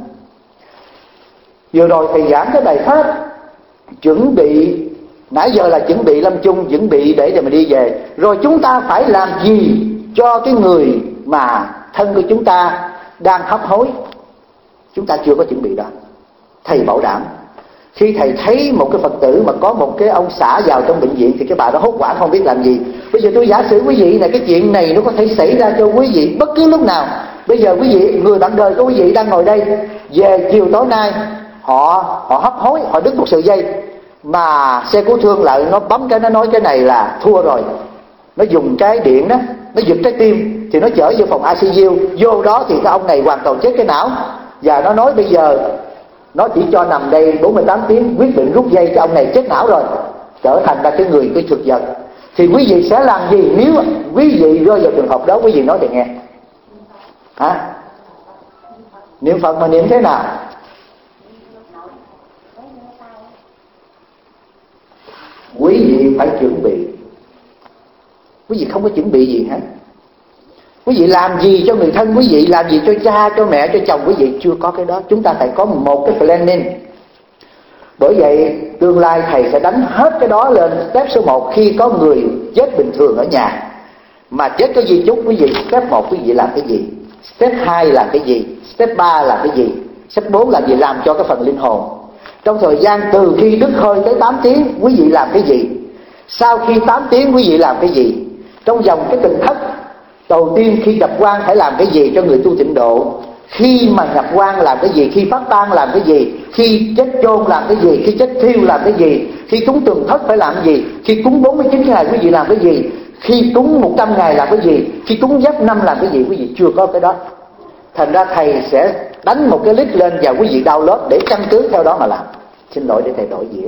Vừa rồi thầy giảng cái bài pháp chuẩn bị, nãy giờ là chuẩn bị lâm chung, chuẩn bị để cho mình đi về. Rồi chúng ta phải làm gì cho cái người mà thân của chúng ta đang hấp hối. Chúng ta chưa có chuẩn bị đó. Thầy bảo đảm khi thầy thấy một cái Phật tử mà có một cái ông xã vào trong bệnh viện thì cái bà đó hốt hoảng không biết làm gì. Bây giờ tôi giả sử quý vị này, cái chuyện này nó có thể xảy ra cho quý vị bất cứ lúc nào. Bây giờ quý vị, người bạn đời của quý vị đang ngồi đây, về chiều tối nay họ họ hấp hối, họ đứt một sợi dây, mà xe cứu thương lại nó bấm cái, nó nói cái này là thua rồi, nó dùng cái điện đó, nó giật trái tim, thì nó chở vô phòng i xê u. Vô đó thì cái ông này hoàn toàn chết cái não, và nó nói bây giờ nó chỉ cho nằm đây bốn mươi tám tiếng, quyết định rút dây cho ông này chết não rồi, trở thành ra cái người cái thực vật. Thì quý vị sẽ làm gì nếu quý vị rơi vào trường hợp đó? Quý vị nói để nghe. Hả? Niệm Phật mà niệm thế nào? Quý vị phải chuẩn bị. Quý vị không có chuẩn bị gì hết. Quý vị làm gì cho người thân quý vị, làm gì cho cha, cho mẹ, cho chồng quý vị, chưa có cái đó. Chúng ta phải có một cái planning. Bởi vậy tương lai thầy sẽ đánh hết cái đó lên step số một. Khi có người chết bình thường ở nhà mà chết cái di chúc, quý vị step một quý vị làm cái gì, step hai làm cái gì, step ba làm cái gì, step bốn làm gì, làm cho cái phần linh hồn. Trong thời gian từ khi đứt hơi tới tám tiếng quý vị làm cái gì, sau khi tám tiếng quý vị làm cái gì, trong vòng cái từng thất đầu tiên khi nhập quan phải làm cái gì cho người tu tịnh độ, khi mà nhập quan làm cái gì, khi phát tang làm cái gì, khi chết chôn làm cái gì, khi chết thiêu làm cái gì, khi cúng tường thất phải làm cái gì, khi cúng bốn mươi chín ngày quý vị làm cái gì, khi cúng một trăm ngày làm cái gì, khi cúng giáp năm làm cái gì. Quý vị chưa có cái đó. Thành ra thầy sẽ đánh một cái list lên và quý vị download để căn cứ theo đó mà làm. Xin lỗi để thầy đổi dĩa.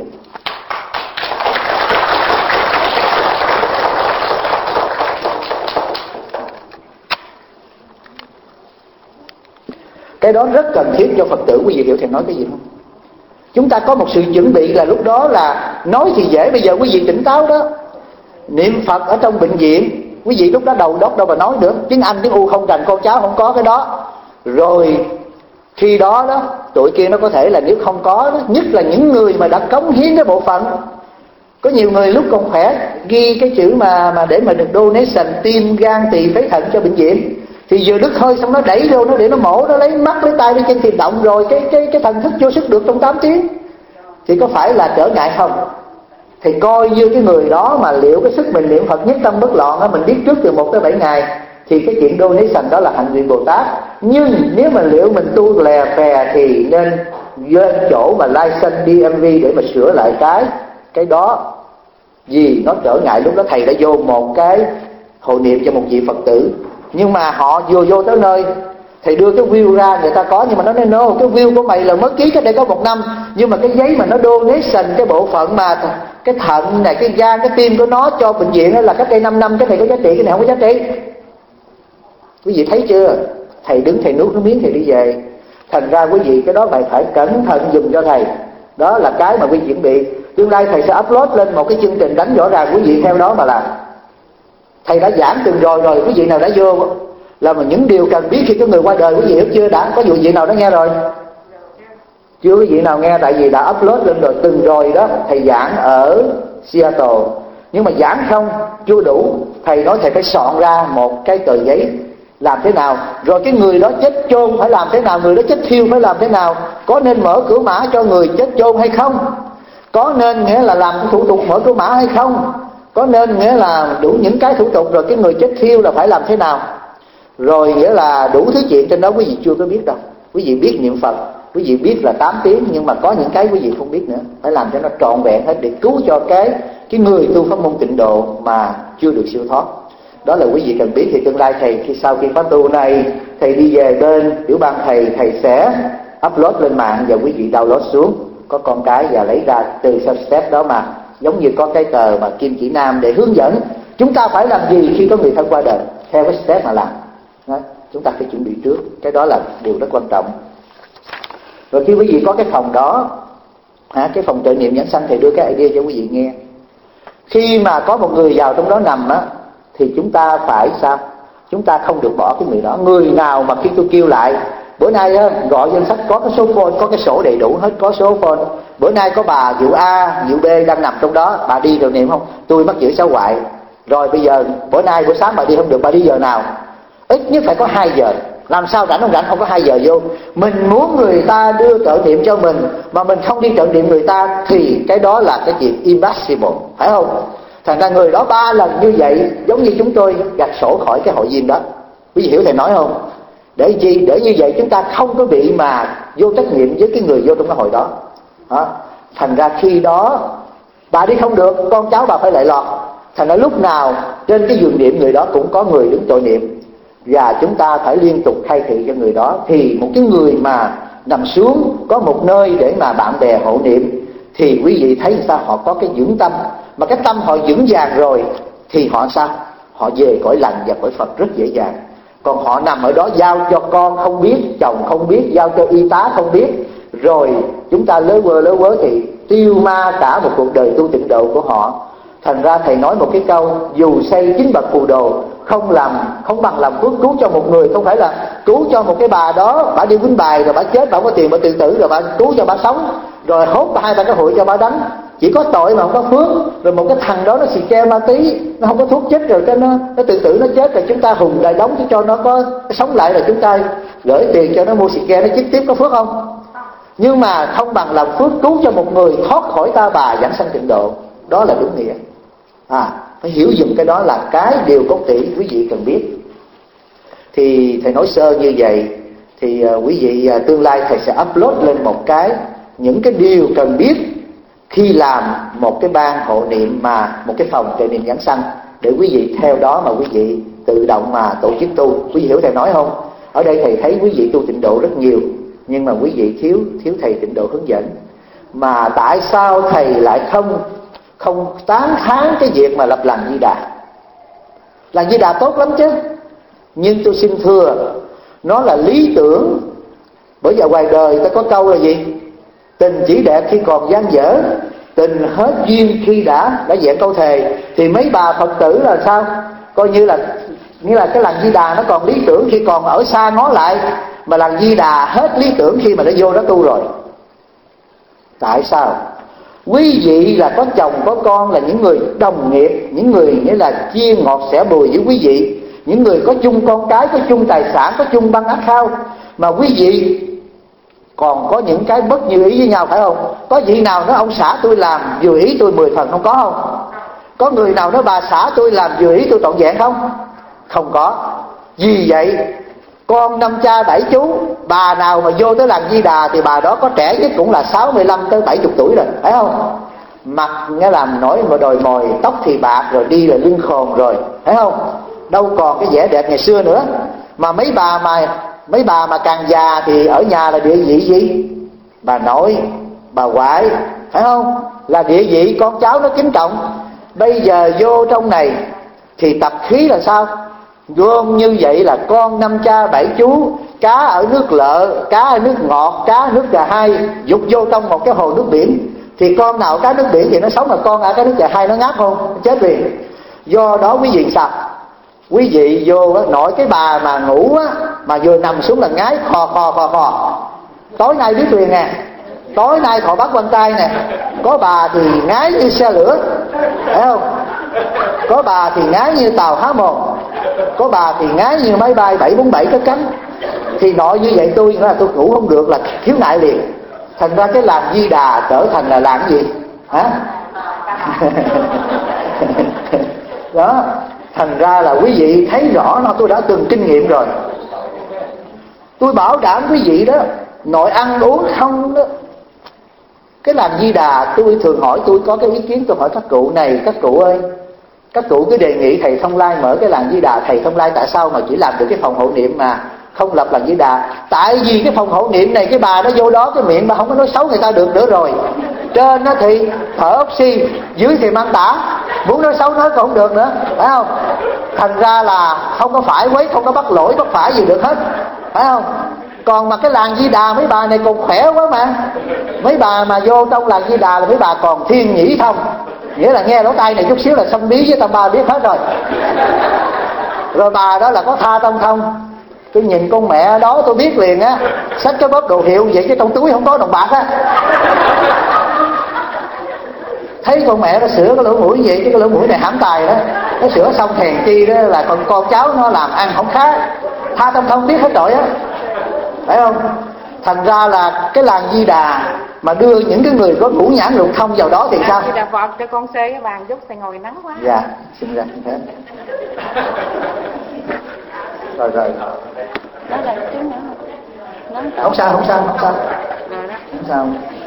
Cái đó rất cần thiết cho Phật tử. Quý vị hiểu thầy nói cái gì không? Chúng ta có một sự chuẩn bị là lúc đó là nói thì dễ. Bây giờ quý vị tỉnh táo đó, niệm Phật ở trong bệnh viện, quý vị lúc đó đầu đốc đâu mà nói nữa. Tiếng Anh tiếng U không cần, con cháu không có cái đó. Rồi khi đó đó tụi kia nó có thể là nếu không có đó, nhất là những người mà đã cống hiến cái bộ phận. Có nhiều người lúc còn khỏe ghi cái chữ mà mà để mà được donation tim, gan, tỳ, phế, thận cho bệnh viện, thì vừa đứt hơi xong nó đẩy vô nó để nó mổ, nó lấy mắt lấy tay lấy chân thì động rồi cái cái cái thần thức vô sức được trong tám tiếng, thì có phải là trở ngại không? Thì coi như cái người đó mà liệu cái sức mình niệm Phật nhất tâm bất loạn đó, mình biết trước từ một tới bảy ngày, thì cái chuyện donation đó là hạnh nguyện Bồ Tát. Nhưng nếu mà liệu mình tu lè phè thì nên lên chỗ mà license đê em vê để mà sửa lại cái cái đó, vì nó trở ngại. Lúc đó thầy đã vô một cái hội niệm cho một vị Phật tử, nhưng mà họ vừa vô tới nơi thầy đưa cái view ra, người ta có, nhưng mà nó nói no, cái view của mày là mới ký cách đây có một năm, nhưng mà cái giấy mà nó donation cái bộ phận mà cái thận này, cái gan, cái tim của nó cho bệnh viện là cách đây năm năm, cái này có giá trị, cái này không có giá trị. Quý vị thấy chưa? Thầy đứng thầy nuốt nước miếng thầy đi về. Thành ra quý vị cái đó phải phải cẩn thận dùm cho thầy. Đó là cái mà quý vị chuẩn bị. Tương lai thầy sẽ upload lên một cái chương trình đánh rõ ràng, quý vị theo đó mà làm. Thầy đã giảng từng rồi rồi, quý vị nào đã vô là mà những điều cần biết khi có người qua đời, quý vị hiểu chưa? Đã có vị nào đã nghe rồi? Chưa quý vị nào nghe, tại vì đã upload lên rồi từng rồi đó. Thầy giảng ở Seattle, nhưng mà giảng không chưa đủ, thầy nói thầy phải soạn ra một cái tờ giấy làm thế nào, rồi cái người đó chết chôn phải làm thế nào, người đó chết thiêu phải làm thế nào, có nên mở cửa mã cho người chết chôn hay không, có nên nghĩa là làm thủ tục mở cửa mã hay không, có nên nghĩa là đủ những cái thủ tục, rồi cái người chết thiêu là phải làm thế nào, rồi nghĩa là đủ thứ chuyện trên đó quý vị chưa có biết đâu. Quý vị biết niệm Phật, quý vị biết là tám tiếng, nhưng mà có những cái quý vị không biết nữa, phải làm cho nó trọn vẹn hết để cứu cho cái cái người tu pháp môn tịnh độ mà chưa được siêu thoát. Đó là quý vị cần biết. Thì tương lai thầy khi sau khi khóa tu này thầy đi về bên tiểu bang thầy, thầy sẽ upload lên mạng và quý vị download xuống, có con cái và lấy ra từ sau step đó, mà giống như có cái tờ mà kim chỉ nam để hướng dẫn chúng ta phải làm gì khi có người thân qua đời, theo cái step mà làm đó. Chúng ta phải chuẩn bị trước, cái đó là điều rất quan trọng. Rồi khi quý vị có cái phòng đó, à, cái phòng trợ niệm giảng sanh, thầy đưa cái idea cho quý vị nghe. Khi mà có một người vào trong đó nằm á, thì chúng ta phải sao? Chúng ta không được bỏ cái người đó. Người nào mà khi tôi kêu lại, bữa nay á, gọi danh sách có cái số phone, có cái sổ đầy đủ hết, có số phone. Bữa nay có bà vụ A, vụ B đang nằm trong đó, bà đi rồi niệm không? Tôi mắc chữ sáu hoại. Rồi bây giờ bữa nay buổi sáng bà đi không được, bà đi giờ nào? Ít nhất phải có hai giờ. Làm sao rảnh không rảnh, không có hai giờ vô. Mình muốn người ta đưa trợ niệm cho mình mà mình không đi trợ niệm người ta thì cái đó là cái chuyện impossible, phải không? Thành ra người đó ba lần như vậy giống như chúng tôi gạt sổ khỏi cái hội viên đó. Quý vị hiểu thầy nói không? Để gì? Để như vậy chúng ta không có bị mà vô trách nhiệm với cái người vô trong cái hội đó. Đó. Thành ra khi đó bà đi không được, con cháu bà phải lại lọt. Thành ra lúc nào trên cái giường niệm người đó cũng có người đứng tội niệm, và chúng ta phải liên tục khai thị cho người đó. Thì một cái người mà nằm xuống có một nơi để mà bạn bè hộ niệm thì quý vị thấy sao? Họ có cái vững tâm, mà cái tâm họ vững vàng rồi thì họ sao? Họ về cõi lành và cõi Phật rất dễ dàng. Còn họ nằm ở đó giao cho con không biết, chồng không biết, giao cho y tá không biết, rồi chúng ta lớ quơ lớ quớ thì tiêu ma cả một cuộc đời tu tịnh độ của họ. Thành ra thầy nói một cái câu, dù xây chín bậc phù đồ không làm không bằng làm phước cứu cho một người. Không phải là cứu cho một cái bà đó, bà đi quýnh bài rồi bà chết, bà không có tiền bà tự tử, rồi bà cứu cho bà sống, rồi hốt hai ba cái hụi cho bà đánh. Chỉ có tội mà không có phước. Rồi một cái thằng đó nó xì ke ma tí, nó không có thuốc chết, rồi cái nó nó tự tử nó chết, rồi chúng ta hùng lại đóng cho nó có sống lại, rồi chúng ta gửi tiền cho nó mua xì ke nó chích tiếp, có phước không? Nhưng mà không bằng làm phước cứu cho một người thoát khỏi ta bà dẫn sanh tịnh độ. Đó là đúng nghĩa. À, phải hiểu dùm cái đó là cái điều cốt tủy quý vị cần biết. Thì thầy nói sơ như vậy. Thì uh, quý vị uh, tương lai thầy sẽ upload lên một cái những cái điều cần biết khi làm một cái ban hộ niệm, mà một cái phòng trợ niệm giảng sanh, để quý vị theo đó mà quý vị tự động mà tổ chức tu. Quý vị hiểu thầy nói không? Ở đây thầy thấy quý vị tu tịnh độ rất nhiều, nhưng mà quý vị thiếu thiếu thầy tịnh độ hướng dẫn. Mà tại sao thầy lại không không tán thán cái việc mà lập làng Di Đà? Làng Di Đà tốt lắm chứ, nhưng tôi xin thưa, nó là lý tưởng. Bởi giờ ngoài đời ta có câu là gì? Tình chỉ đẹp khi còn dang dở, tình hết duyên khi đã đã vẹn câu thề. Thì mấy bà Phật tử là sao? Coi như là như là cái làng Di Đà nó còn lý tưởng khi còn ở xa ngó lại, mà làng Di Đà hết lý tưởng khi mà nó vô đó tu rồi. Tại sao? Quý vị là có chồng có con, là những người đồng nghiệp, những người nghĩa là chia ngọt sẻ bùi với quý vị, những người có chung con cái, có chung tài sản, có chung băng ác khao, mà quý vị còn có những cái bất như ý với nhau, phải không? Có vị nào nói ông xã tôi làm vừa ý tôi mười phần, không có không? Có người nào nói bà xã tôi làm vừa ý tôi trọn vẹn không? Không có. Vì vậy con năm cha bảy chú, bà nào mà vô tới làng Di Đà thì bà đó có trẻ nhất cũng là sáu mươi lăm tới bảy mươi tuổi rồi, phải không? Mặt nghe làm nổi mà đồi mồi, tóc thì bạc rồi, đi là lưng khòn rồi, phải không? Đâu còn cái vẻ đẹp ngày xưa nữa. Mà mấy bà mà mấy bà mà càng già thì ở nhà là địa vị gì? Bà nội, bà ngoại, phải không? Là địa vị con cháu nó kính trọng. Bây giờ vô trong này thì tập khí là sao? Gom như vậy là con năm cha bảy chú, cá ở nước lợ, cá ở nước ngọt, cá ở nước Gà Hai, dục vô trong một cái hồ nước biển. Thì con nào cá nước biển thì nó sống, mà con ở cái nước Gà Hai nó ngáp không? Chết liền. Do đó quý vị sao? Quý vị vô nội cái bà mà ngủ á, mà vừa nằm xuống là ngái khò khò khò khò. Tối nay biết liền nè, tối nay thọ bắt quan tay nè. Có bà thì ngái như xe lửa, phải không? Có bà thì ngái như tàu há mồm, có bà thì ngái như máy bay bảy bốn bảy cất cánh. Thì nội như vậy tôi là tôi ngủ không được là khiếu nại liền. Thành ra cái làng Di Đà trở thành là làng gì? Hả? Đó. Thành ra là quý vị thấy rõ nó, tôi đã từng kinh nghiệm rồi. Tôi bảo đảm quý vị đó, nội ăn uống không đó. Cái làng Di Đà tôi thường hỏi, tôi có cái ý kiến tôi hỏi các cụ này, các cụ ơi, các cụ cứ đề nghị thầy Thông Lai mở cái làng Di Đà. Thầy Thông Lai tại sao mà chỉ làm được cái phòng hộ niệm mà không lập làng Di Đà? Tại vì cái phòng hộ niệm này cái bà nó vô đó cái miệng bà không có nói xấu người ta được nữa rồi. Trên nó thì thở oxy, dưới thì mang tả, muốn nói xấu nói còn không được nữa, phải không? Thành ra là không có phải quấy, không có bắt lỗi bắt phải gì được hết, phải không? Còn mà cái làng Di Đà mấy bà này còn khỏe quá mà. Mấy bà mà vô trong làng Di Đà là mấy bà còn thiên nhĩ thông, nghĩa là nghe lỗ tai này chút xíu là xong bí với tam ba biết hết rồi. Rồi bà đó là có tha tông thông. Tôi nhìn con mẹ đó tôi biết liền á, xách cái bóp đồ hiệu vậy chứ trong túi không có đồng bạc á. Thấy con mẹ nó sửa cái lỗ mũi vậy, chứ cái lỗ mũi này hãm tài đó. Nó sửa xong hèn chi đó là con con cháu nó làm ăn không khá. tha tâm thông tiếc hết trọi á, phải không? Thành ra là cái làng Di Đà mà đưa những cái người có ngũ nhãn lục thông vào đó thì sao? Di Đà Phật cho con xê cái bàn chút, thầy ngồi nắng quá. Dạ, xin ra thế. Rồi rồi. Đó là chút nữa. Không sao, không sao, không sao. Rồi đó. Không sao.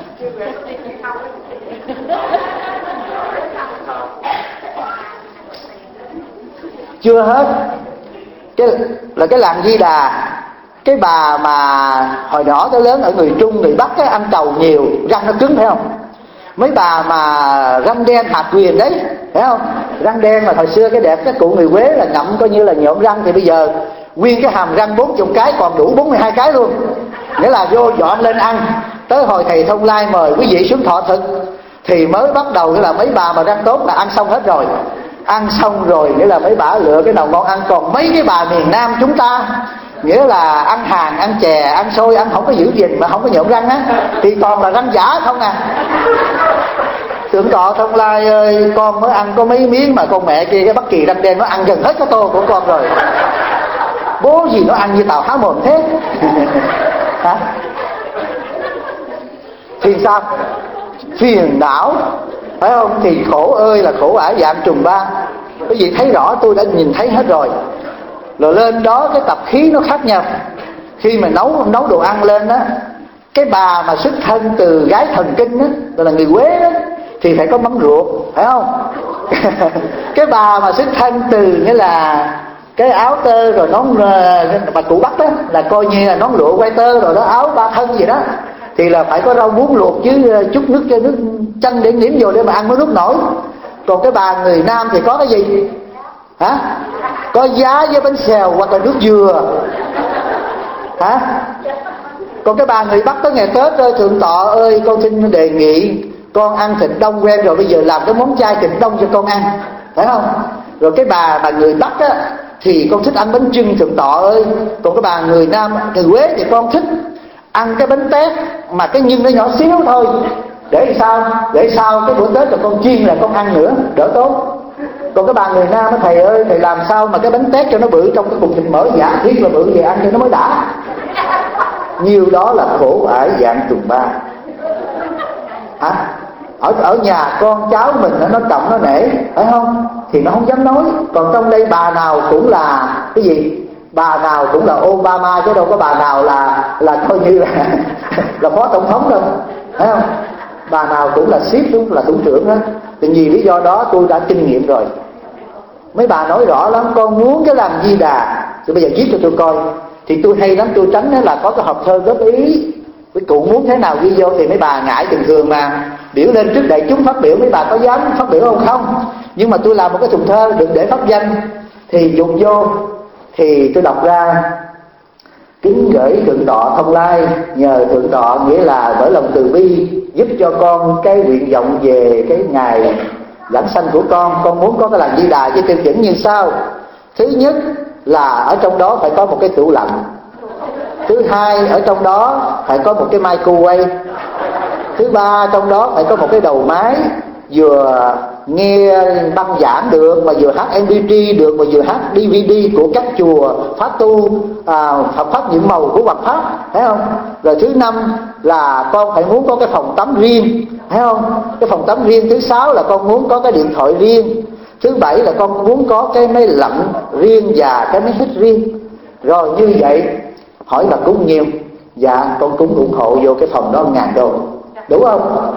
Chưa hết. Cái là cái làng Di Đà, cái bà mà hồi nhỏ tới lớn ở người Trung, người Bắc ấy, ăn trầu nhiều, răng nó cứng, phải không? Mấy bà mà răng đen hạt quyền đấy, phải không? Răng đen mà hồi xưa cái đẹp, các cụ người Quế là ngậm coi như là nhộm răng, thì bây giờ nguyên cái hàm răng bốn chục cái còn đủ bốn mươi hai cái luôn. Nghĩa là vô dọn lên ăn. Tới hồi thầy Thông Lai mời quý vị xuống thọ thực thì mới bắt đầu, nghĩa là mấy bà mà răng tốt là ăn xong hết rồi. Ăn xong rồi nghĩa là mấy bà lựa cái nào ngon ăn. Còn mấy cái bà miền Nam chúng ta, nghĩa là ăn hàng, ăn chè, ăn xôi, ăn không có giữ gìn mà không có nhộm răng á, thì toàn là răng giả không à. Thượng tọa Thông Lai ơi, con mới ăn có mấy miếng mà con mẹ kia cái Bất Kỳ răng đen nó ăn gần hết cái tô của con rồi. Bố gì nó ăn như tàu há mồm thế. Hả? Thì sao? Phiền não, phải không? Thì khổ ơi là khổ ải dạng trùng ba. Quý vị thấy rõ, tôi đã nhìn thấy hết rồi. Rồi lên đó cái tập khí nó khác nhau. Khi mà nấu nấu đồ ăn lên á, cái bà mà xuất thân từ gái thần kinh á, gọi là người Quế á, thì phải có mắm ruột, phải không? Cái bà mà xuất thân từ nghĩa là cái áo tơ rồi nón bà cụ Bắc đó, là coi như là nón lụa quay tơ rồi đó, áo ba thân gì đó, thì là phải có rau muống luộc chứ chút nước cho nước chanh để nhiễm vô để mà ăn mới nuốt nổi. Còn cái bà người Nam thì có cái gì? Hả? Có giá với bánh xèo hoặc là nước dừa. Hả? Còn cái bà người Bắc tới ngày Tết ơi, thượng tọa ơi, con xin đề nghị con ăn thịt đông quen rồi, bây giờ làm cái món chay thịt đông cho con ăn, phải không? Rồi cái bà bà người Bắc á thì con thích ăn bánh chưng, thượng tọa ơi. Còn cái bà người Nam, người Quế thì con thích ăn cái bánh tét mà cái nhân nó nhỏ xíu thôi. Để sao? Để sao cái bữa Tết rồi con chiên là con ăn nữa, đỡ tốt. Còn cái bà người Nam á, thầy ơi, thầy làm sao mà cái bánh tét cho nó bự trong cái cục thịt mỡ giả thiết là bự về ăn cho nó mới đã. Nhiều đó là khổ ải dạng trùng ba. Hả? Ở, ở nhà con cháu mình nó trọng nó nể, phải không? Thì nó không dám nói. Còn trong đây bà nào cũng là cái gì? Bà nào cũng là Obama, chứ đâu có bà nào là là coi như là là phó tổng thống đâu, phải không? Bà nào cũng là ship xuống là thủ trưởng hết. Thì vì lý do đó tôi đã kinh nghiệm rồi. Mấy bà nói rõ lắm, con muốn cái làm Di Đà thì bây giờ viết cho tôi coi. Thì tôi hay lắm, tôi tránh đó là có cái hộp thơ góp ý. Với cụ muốn thế nào ghi vô thì mấy bà ngại thường thường mà biểu lên trước đại chúng phát biểu, mấy bà có dám phát biểu không? Không. Nhưng mà tôi làm một cái thùng thơ đừng để pháp danh thì dùng vô. Thì tôi đọc ra: kính gửi thượng tọa Thông Lai, nhờ thượng tọa nghĩa là bởi lòng từ bi giúp cho con cái nguyện vọng về cái ngày giảng sanh của con. Con muốn có cái làng Di Đà với tiêu chuẩn như sau. Thứ nhất là ở trong đó phải có một cái tủ lạnh. Thứ hai, ở trong đó phải có một cái microwave. Thứ ba, trong đó phải có một cái đầu máy vừa nghe băng giảng được, mà vừa hát em pê ba được, mà vừa hát đê vê đê của các chùa Pháp Tu, à, Phật Pháp Nhiệm Màu của Hoàng Pháp, thấy không? Rồi thứ năm là con phải muốn có cái phòng tắm riêng, thấy không? Cái phòng tắm riêng. Thứ sáu là con muốn có cái điện thoại riêng. Thứ bảy là con muốn có cái máy lạnh riêng và cái máy hít riêng. Rồi như vậy hỏi là cúng nhiêu? Dạ con cúng ủng hộ vô cái phòng đó một ngàn đô. Đủ không?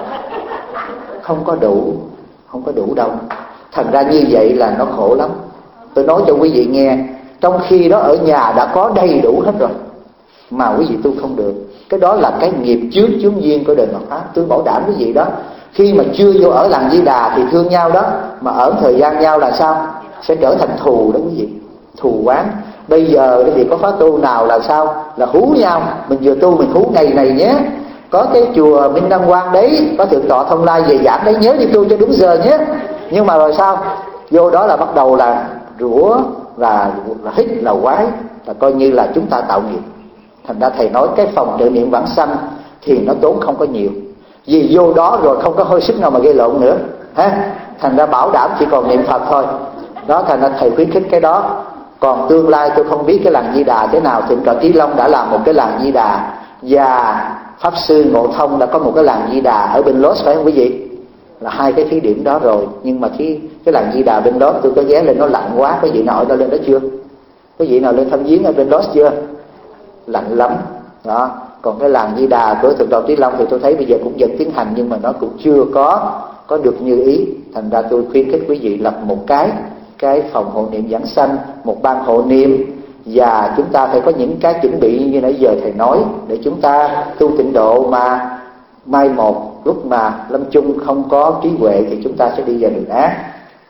Không có đủ. Không có đủ đâu. Thành ra như vậy là nó khổ lắm. Tôi nói cho quý vị nghe, trong khi đó ở nhà đã có đầy đủ hết rồi mà quý vị tu không được. Cái đó là cái nghiệp chướng chướng duyên của đời Phật Pháp. Tôi bảo đảm quý vị đó, khi mà chưa vô ở làng Di Đà thì thương nhau đó, mà ở thời gian nhau là sao? Sẽ trở thành thù đó quý vị. Thù oán. Bây giờ thì có pháp tu nào là sao? Là hú nhau. Mình vừa tu mình hú ngày này nhé, có cái chùa Minh Đăng Quang đấy, có thượng tọa Thông Lai về giảng đấy, nhớ đi tu cho đúng giờ nhé. Nhưng mà rồi sao? Vô đó là bắt đầu là rủa và là hít là quái, là coi như là chúng ta tạo nghiệp. Thành ra thầy nói cái phòng trợ niệm vãng sanh thì nó tốn không có nhiều, vì vô đó rồi không có hơi sức nào mà gây lộn nữa, ha. Thành ra bảo đảm chỉ còn niệm Phật thôi. Đó, thành ra thầy khuyến khích cái đó. Còn tương lai tôi không biết cái làng Di Đà thế nào. Thượng tọa Trí Long đã làm một cái làng Di Đà, và Pháp Sư Ngộ Thông đã có một cái làng Di Đà ở bên Los, phải không quý vị? Là hai cái thí điểm đó rồi. Nhưng mà cái cái làng Di Đà bên Los tôi có ghé lên, nó lạnh quá. Có vị nào ở đó lên đó chưa? Có vị nào lên thăm viếng ở bên Los chưa? Lạnh lắm đó. Còn cái làng Di Đà của Thượng tọa Trí Long thì tôi thấy bây giờ cũng vẫn tiến hành, nhưng mà nó cũng chưa có có được như ý. Thành ra tôi khuyến khích quý vị lập một cái cái phòng hộ niệm giảng sanh, một ban hộ niệm, và chúng ta phải có những cái chuẩn bị như nãy giờ thầy nói, để chúng ta tu tịnh độ mà mai một lúc mà lâm chung không có trí huệ thì chúng ta sẽ đi vào đường ác.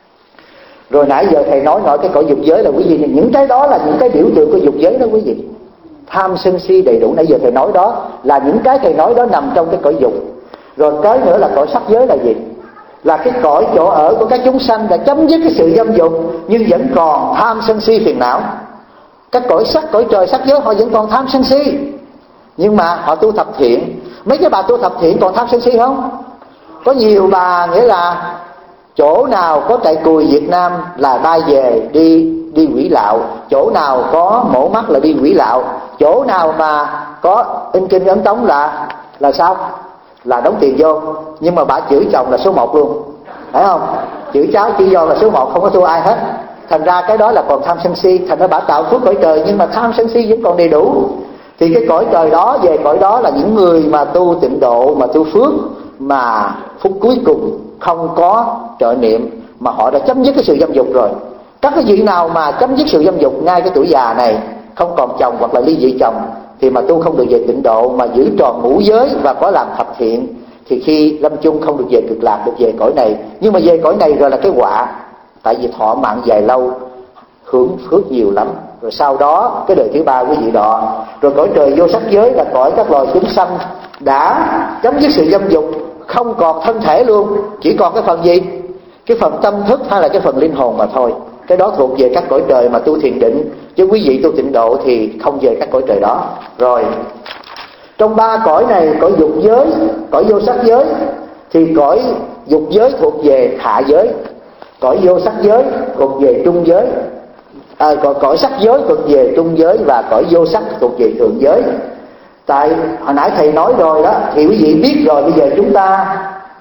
Rồi nãy giờ thầy nói nói cái cõi dục giới là quý vị, những cái đó là những cái biểu tượng của dục giới đó quý vị. Tham sân si đầy đủ, nãy giờ thầy nói đó là những cái thầy nói đó nằm trong cái cõi dục. Rồi cái nữa là cõi sắc giới là gì? Là cái cõi chỗ ở của các chúng sanh đã chấm dứt cái sự dâm dục nhưng vẫn còn tham sân si phiền não. Các cõi sắc, cõi trời sắc giới họ vẫn còn tham sân si, nhưng mà họ tu thập thiện. Mấy cái bà tu thập thiện còn tham sân si không? Có nhiều bà nghĩa là chỗ nào có trại cùi Việt Nam là bay về đi đi quỷ lạo, chỗ nào có mổ mắt là đi quỷ lạo, chỗ nào mà có in kinh ấn tống là là sao? Là đóng tiền vô. Nhưng mà bà chửi chồng là số một luôn, phải không? Chửi cháu chỉ do là số một, không có thua ai hết. Thành ra cái đó là còn tham sân si. Thành ra bà tạo phước cõi trời nhưng mà tham sân si vẫn còn đầy đủ. Thì cái cõi trời đó, về cõi đó là những người mà tu tịnh độ, mà tu phước, mà phút cuối cùng không có trợ niệm, mà họ đã chấm dứt cái sự dâm dục rồi. Các cái vị nào mà chấm dứt sự dâm dục ngay cái tuổi già này, không còn chồng hoặc là ly dị chồng, thì mà tu không được về tịnh độ, mà giữ tròn ngũ giới và có làm thập thiện, thì khi lâm chung không được về cực lạc, được về cõi này. Nhưng mà về cõi này rồi là cái họa, tại vì thọ mạng dài lâu, hưởng phước nhiều lắm. Rồi sau đó cái đời thứ ba quý vị đọ. Rồi cõi trời vô sắc giới là cõi các loài chúng sanh đã chấm dứt sự dâm dục, không còn thân thể luôn, chỉ còn cái phần gì? Cái phần tâm thức hay là cái phần linh hồn mà thôi. Cái đó thuộc về các cõi trời mà tu thiền định, chứ quý vị tu tịnh độ thì không về các cõi trời đó. Rồi trong ba cõi này, cõi dục giới, cõi vô sắc giới, thì cõi dục giới thuộc về hạ giới, cõi vô sắc giới thuộc về trung giới, à, cõi, cõi sắc giới thuộc về trung giới, và cõi vô sắc thuộc về thượng giới. Tại hồi nãy thầy nói rồi đó, thì quý vị biết rồi. Bây giờ chúng ta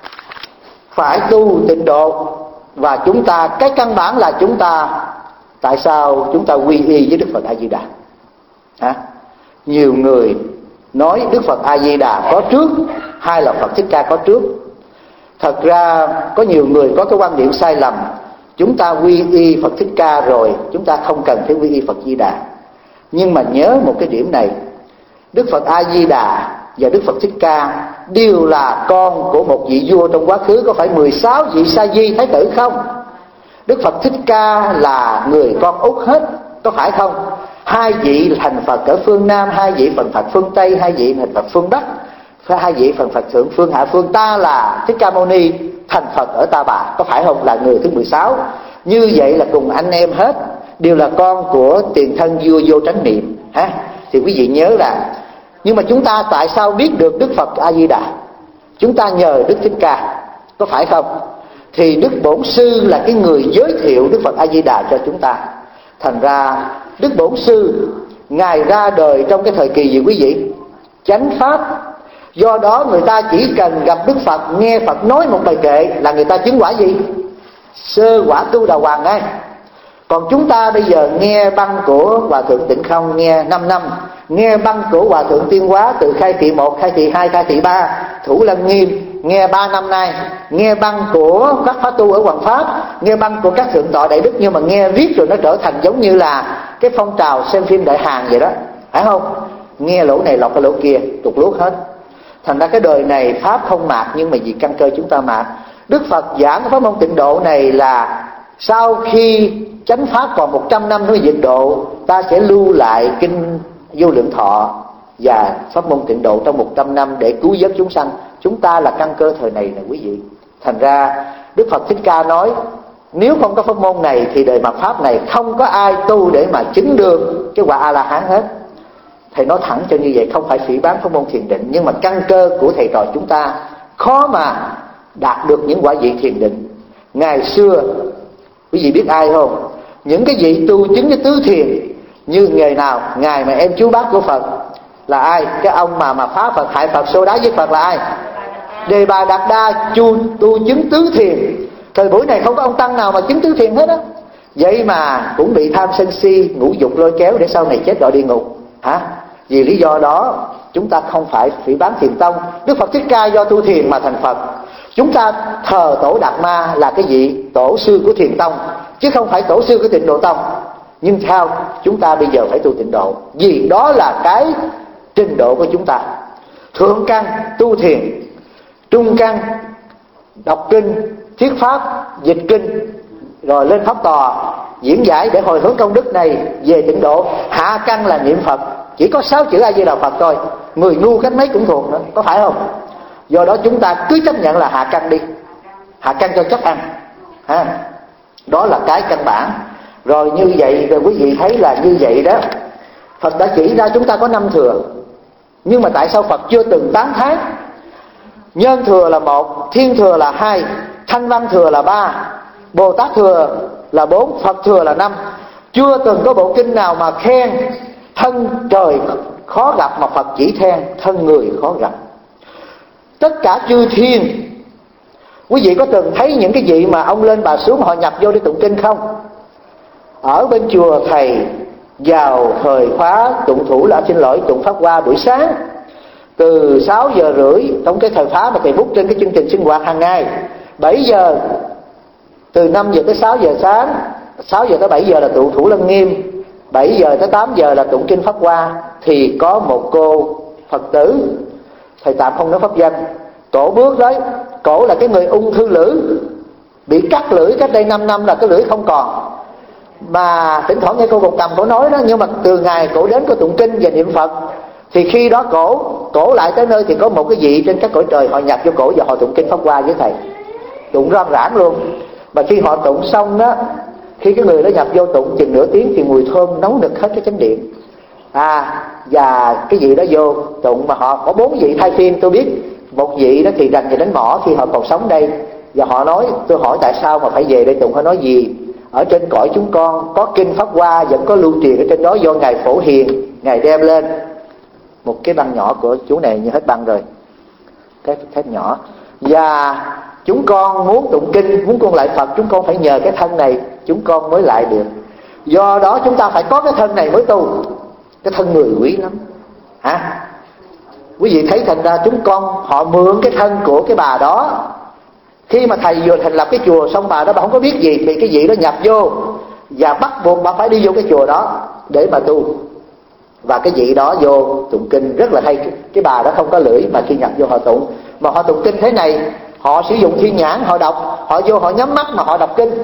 phải tu tịnh độ, và chúng ta, cái căn bản là chúng ta, tại sao chúng ta quy y với Đức Phật A Di Đà? Hả? Nhiều người nói Đức Phật A Di Đà có trước hay là Phật Thích Ca có trước. Thật ra có nhiều người có cái quan điểm sai lầm. Chúng ta quy y Phật Thích Ca rồi, chúng ta không cần phải quy y Phật Di Đà. Nhưng mà nhớ một cái điểm này, Đức Phật A Di Đà và Đức Phật Thích Ca đều là con của một vị vua trong quá khứ. Có phải mười sáu vị Sa Di Thái tử không? Đức Phật Thích Ca là người con út hết, có phải không? Hai vị thành Phật ở phương Nam, hai vị phần Phật phương Tây, hai vị thành Phật phương Bắc, hai vị phần Phật thượng phương hạ phương. Ta là Thích Ca Mâu Ni thành Phật ở Ta Bà, có phải không? Là người thứ mười sáu. Như vậy là cùng anh em hết, đều là con của tiền thân vua Vô Tránh Niệm. ha? Thì quý vị nhớ là, nhưng mà chúng ta tại sao biết được Đức Phật A Di Đà? Chúng ta nhờ Đức Thích Ca, có phải không? Thì Đức Bổn Sư là cái người giới thiệu Đức Phật A Di Đà cho chúng ta. Thành ra Đức Bổn Sư Ngài ra đời trong cái thời kỳ gì quý vị? Chánh Pháp. Do đó người ta chỉ cần gặp Đức Phật, nghe Phật nói một bài kệ là người ta chứng quả gì? Sơ quả Tu Đà Hoàng ngay. Còn chúng ta bây giờ nghe băng của Hòa Thượng Tịnh Không nghe năm năm, nghe băng của Hòa Thượng Tiên Hóa từ khai thị một, khai thị hai, khai thị ba, Thủ Lăng Nghiêm nghe ba năm nay, nghe băng của các pháp tu ở Hoàng Pháp, nghe băng của các thượng tọa đại đức, nhưng mà nghe viết rồi nó trở thành giống như là cái phong trào xem phim Đại Hàn vậy đó, phải không? Nghe lỗ này lọt cái lỗ kia, tụt luốt hết. Thành ra cái đời này pháp không mạt, nhưng mà vì căn cơ chúng ta mạt. Đức Phật giảng cái pháp môn tịnh độ này là sau khi chánh pháp còn một trăm năm nữa diệt độ, ta sẽ lưu lại kinh Vô Lượng Thọ và pháp môn tịnh độ trong một trăm năm để cứu vớt chúng sanh. Chúng ta là căn cơ thời này nè quý vị. Thành ra Đức Phật Thích Ca nói, nếu không có pháp môn này thì đời mạt pháp này không có ai tu để mà chứng được cái quả A-la-hán hết. Thầy nói thẳng cho như vậy, không phải phỉ báng pháp môn thiền định, nhưng mà căn cơ của thầy trò chúng ta khó mà đạt được những quả vị thiền định. Ngày xưa quý vị biết ai không? những cái vị tu chứng cái tứ thiền như ngày nào? Ngày mà em chú bác của Phật là ai? Cái ông mà mà phá Phật, hại Phật, xô đá với Phật là ai? Đề Bà Đạt Đa chu tu chứng tứ thiền. Thời buổi này không có ông tăng nào mà chứng tứ thiền hết á. Vậy mà cũng bị tham sân si, ngũ dục lôi kéo để sau này chết đọa địa ngục hả? Vì lý do đó chúng ta không phải phỉ báng Thiền Tông. Đức Phật Thích Ca do tu thiền mà thành Phật. Chúng ta thờ Tổ Đạt Ma là cái vị tổ sư của Thiền Tông, chứ không phải tổ sư của Tịnh Độ Tông. Nhưng sao chúng ta bây giờ phải tu Tịnh Độ? Vì đó là cái trình độ của chúng ta. Thượng căn tu thiền, trung căn đọc kinh, thuyết pháp, dịch kinh, rồi lên pháp tòa diễn giải để hồi hướng công đức này về Tịnh Độ. Hạ căn là niệm Phật, chỉ có sáu chữ A Di Đà Phật thôi. Người ngu cách mấy cũng thuộc nữa, có phải không? Do đó chúng ta cứ chấp nhận là hạ căn đi, hạ căn cho chắc ăn ha. Đó là cái căn bản. Rồi như vậy rồi quý vị thấy là như vậy đó, Phật đã chỉ ra chúng ta có năm thừa. Nhưng mà tại sao Phật chưa từng tán thán? Nhân thừa là một, thiên thừa là hai, thanh văn thừa là ba, Bồ Tát thừa là bốn, Phật thừa là năm. Chưa từng có bộ kinh nào mà khen thân trời khó gặp mà Phật chỉ khen thân người khó gặp. Tất cả chư thiên, quý vị có từng thấy những cái vị mà ông lên bà xuống họ nhập vô để tụng kinh không? Ở bên chùa thầy vào thời khóa tụng thủ là xin lỗi tụng pháp hoa buổi sáng từ sáu giờ rưỡi trong cái thời khóa mà thầy bút trên cái chương trình sinh hoạt hàng ngày. Bảy giờ từ năm giờ tới sáu giờ sáng, sáu giờ tới bảy giờ là tụng thủ lăng nghiêm, bảy giờ tới tám giờ là tụng kinh pháp hoa. Thì có một cô Phật tử, thầy tạm không nói pháp danh, cổ bước đấy. Cổ là cái người ung thư lưỡi, bị cắt lưỡi cách đây năm năm là cái lưỡi không còn. Mà thỉnh thoảng nghe cô Cục Cầm cổ nói đó, nhưng mà từ ngày cổ đến có tụng kinh và niệm Phật thì khi đó cổ cổ lại tới nơi thì có một cái vị trên các cõi trời họ nhập vô cổ và họ tụng kinh pháp hoa với thầy, tụng râm rãng luôn. Mà khi họ tụng xong đó, khi cái người đó nhập vô tụng chừng nửa tiếng thì mùi thơm nấu nực hết cái chánh điện. À và cái vị đó vô tụng mà họ có bốn vị thay phiên. Tôi biết một vị đó thì rành về đánh mỏ khi họ còn sống đây, và họ nói, tôi hỏi tại sao mà phải về đây tụng. Họ nói gì ở trên cõi chúng con có kinh pháp hoa vẫn có lưu truyền ở trên đó, do ngài Phổ Hiền ngài đem lên. Một cái băng nhỏ của chú này như hết băng rồi, cái thép nhỏ. Và chúng con muốn tụng kinh, muốn cung lại Phật, chúng con phải nhờ cái thân này chúng con mới lại được. Do đó chúng ta phải có cái thân này mới tu. Cái thân người quý lắm hả? Quý vị thấy thành ra chúng con họ mượn cái thân của cái bà đó. Khi mà thầy vừa thành lập cái chùa xong, bà đó bà không có biết gì thì cái vị đó nhập vô và bắt buộc bà phải đi vô cái chùa đó để mà tu. Và cái vị đó vô tụng kinh rất là hay. Cái bà đó không có lưỡi mà khi nhập vô họ tụng. Mà họ tụng kinh thế này, họ sử dụng thiên nhãn họ đọc, họ vô họ nhắm mắt mà họ đọc kinh.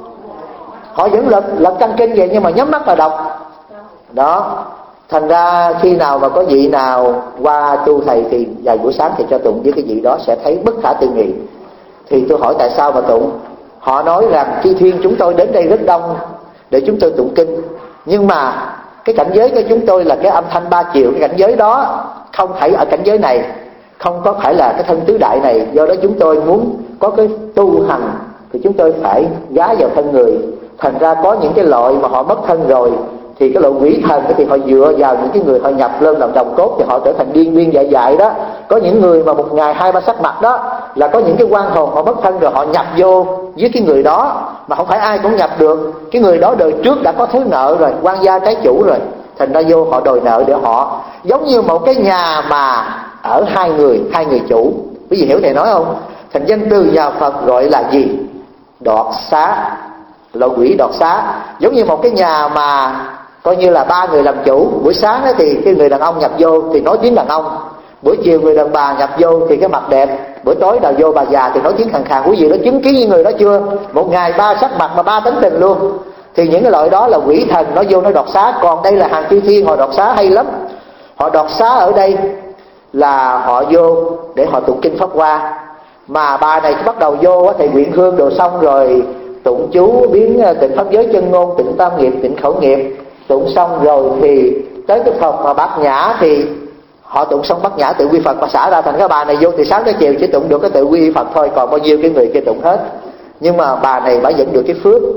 Họ vẫn lật lật căn kinh vậy nhưng mà nhắm mắt mà đọc. Đó, thành ra khi nào mà có vị nào qua tu thầy thì vài buổi sáng thì cho tụng với cái vị đó sẽ thấy bất khả tư nghị. Thì tôi hỏi tại sao mà tụng? Họ nói rằng chư thiên chúng tôi đến đây rất đông để chúng tôi tụng kinh, nhưng mà cái cảnh giới của chúng tôi là cái âm thanh ba chiều. Cái cảnh giới đó không phải ở cảnh giới này, không có phải là cái thân tứ đại này. Do đó chúng tôi muốn có cái tu hành thì chúng tôi phải gá vào thân người. Thành ra có những cái loại mà họ mất thân rồi thì cái loại quỷ thần thì họ dựa vào những cái người họ nhập lên làm đồng cốt thì họ trở thành điên điên dại dại đó. Có những người mà một ngày hai ba sắc mặt đó là có những cái quan hồn họ mất thân rồi họ nhập vô với cái người đó, mà không phải ai cũng nhập được. Cái người đó đời trước đã có thứ nợ rồi, quan gia trái chủ rồi, thành ra vô họ đòi nợ để họ, giống như một cái nhà mà ở hai người hai người chủ. Quý vị hiểu thầy nói không? Thành danh từ nhà Phật gọi là gì? Đoạt xá, là quỷ đoạt xá. Giống như một cái nhà mà coi như là ba người làm chủ. Buổi sáng đó thì cái người đàn ông nhập vô thì nói tiếng đàn ông, buổi chiều người đàn bà nhập vô thì cái mặt đẹp, buổi tối đào vô bà già thì nói tiếng khàn khàn. Quý vị đã chứng kiến những người đó chưa? Một ngày ba sắc mặt mà ba tính tình luôn. Thì những cái loại đó là quỷ thần nó vô nó đoạt xá. Còn đây là hàng chư thiên họ đoạt xá hay lắm. Họ đoạt xá ở đây là họ vô để họ tụng kinh pháp hoa. Mà bà này bắt đầu vô thì nguyện hương đồ xong rồi tụng chú biến tịnh pháp giới chân ngôn, tịnh tam nghiệp, tịnh khẩu nghiệp. Tụng xong rồi thì tới cái phòng mà bát nhã thì họ tụng xong bát nhã tự quy Phật mà xả ra. Thành cái bà này vô từ sáng tới chiều chỉ tụng được cái tự quy Phật thôi, còn bao nhiêu cái người kia tụng hết. Nhưng mà bà này bà vẫn được cái phước.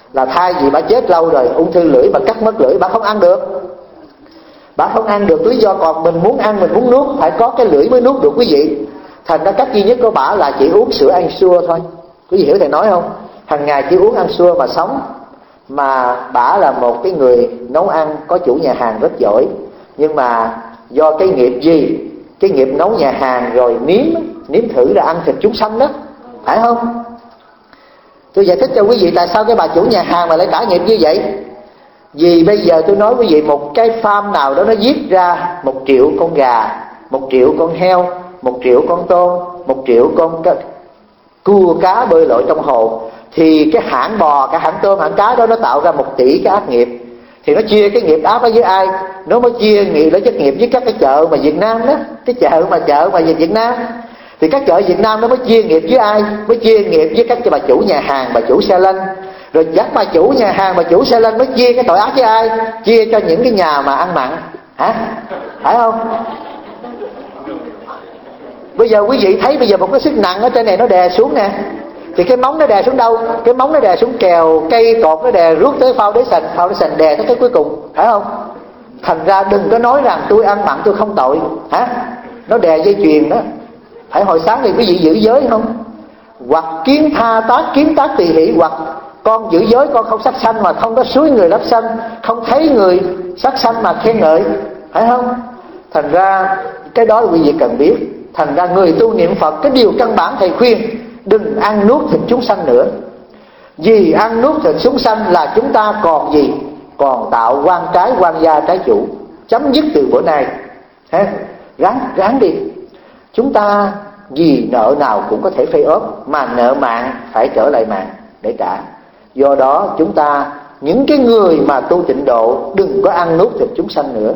Là thay vì bà chết lâu rồi, ung thư lưỡi, bà cắt mất lưỡi, bà không ăn được. Bà không ăn được, lý do còn mình muốn ăn, mình muốn nuốt, phải có cái lưỡi mới nuốt được quý vị. Thành ra cách duy nhất của bà là chỉ uống sữa ăn xua thôi. Quý vị hiểu thầy nói không? Hàng ngày chỉ uống ăn xua mà sống. Mà bà là một cái người nấu ăn, có chủ nhà hàng rất giỏi. Nhưng mà do cái nghiệp gì? Cái nghiệp nấu nhà hàng rồi nếm Nếm thử là ăn thịt chúng sanh đó, phải không? Tôi giải thích cho quý vị tại sao cái bà chủ nhà hàng mà lại trả nghiệp như vậy. Vì bây giờ tôi nói quý vị, một cái farm nào đó nó giết ra một triệu con gà, một triệu con heo, một triệu con tôm, một triệu con cua cá bơi lội trong hồ, thì cái hãng bò, cái hãng tôm, hãng cá đó nó tạo ra một tỷ cái ác nghiệp. Thì nó chia cái nghiệp ác đó với ai? Nó mới chia nghiệp lấy trách nghiệp với các cái chợ mà Việt Nam đó. Cái chợ mà chợ mà về Việt Nam, thì các chợ Việt Nam nó mới chia nghiệp với ai? Mới chia nghiệp với các bà chủ nhà hàng, bà chủ xe lanh. Rồi các bà chủ nhà hàng, bà chủ xe lanh mới chia cái tội ác với ai? Chia cho những cái nhà mà ăn mặn. Hả? Phải không? Bây giờ quý vị thấy bây giờ một cái sức nặng ở trên này nó đè xuống nè, thì cái móng nó đè xuống đâu? Cái móng nó đè xuống kèo, cây cột nó đè rút tới foundation, foundation đè tới cái cuối cùng, phải không? Thành ra đừng có nói rằng tôi ăn mặn tôi không tội. Hả? Nó đè dây chuyền đó. Phải hồi sáng thì quý vị giữ giới không? Hoặc kiến tha tác, kiến tác tỳ hỷ. Hoặc con giữ giới, con không sát sanh mà không có suối người lắp sanh, không thấy người sát sanh mà khen ngợi, phải không? Thành ra cái đó quý vị cần biết. Thành ra người tu niệm Phật, cái điều căn bản thầy khuyên đừng ăn nuốt thịt chúng sanh nữa. Vì ăn nuốt thịt chúng sanh là chúng ta còn gì? Còn tạo quan trái, quan gia, trái chủ. Chấm dứt từ bữa nay. Ha? Ráng, ráng đi. Chúng ta vì nợ nào cũng có thể phê ốp, mà nợ mạng phải trở lại mạng để trả. Do đó chúng ta, những cái người mà tu tịnh độ, đừng có ăn nuốt thịt chúng sanh nữa.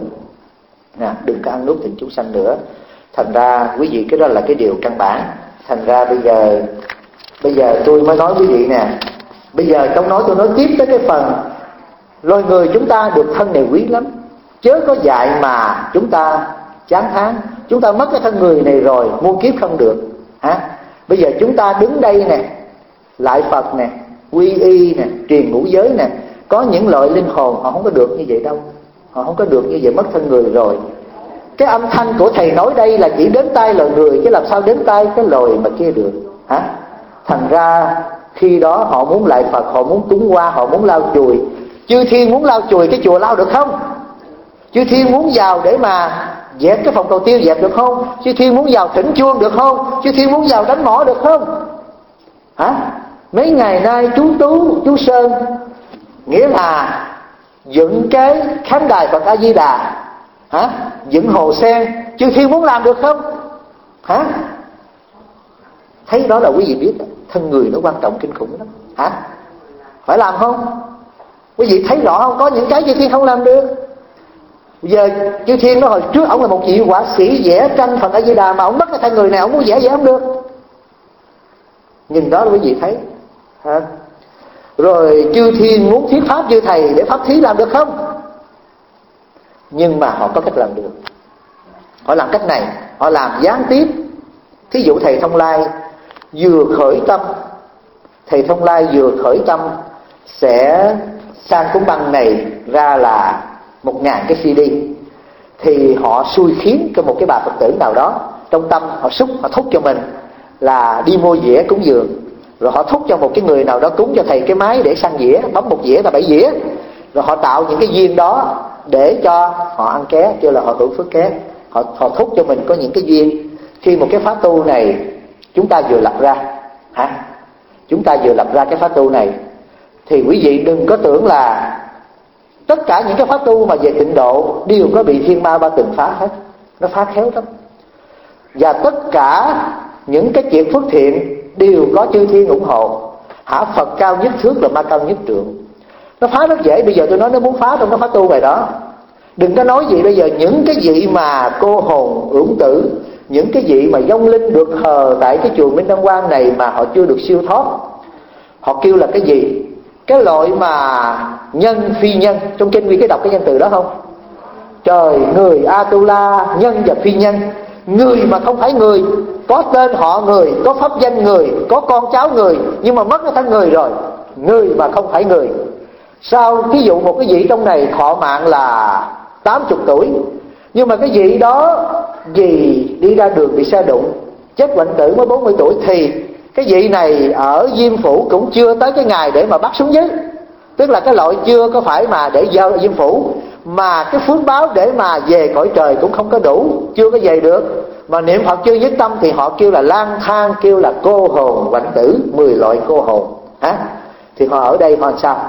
À, đừng có ăn nuốt thịt chúng sanh nữa. Thành ra quý vị, cái đó là cái điều căn bản. Thành ra bây giờ Bây giờ tôi mới nói quý vị nè. Bây giờ trong nói tôi nói tiếp tới cái phần loài người chúng ta được thân này quý lắm, chớ có dạy mà chúng ta chán thán. Chúng ta mất cái thân người này rồi, muôn kiếp không được. Hả? Bây giờ chúng ta đứng đây nè, lại Phật nè, quy y nè, truyền ngũ giới nè. Có những loại linh hồn họ không có được như vậy đâu. Họ không có được như vậy, mất thân người rồi. Cái âm thanh của thầy nói đây là chỉ đến tai loài người, chứ làm sao đến tai cái loài mà kia được. Hả? Thành ra khi đó họ muốn lại Phật, họ muốn cúng hoa, họ muốn lau chùi. Chư thiên muốn lau chùi cái chùa lau được không? Chư thiên muốn vào để mà dẹp cái phòng cầu tiêu dẹp được không? Chư thiên muốn vào thỉnh chuông được không? Chư thiên muốn vào đánh mõ được không? Hả? Mấy ngày nay chú Tú, chú Sơn, nghĩa là dựng cái khán đài Phật A Di Đà, hả? Dựng hồ sen, chư thiên muốn làm được không? Hả? Thấy đó là quý vị biết thân người nó quan trọng kinh khủng lắm. Hả? Phải làm không? Quý vị thấy rõ không? Có những cái chư thiên không làm được. Bây giờ chư thiên nó hồi trước ông là một vị họa sĩ vẽ tranh Phật A Di Đà, mà ông mất cái thân người này, ông muốn vẽ vẽ không được. Nhìn đó là quý vị thấy. Hả? Rồi chư thiên muốn thuyết pháp chư thầy để pháp thí làm được không? Nhưng mà họ có cách làm được. Họ làm cách này, họ làm gián tiếp. Thí dụ thầy Thông Lai vừa khởi tâm, thầy Thông Lai vừa khởi tâm sẽ sang cuốn băng này ra là một ngàn cái xê đê, thì họ xui khiến cho một cái bà Phật tử nào đó trong tâm họ xúc, họ thúc cho mình là đi mua dĩa cúng dường, rồi họ thúc cho một cái người nào đó cúng cho thầy cái máy để săn dĩa, bấm một dĩa là bảy dĩa, rồi họ tạo những cái duyên đó để cho họ ăn ké, kêu là họ hưởng phước ké. Họ, họ thúc cho mình có những cái duyên. Khi một cái pháp tu này chúng ta vừa lập ra, hả? Chúng ta vừa lập ra cái pháp tu này, thì quý vị đừng có tưởng là tất cả những cái pháp tu mà về tịnh độ đều có bị thiên ma ba từng phá hết. Nó phá khéo lắm. Và tất cả những cái chuyện phước thiện đều có chư thiên ủng hộ. Hả? Phật cao nhất thước là ma cao nhất trượng. Nó phá rất dễ. Bây giờ tôi nói nó muốn phá trong cái pháp tu này đó. Đừng có nói gì bây giờ những cái vị mà cô hồn ưỡng tử, những cái vị mà vong linh được thờ tại cái chùa Minh Đăng Quang này mà họ chưa được siêu thoát, họ kêu là cái gì? Cái loại mà nhân phi nhân. Trong kinh quý cái đọc cái nhân từ đó không? Trời, người, Atula, nhân và phi nhân. Người mà không phải người, có tên họ người, có pháp danh người, có con cháu người, nhưng mà mất cái thân người rồi. người mà không phải người. Sao thí dụ một cái vị trong này thọ mạng là tám mươi tuổi, nhưng mà cái vị đó vì đi ra đường bị xe đụng chết hoạnh tử mới bốn mươi tuổi, thì cái vị này ở Diêm Phủ cũng chưa tới cái ngày để mà bắt xuống dưới. Tức là cái loại chưa có phải mà để giao Diêm Phủ, mà cái phước báo để mà về cõi trời cũng không có đủ, chưa có về được. Mà niệm Phật chưa nhất tâm thì họ kêu là lang thang, kêu là cô hồn hoạnh tử, mười loại cô hồn. Hả? Thì họ ở đây họ làm sao?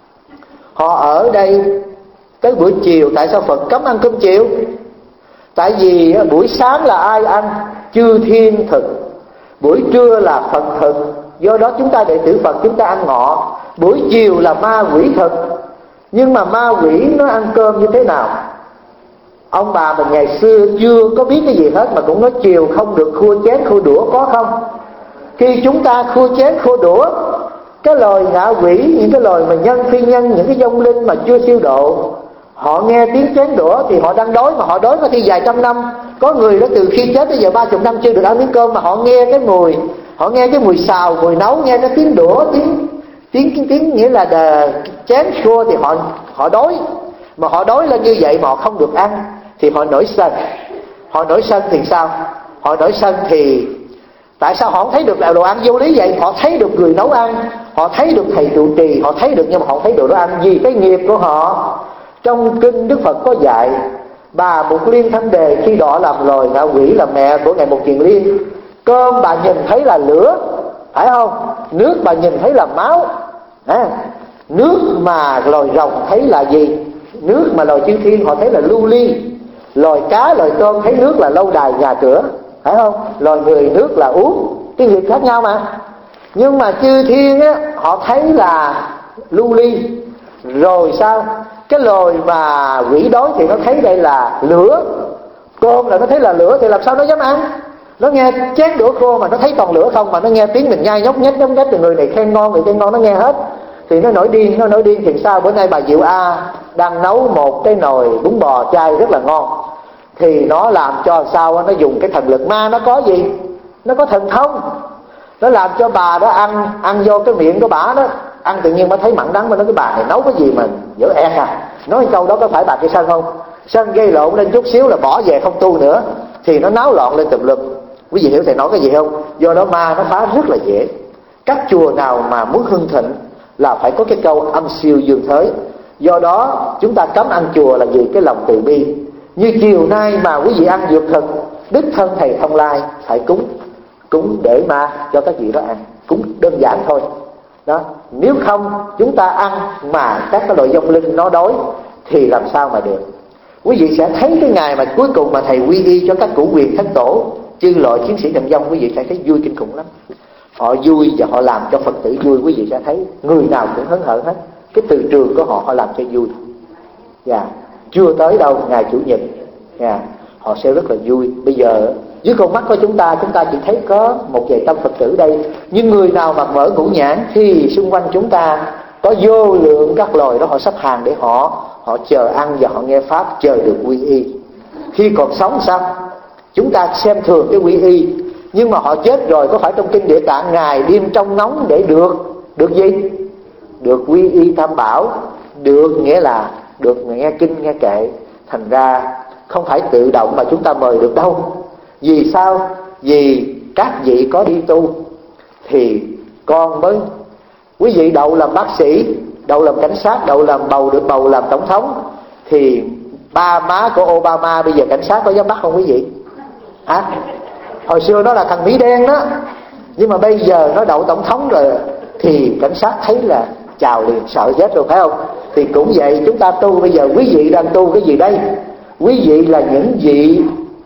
Họ ở đây tới buổi chiều, tại sao Phật cấm ăn cơm chiều? Tại vì buổi sáng là ai ăn? Chư thiên thực. Buổi trưa là Phật thực, do đó chúng ta đệ tử Phật chúng ta ăn ngọ. Buổi chiều là ma quỷ thực. Nhưng mà ma quỷ nó ăn cơm như thế nào? Ông bà mình ngày xưa chưa có biết cái gì hết mà cũng nói chiều không được khua chén khua đũa, có không? Khi chúng ta khua chén khua đũa, cái loài ngạ quỷ, những cái loài mà nhân phi nhân, những cái vong linh mà chưa siêu độ, họ nghe tiếng chén đũa thì họ đang đói, mà họ đói có khi vài trăm năm. Có người đó từ khi chết tới giờ ba chục năm chưa được ăn miếng cơm, mà họ nghe cái mùi, họ nghe cái mùi xào, mùi nấu, nghe cái tiếng đũa, tiếng tiếng tiếng, tiếng nghĩa là đờ, chén xua thì họ họ đói. Mà họ đói lên như vậy mà họ không được ăn thì họ nổi sân. Họ nổi sân thì sao? Họ nổi sân thì tại sao họ không thấy được đồ ăn vô lý vậy? Họ thấy được người nấu ăn, họ thấy được thầy trụ trì, họ thấy được, nhưng mà họ không thấy được đồ ăn. Vì cái nghiệp của họ. Trong kinh Đức Phật có dạy, bà Mục Liên Thanh Đề khi đọa làm loài ngạ quỷ là mẹ của ngài Mục Kiền Liên, cơm bà nhìn thấy là lửa, phải không? Nước bà nhìn thấy là máu. À, nước mà loài rồng thấy là gì? Nước mà loài chư thiên họ thấy là lưu ly. Loài cá, loài tôm thấy nước là lâu đài nhà cửa, phải không? Loài người nước là uống. Cái việc khác nhau mà. Nhưng mà chư thiên á, họ thấy là lưu ly. Rồi sao? Cái loài mà quỷ đói thì nó thấy đây là lửa. Cơm là nó thấy là lửa, thì làm sao nó dám ăn? Nó nghe chén đũa khô mà nó thấy toàn lửa không, mà nó nghe tiếng mình nhai nhóc nhách nhóc nhách từ người này khen ngon, người khen ngon, nó nghe hết. Thì nó nổi điên, nó nổi điên thì sao? Bữa nay bà Diệu A đang nấu một cái nồi bún bò chay rất là ngon, thì nó làm cho sao? Nó dùng cái thần lực ma, nó có gì? Nó có thần thông. Nó làm cho bà đó ăn ăn vô cái miệng của bà đó, ăn tự nhiên bà thấy mặn đắng, mà nói cái bà này nấu cái gì mà dở ẹt à. Nói câu đó có phải bà cái sân không? Sân gây lộn lên chút xíu là bỏ về không tu nữa, thì nó náo loạn lên tùm lum. Quý vị hiểu thầy nói cái gì không? Do đó ma nó phá rất là dễ. Các chùa nào mà muốn hưng thịnh là phải có cái câu âm siêu dương thới. Do đó chúng ta cấm ăn chùa là vì cái lòng từ bi. Như chiều nay mà quý vị ăn dược thực, đích thân thầy Thông Lai phải cúng, cúng để mà cho các vị đó ăn, cúng đơn giản thôi đó. Nếu không chúng ta ăn mà các cái loại vong linh nó đói thì làm sao mà được. Quý vị sẽ thấy cái ngày mà cuối cùng mà thầy quy y cho các cụ quyền thánh tổ, chư loại chiến sĩ đồng vong, quý vị sẽ thấy vui kinh khủng lắm. Họ vui và họ làm cho Phật tử vui. Quý vị sẽ thấy người nào cũng hớn hở hết. Cái từ trường của họ họ làm cho vui. Dạ, chưa tới đâu ngày Chủ nhật, dạ, họ sẽ rất là vui. Bây giờ dưới con mắt của chúng ta, chúng ta chỉ thấy có một vài trăm Phật tử đây, nhưng người nào mà mở ngũ nhãn thì xung quanh chúng ta có vô lượng các loài đó, họ sắp hàng để họ họ chờ ăn và họ nghe pháp, chờ được quy y. Khi còn sống sao? Chúng ta xem thường cái quy y, nhưng mà họ chết rồi, có phải trong kinh Địa Tạng ngày đêm trong nóng để được được gì? Được quy y Tam Bảo, được nghĩa là được nghe kinh nghe kệ. Thành ra không phải tự động mà chúng ta mời được đâu. Vì sao? Vì các vị có đi tu thì con mới. Quý vị đậu làm bác sĩ, đậu làm cảnh sát, đậu làm bầu, được bầu làm tổng thống, thì ba má của Obama bây giờ cảnh sát có dám bắt không quý vị? Hả? Hồi xưa nó là thằng Mỹ đen đó, nhưng mà bây giờ nó đậu tổng thống rồi thì cảnh sát thấy là chào liền, sợ chết rồi, phải không? Thì cũng vậy, chúng ta tu bây giờ, quý vị đang tu cái gì đây? Quý vị là những vị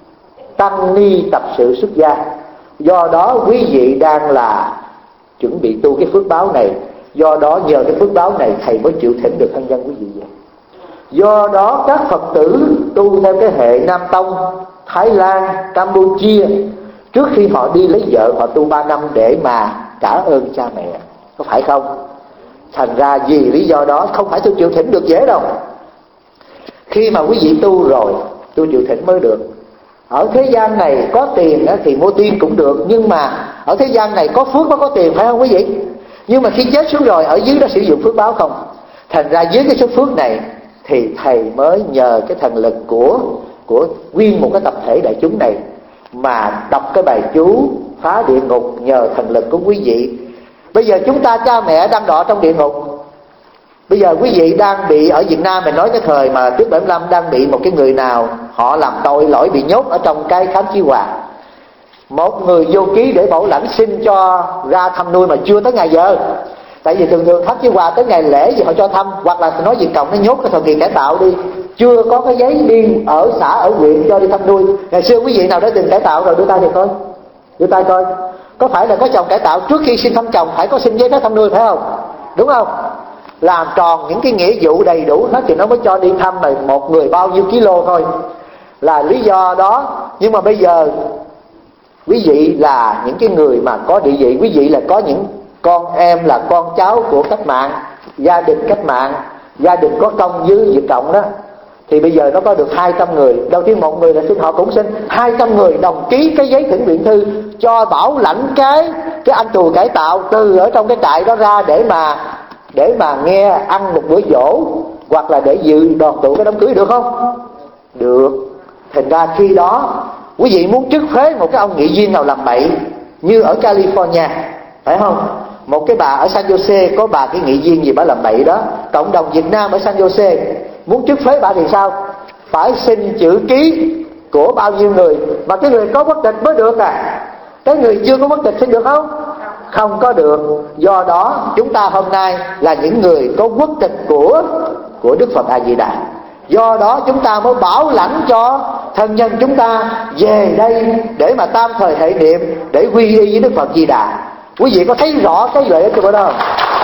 tăng ni tập sự xuất gia. Do đó quý vị đang là chuẩn bị tu cái phước báo này. Do đó nhờ cái phước báo này thầy mới chịu thỉnh được thân nhân quý vị vậy. Do đó các Phật tử tu theo cái hệ Nam Tông, Thái Lan, Campuchia, trước khi họ đi lấy vợ họ tu ba năm để mà trả ơn cha mẹ, có phải không? Thành ra vì lý do đó không phải tôi chịu thỉnh được dễ đâu. Khi mà quý vị tu rồi tôi chịu thỉnh mới được. Ở thế gian này có tiền thì mua tiên cũng được, nhưng mà ở thế gian này có phước mới có tiền, phải không quý vị? Nhưng mà khi chết xuống rồi, ở dưới đó sử dụng phước báo không. Thành ra dưới cái số phước này thì thầy mới nhờ cái thần lực của của nguyên một cái tập thể đại chúng này mà đọc cái bài chú phá địa ngục nhờ thần lực của quý vị. Bây giờ chúng ta cha mẹ đang đọa trong địa ngục. Bây giờ quý vị đang bị ở Việt Nam, mình nói cái thời mà trước bảy mươi lăm đang bị một cái người nào họ làm tội lỗi bị nhốt ở trong cái khám chí hòa. Một người vô ký để bảo lãnh xin cho ra thăm nuôi mà chưa tới ngày giờ. Tại vì thường thường khám chí hòa tới ngày lễ gì họ cho thăm, hoặc là nói Việt Cộng nó nhốt cái thời kỳ cải tạo đi, chưa có cái giấy đi ở xã ở huyện cho đi thăm nuôi. Ngày xưa quý vị nào đã từng cải tạo rồi đưa tay thì coi, đưa tay coi có phải là có chồng cải tạo trước khi xin thăm chồng phải có xin giấy phép thăm nuôi phải không? Đúng không? Làm tròn những cái nghĩa vụ đầy đủ hết thì nó mới cho đi thăm mà một người bao nhiêu kilo thôi, là lý do đó. Nhưng mà bây giờ quý vị là những cái người mà có địa vị, quý vị là có những con em là con cháu của cách mạng, gia đình cách mạng, gia đình có công với Việt Cộng đó, thì bây giờ nó có được hai trăm người. Đầu tiên một người là xin họ cũng xin, hai trăm người đồng ký cái giấy thỉnh nguyện thư cho bảo lãnh cái cái anh tù cải tạo từ ở trong cái trại đó ra để mà để mà nghe ăn một bữa giỗ, hoặc là để dự đoàn tụ cái đám cưới, được không? Được. Thành ra khi đó quý vị muốn trức phế một cái ông nghị viên nào làm bậy như ở California, phải không? Một cái bà ở San Jose có bà cái nghị viên gì bà làm bậy đó, cộng đồng Việt Nam ở San Jose muốn trức phế bà thì sao? Phải xin chữ ký của bao nhiêu người, mà cái người có quốc tịch mới được à. Cái người chưa có quốc tịch xin được không? Không có được. Do đó chúng ta hôm nay là những người có quốc tịch của của Đức Phật A Di Đà. Do đó chúng ta mới bảo lãnh cho thân nhân chúng ta về đây để mà tam thời hệ niệm, để quy y với Đức Phật Di Đà. Quý vị có thấy rõ cái lợi ích của đó không?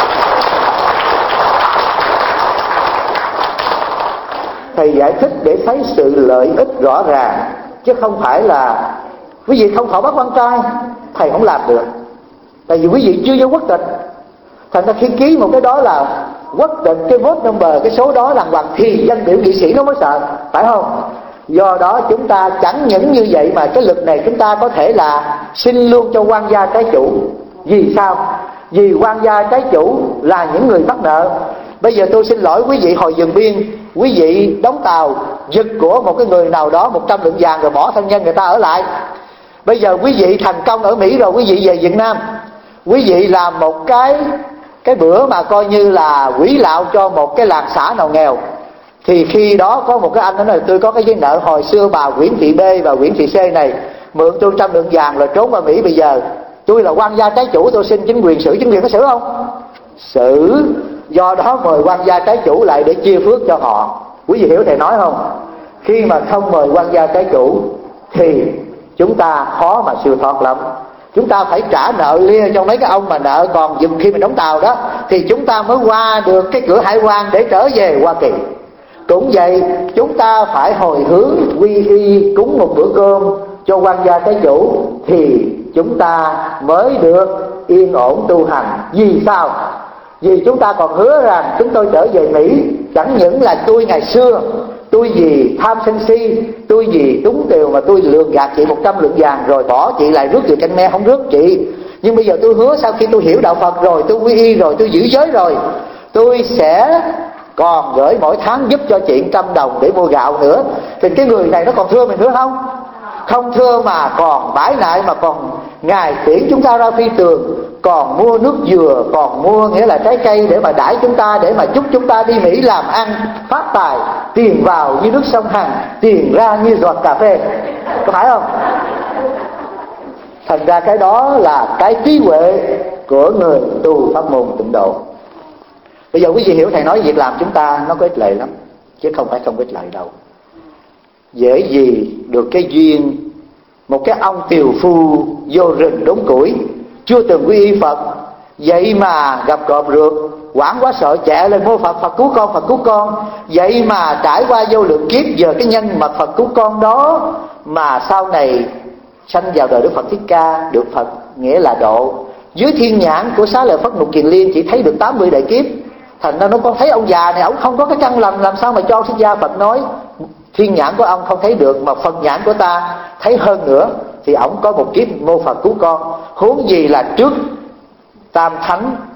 Thầy giải thích để thấy sự lợi ích rõ ràng, chứ không phải là quý vị không thọ bắt quan trai thầy không làm được. Tại vì quý vị chưa vô quốc tịch. Thành ra khi ký một cái đó là quốc tịch, cái vote number, cái số đó đàng hoàng thì danh biểu nghị sĩ nó mới sợ, phải không? Do đó chúng ta chẳng những như vậy mà cái lực này chúng ta có thể là xin luôn cho quan gia trái chủ. Vì sao? Vì quan gia trái chủ là những người mắc nợ. Bây giờ tôi xin lỗi quý vị, hồi Dừng Biên quý vị đóng tàu giật của một cái người nào đó một trăm lượng vàng rồi bỏ thân nhân người ta ở lại. Bây giờ quý vị thành công ở Mỹ rồi, quý vị về Việt Nam, quý vị làm một cái cái bữa mà coi như là quỹ lạo cho một cái làng xã nào nghèo, thì khi đó có một cái anh nói là tôi có cái giấy nợ hồi xưa bà Nguyễn Thị B và Nguyễn Thị C này mượn tôi trăm lượng vàng rồi trốn qua Mỹ, bây giờ tôi là quan gia trái chủ, tôi xin chính quyền xử. Chính quyền có xử không? Xử. Do đó mời quan gia trái chủ lại để chia phước cho họ. Quý vị hiểu thầy nói không? Khi mà không mời quan gia trái chủ thì chúng ta khó mà siêu thoát lắm. Chúng ta phải trả nợ lia cho mấy cái ông mà nợ còn dùm khi mình đóng tàu đó, thì chúng ta mới qua được cái cửa hải quan để trở về Hoa Kỳ. Cũng vậy, chúng ta phải hồi hướng quy y cúng một bữa cơm cho quan gia trái chủ thì chúng ta mới được yên ổn tu hành. Vì sao? Vì chúng ta còn hứa rằng chúng tôi trở về Mỹ, chẳng những là tôi ngày xưa tôi vì tham sân si, tôi vì túng tiều mà tôi lường gạt chị một trăm lượng vàng rồi bỏ chị lại rước về canh me không rước chị. Nhưng bây giờ tôi hứa sau khi tôi hiểu đạo Phật rồi, tôi quy y rồi, tôi giữ giới rồi, tôi sẽ còn gửi mỗi tháng giúp cho chị trăm đồng để mua gạo nữa. Thì cái người này nó còn thưa mình nữa không? Không thưa mà còn bãi nại, mà còn Ngài tiễn chúng ta ra phi tường, còn mua nước dừa, còn mua nghĩa là trái cây để mà đãi chúng ta, để mà chúc chúng ta đi Mỹ làm ăn phát tài, tiền vào như nước sông Hằng, tiền ra như giọt cà phê. Có phải không? Thành ra cái đó là cái trí huệ của người tu pháp môn tịnh độ. Bây giờ quý vị hiểu thầy nói việc làm chúng ta nó có ích lợi lắm, chứ không phải không ích lợi đâu. Dễ gì được cái duyên một cái ông tiều phu vô rừng đốn củi, chưa từng quy y Phật, vậy mà gặp cọp rượt, hoảng quá sợ chạy lên mua Phật, Phật cứu con, Phật cứu con. Vậy mà trải qua vô lượng kiếp giờ cái nhân mà Phật cứu con đó, mà sau này sanh vào đời Đức Phật Thích Ca, được Phật nghĩa là độ. Dưới thiên nhãn của Xá Lợi Phất Mục Kiền Liên chỉ thấy được tám mươi đại kiếp. Thành ra nó con thấy ông già này, ông không có cái căn lành, làm sao mà cho Thích Gia Phật nói. Thiên nhãn của ông không thấy được, mà Phật nhãn của ta thấy hơn nữa, thì ông có một kiếp mô Phật cứu con. Huống gì là trước Tam Thánh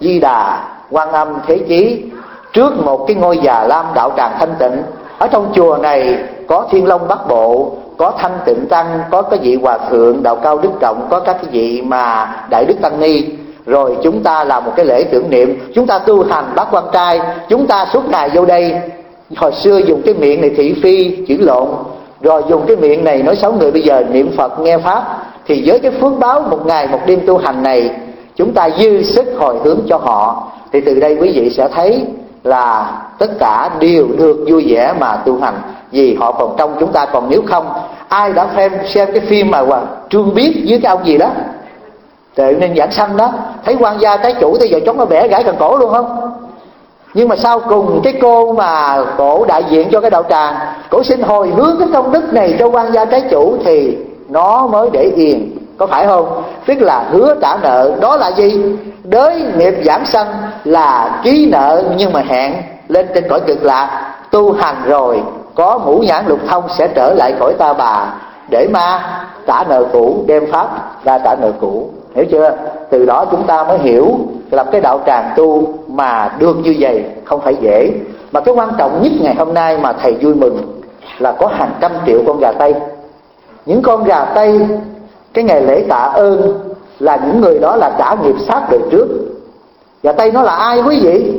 Di Đà, Quan Âm, Thế Chí, trước một cái ngôi Già Lam đạo tràng thanh tịnh. Ở trong chùa này có Thiên Long Bát Bộ, có Thanh Tịnh Tăng, có cái vị Hòa Thượng Đạo Cao Đức Trọng, có các cái vị mà Đại Đức Tăng Ni. Rồi chúng ta làm một cái lễ tưởng niệm, chúng ta tu hành bát quan trai, chúng ta suốt ngày vô đây. Hồi xưa dùng cái miệng này thị phi chữ lộn, rồi dùng cái miệng này nói xấu người, bây giờ niệm Phật nghe Pháp. Thì với cái phước báo một ngày một đêm tu hành này, chúng ta dư sức hồi hướng cho họ. Thì từ đây quý vị sẽ thấy là tất cả đều được vui vẻ mà tu hành, vì họ còn trong chúng ta. Còn nếu không, ai đã xem, xem cái phim mà Trương Biết với cái ông gì đó Tuệ Ninh Giảng Sanh đó, thấy quan gia trái chủ tới giờ chống nó bẻ gãy cần cổ luôn không? Nhưng mà sau cùng cái cô mà cổ đại diện cho cái đạo tràng, cổ xin hồi hướng cái công đức này cho quan gia trái chủ thì nó mới để yên, có phải không? Tức là hứa trả nợ. Đó là gì? Đới nghiệp giảng sanh là ký nợ, nhưng mà hẹn lên trên cõi cực lạc tu hành rồi có ngũ nhãn lục thông sẽ trở lại cõi Ta Bà để mà trả nợ cũ, đem pháp ra trả nợ cũ. Hiểu chưa? Từ đó chúng ta mới hiểu là cái đạo tràng tu mà được như vậy không phải dễ. Mà cái quan trọng nhất ngày hôm nay mà thầy vui mừng là có hàng trăm triệu con gà Tây. Những con gà Tây, cái ngày lễ tạ ơn là những người đó là trả nghiệp sát đời trước. Gà Tây nó là ai quý vị?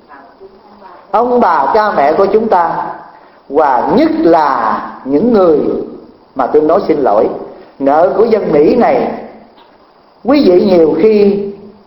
Ông bà cha mẹ của chúng ta. Và nhất là những người mà tôi nói xin lỗi, nợ của dân Mỹ này. Quý vị nhiều khi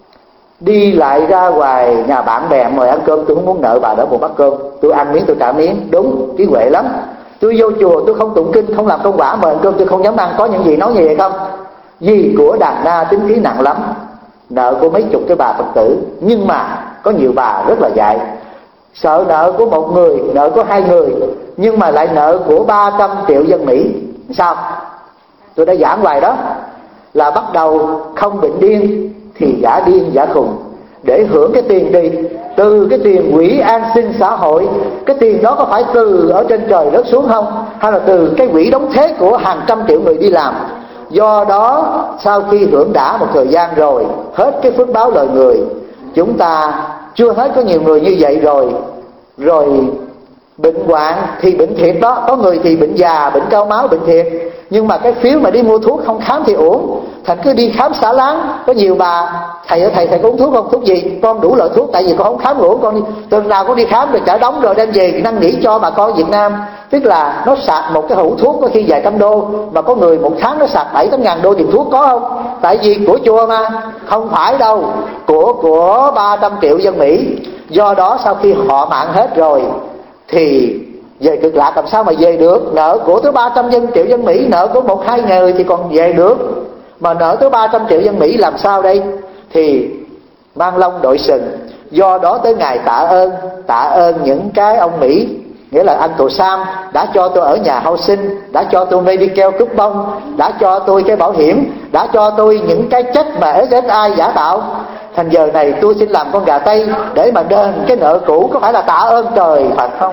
đi lại ra ngoài nhà bạn bè mời ăn cơm, tôi không muốn nợ bà đó một bát cơm, tôi ăn miếng tôi trả miếng. Đúng, trí huệ lắm. Tôi vô chùa tôi không tụng kinh, không làm công quả, mời ăn cơm tôi không dám ăn. Có những gì nói như vậy không? Vì của đàn na tính khí nặng lắm, nợ của mấy chục cái bà Phật tử. Nhưng mà có nhiều bà rất là dại, sợ nợ của một người, nợ của hai người, nhưng mà lại nợ của ba trăm triệu dân Mỹ. Sao? Tôi đã giảng hoài đó, là bắt đầu không bệnh điên thì giả điên giả khùng. Để hưởng cái tiền gì? Từ cái tiền quỹ an sinh xã hội. Cái tiền đó có phải từ ở trên trời rớt xuống không? Hay là từ cái quỹ đóng thế của hàng trăm triệu người đi làm? Do đó sau khi hưởng đã một thời gian rồi, hết cái phước báo lời người. Chúng ta chưa hết, có nhiều người như vậy rồi. Rồi bệnh hoạn thì bệnh thiệt đó. Có người thì bệnh già, bệnh cao máu, bệnh thiệt. Nhưng mà cái phiếu mà đi mua thuốc không khám thì uổng, thành cứ đi khám xả láng. Có nhiều bà, thầy ơi thầy, thầy có uống thuốc không? Thuốc gì? Con đủ loại thuốc, tại vì con không khám uổng. Con tuần nào con đi khám rồi trả đóng rồi đem về năn nỉ cho bà con Việt Nam. Tức là nó sạc một cái hũ thuốc có khi vài trăm đô, mà có người một tháng nó sạc bảy tám ngàn đô tiền thuốc, có không? Tại vì của chùa mà. Không phải đâu, của của ba trăm triệu dân Mỹ. Do đó sau khi họ mạng hết rồi thì về cực lạc làm sao mà về được? Nợ của tới ba trăm triệu dân Mỹ, nợ của một hai người thì còn về được, mà nợ tới ba trăm triệu dân Mỹ làm sao đây? Thì mang lông đội sừng. Do đó tới ngày tạ ơn, tạ ơn những cái ông Mỹ, nghĩa là anh Tù Sam đã cho tôi ở nhà hậu sinh, đã cho tôi Medicare coupon, đã cho tôi cái bảo hiểm, đã cho tôi những cái chất mà ét ét i giả tạo. Thành giờ này tôi xin làm con gà Tây để mà đền cái nợ cũ, có phải là tạ ơn trời Phật không?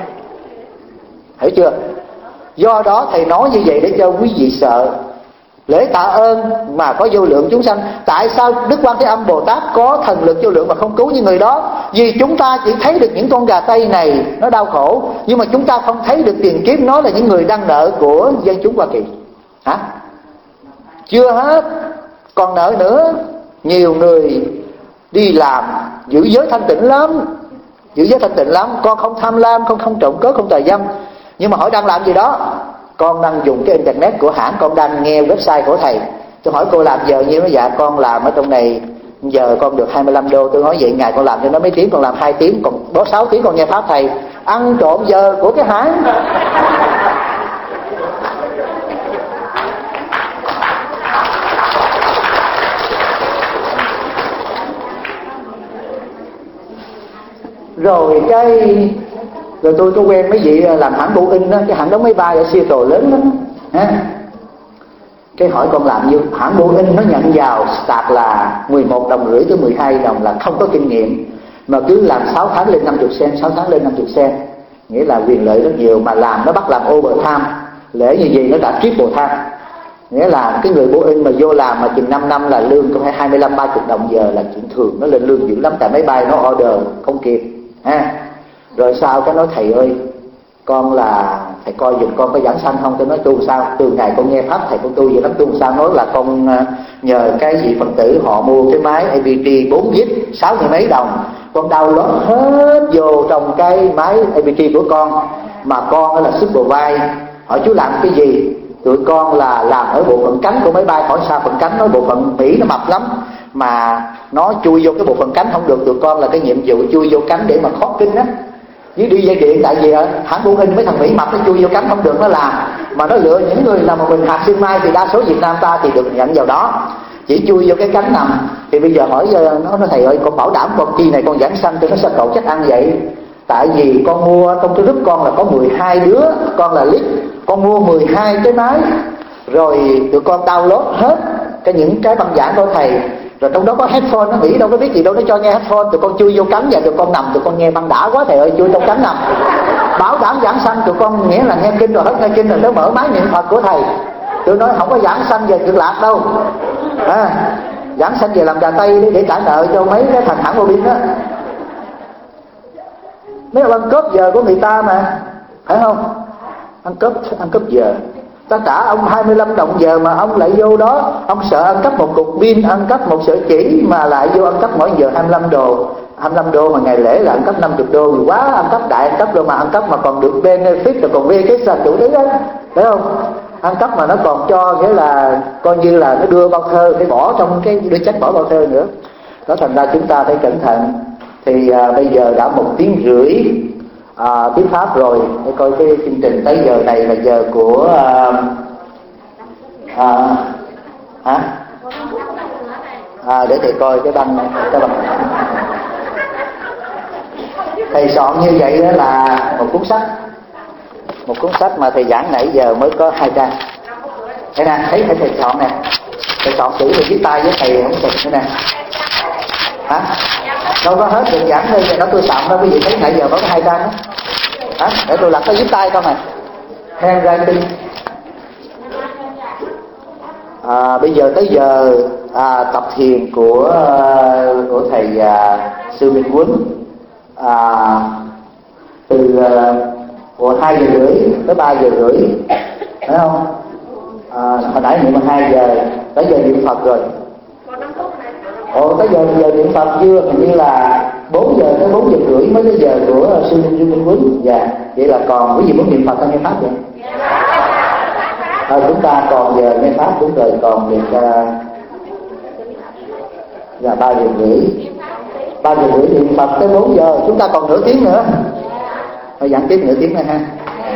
Hiểu chưa? Do đó thầy nói như vậy để cho quý vị sợ. Lễ tạ ơn mà có vô lượng chúng sanh. Tại sao Đức Quan Thế Âm Bồ Tát có thần lực vô lượng mà không cứu những người đó? Vì chúng ta chỉ thấy được những con gà Tây này nó đau khổ, nhưng mà chúng ta không thấy được tiền kiếp nó là những người đang nợ của dân chúng Hoa Kỳ. Hả? Chưa hết, còn nợ nữa. Nhiều người đi làm giữ giới thanh tịnh lắm, giữ giới thanh tịnh lắm, con không tham lam, con không trộm cướp, không tà dâm. Nhưng mà hỏi đang làm gì đó? Con đang dùng cái internet của hãng, con đang nghe website của thầy. Tôi hỏi cô làm giờ nhiêu? Nó dạ con làm ở trong này giờ con được hai mươi lăm đô. Tôi nói vậy ngày con làm cho nó mấy tiếng? Con làm hai tiếng, còn đó sáu tiếng con nghe pháp thầy. Ăn trộm giờ của cái hãng. Rồi cái rồi tôi có quen mấy vị làm hãng Boeing đó, cái hãng đóng máy bay ở Seattle lớn lắm ha. Cái hỏi con làm như hãng Boeing nó nhận vào start là mười một đồng rưỡi tới mười hai đồng, là không có kinh nghiệm, mà cứ làm sáu tháng lên năm mươi cent, sáu tháng lên năm mươi cent, nghĩa là quyền lợi rất nhiều, mà làm nó bắt làm overtime, lễ như vậy nó đã triple time. Nghĩa là cái người Boeing mà vô làm mà chừng năm năm là lương cũng phải hai mươi lăm ba mươi đồng giờ là chuyện thường, nó lên lương dữ lắm, tại máy bay nó order không kịp ha. Rồi sau cái nói thầy ơi, con là thầy coi giùm con có giảng sanh không? Tôi nói tu sao? Từ ngày con nghe pháp thầy con tu vậy lắm, tu sao? Nói là con nhờ cái vị Phật tử họ mua cái máy a pê tê bốn vít sáu mươi mấy đồng, con download hết vô trong cái máy a pê tê của con, mà con là supervise. Hỏi chú làm cái gì? Tụi con là làm ở bộ phận cánh của máy bay. Hỏi sao phận cánh? Nói bộ phận Mỹ nó mập lắm mà nó chui vô cái bộ phận cánh không được, tụi con là cái nhiệm vụ chui vô cánh để mà khót kinh á, với đi dây điện. Tại vì hãng Boeing mấy thằng Mỹ mập nó chui vô cánh không được, nó làm mà nó lựa những người nào mà mình hạt xương mai, thì đa số Việt Nam ta thì được nhận vào đó, chỉ chui vô cái cánh nằm. Thì bây giờ hỏi nó nói thầy ơi, con bảo đảm con chi này con giảng sanh cho nó sao cậu chắc ăn vậy? Tại vì con mua trong cái group con là có mười hai đứa, con là lead, con mua mười hai cái máy, rồi tụi con download hết cái những cái băng giảng của thầy, rồi trong đó có headphone. Nó nghĩ đâu có biết gì đâu, nó cho nghe headphone, tụi con chui vô cánh và tụi con nằm, tụi con nghe băng đã quá thầy ơi, chui trong cánh nằm. Bảo đảm giảng sanh, tụi con nghĩa là nghe kinh rồi hết nghe kinh rồi nó mở máy niệm Phật của thầy. Tôi nói không có giảng sanh về cực lạc đâu à, giảng sanh về làm gà tây để, để trả nợ cho mấy cái thằng hãng Boeing đó. Mấy ông ăn cướp giờ của người ta mà, phải không? Ăn cướp, ăn cướp giờ. Ta trả ông hai mươi lăm đồng giờ mà ông lại vô đó, ông sợ ăn cắp một cục pin, ăn cắp một sợi chỉ mà lại vô ăn cắp mỗi giờ hai mươi lăm đô. hai mươi lăm đô mà ngày lễ là ăn cắp năm mươi đô thì quá ăn cắp đại ăn cắp rồi, mà ăn cắp mà còn được benefit rồi còn về cái sàn chủ đấy đó, phải không? Ăn cắp mà nó còn cho nghĩa là coi như là nó đưa bao thơ, phải bỏ trong cái đưa check bỏ bao thơ nữa. Đó thành ra chúng ta phải cẩn thận. Thì à, bây giờ đã một tiếng rưỡi à, tiếng Pháp rồi, để coi cái chương trình tới giờ này là giờ của à, à, hả? À, để thầy coi cái băng này, cái băng. Thầy soạn như vậy đó là một cuốn sách, một cuốn sách mà thầy giảng nãy giờ mới có hai trang. Đây nè, thấy thầy soạn nè, thầy soạn chữ thầy viết tay với thầy không được nữa nè. Hả? Đâu có hết được giảng thôi, nó tôi soạn đâu, quý vị thấy nãy giờ mới có hai trang đó. Hả? Để tôi lật cái viết tay con này. Handwriting. À, bây giờ tới giờ à, tập thiền của của thầy à, sư Minh Quấn à, từ à, của hai giờ rưỡi tới ba giờ rưỡi, phải không? À, hồi nãy niệm hai giờ, tới giờ niệm Phật rồi. Ồ, tới giờ giờ niệm Phật chưa? Hình như là bốn giờ tới bốn giờ rưỡi mới tới giờ của sư Minh Minh Quấn. Dạ, vậy là còn quý vị muốn niệm Phật hay nghe pháp vậy? À, chúng ta còn giờ nghe pháp đúng rồi, còn được uh, là ba giờ rưỡi, ba giờ rưỡi niệm Phật tới bốn giờ, chúng ta còn nửa tiếng nữa. Thôi giảng tiếp nửa tiếng nữa ha.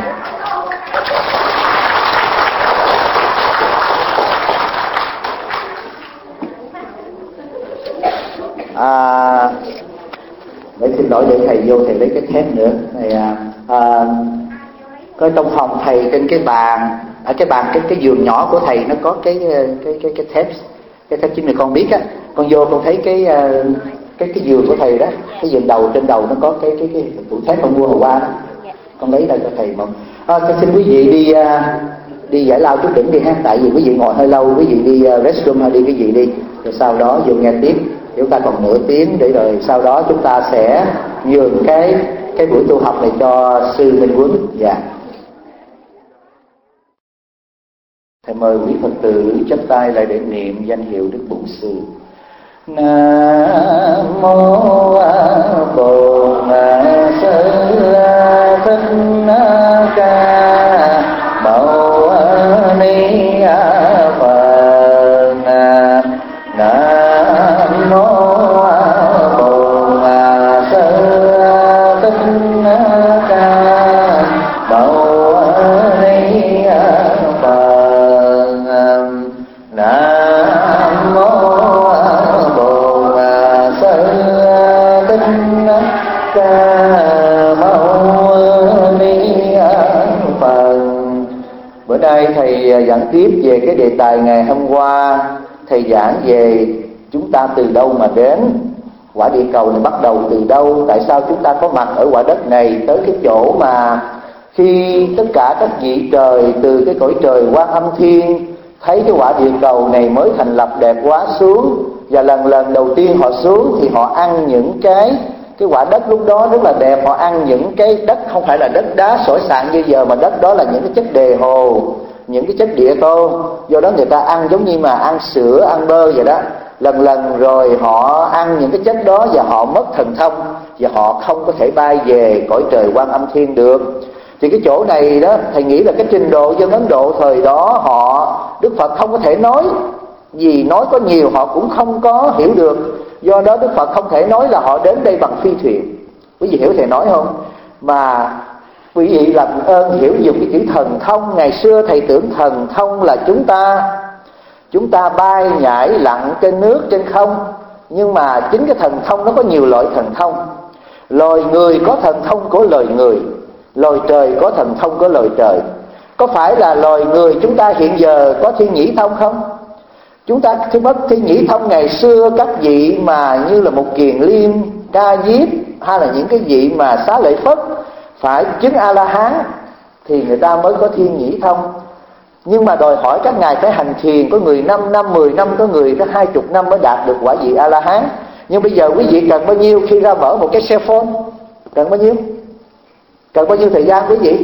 À, để xin lỗi để thầy vô thầy lấy cái thép nữa này à, à, có trong phòng thầy trên cái bàn ở cái bàn cái cái giường nhỏ của thầy nó có cái cái cái cái thép, cái thép chính này con biết á, con vô con thấy cái cái cái giường của thầy đó, cái giường đầu trên đầu nó có cái cái cái tủ thép con mua hôm qua đó. Con lấy đây cho thầy một. À, xin quý vị đi đi giải lao chút đỉnh đi ha, tại vì quý vị ngồi hơi lâu, quý vị đi restroom hay đi cái gì đi, rồi sau đó vô nghe tiếp. Chúng ta còn nửa tiếng để rồi sau đó chúng ta sẽ nhường cái cái buổi tu học này cho sư Minh Quấn. Dạ. Thầy mời quý Phật tử chắp tay lại để niệm danh hiệu Đức Bổn Sư. Nam mô Bổn Sư Thích Ca Mâu Ni Phật. Nam mô Bổn Sư Thích Ca Mâu Ni Phật. Nam mô Bổn Sư Thích Ca Mâu Ni Phật. Bữa nay thầy giảng tiếp về cái đề tài ngày hôm qua. Thầy giảng về chúng ta từ đâu mà đến, quả địa cầu này bắt đầu từ đâu, tại sao chúng ta có mặt ở quả đất này, tới cái chỗ mà khi tất cả các vị trời từ cái cõi trời Quan Âm Thiên thấy cái quả địa cầu này mới thành lập đẹp quá xuống, và lần lần đầu tiên họ xuống thì họ ăn những cái cái quả đất lúc đó rất là đẹp. Họ ăn những cái đất không phải là đất đá sỏi sạn như giờ, mà đất đó là những cái chất đề hồ, những cái chất địa tô. Do đó người ta ăn giống như mà ăn sữa, ăn bơ vậy đó. Lần lần rồi họ ăn những cái chất đó và họ mất thần thông, và họ không có thể bay về cõi trời Quan Âm Thiên được. Thì cái chỗ này đó, thầy nghĩ là cái trình độ dân Ấn Độ thời đó họ, Đức Phật không có thể nói, vì nói có nhiều họ cũng không có hiểu được. Do đó Đức Phật không thể nói là họ đến đây bằng phi thuyền. Quý vị hiểu thầy nói không? Mà quý vị làm ơn hiểu dùng cái chữ thần thông. Ngày xưa thầy tưởng thần thông là chúng ta Chúng ta bay nhảy lặn trên nước, trên không. Nhưng mà chính cái thần thông nó có nhiều loại thần thông. Loài người có thần thông của loài người, loài trời có thần thông của loài trời. Có phải là loài người chúng ta hiện giờ có thiên nhĩ thông không? Chúng ta thứ mất thiên nhĩ thông ngày xưa các vị mà như là một Kiền Liêm, Ca Diếp, hay là những cái vị mà Xá Lợi Phất phải chứng A-la-hán thì người ta mới có thiên nhĩ thông. Nhưng mà đòi hỏi các ngài phải hành thiền, có người năm năm, mười năm, có người tới hai chục năm mới đạt được quả vị A-la-hán. Nhưng bây giờ quý vị cần bao nhiêu khi ra mở một cái cell phone? Cần bao nhiêu? Cần bao nhiêu thời gian quý vị?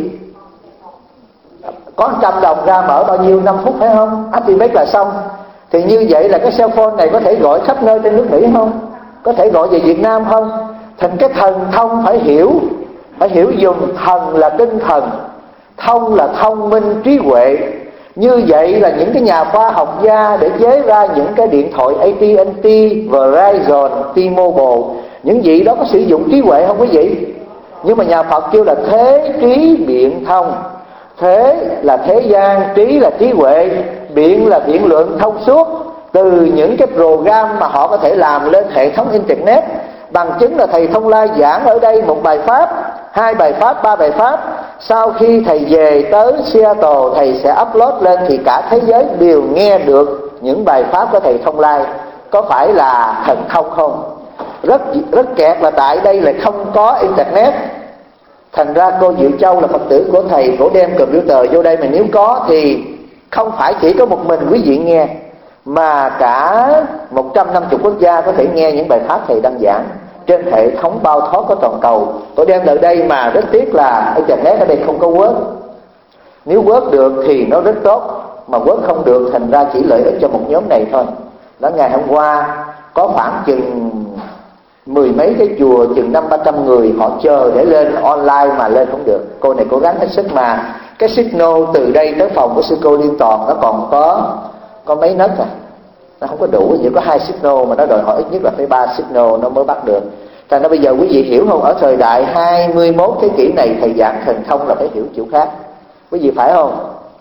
Có một trăm đồng ra mở bao nhiêu? năm phút phải không? Activate là xong. Thì như vậy là cái cell phone này có thể gọi khắp nơi trên nước Mỹ không? Có thể gọi về Việt Nam không? Thành cái thần thông phải hiểu, phải hiểu dùng thần là tinh thần, thông là thông minh trí huệ. Như vậy là những cái nhà khoa học gia để chế ra những cái điện thoại a tê and tê, Verizon, T-Mobile, những vị đó có sử dụng trí huệ không quý vị? Nhưng mà nhà Phật kêu là thế trí biện thông. Thế là thế gian, trí là trí huệ, biện là biện luận thông suốt. Từ những cái program mà họ có thể làm lên hệ thống internet. Bằng chứng là thầy Thông Lai giảng ở đây một bài pháp, hai bài pháp, ba bài pháp. Sau khi thầy về tới Seattle, thầy sẽ upload lên thì cả thế giới đều nghe được những bài pháp của thầy Thông Lai. Có phải là thần thông không? Rất rất kẹt là tại đây lại không có internet. Thành ra cô Diệu Châu là Phật tử của thầy, cổ đem computer vô đây, mà nếu có thì không phải chỉ có một mình quý vị nghe, mà cả một trăm năm mươi quốc gia có thể nghe những bài pháp thầy đăng giảng trên hệ thống bao thoát của toàn cầu. Tôi đem lại đây mà rất tiếc là internet ở đây không có work. Nếu work được thì nó rất tốt, mà work không được thành ra chỉ lợi ích cho một nhóm này thôi. Đó, ngày hôm qua có khoảng chừng mười mấy cái chùa, chừng năm ba trăm người họ chờ để lên online mà lên không được. Cô này cố gắng hết sức mà cái signal từ đây tới phòng của sư cô Liên Toàn nó còn có có mấy nấc à, nó không có đủ, chỉ có hai signal mà nó đòi hỏi ít nhất là phải ba signal nó mới bắt được. Thành ra bây giờ quý vị hiểu không, ở thời đại hai mươi mốt thế kỷ này thầy giảng thần thông là phải hiểu kiểu khác, quý vị phải không?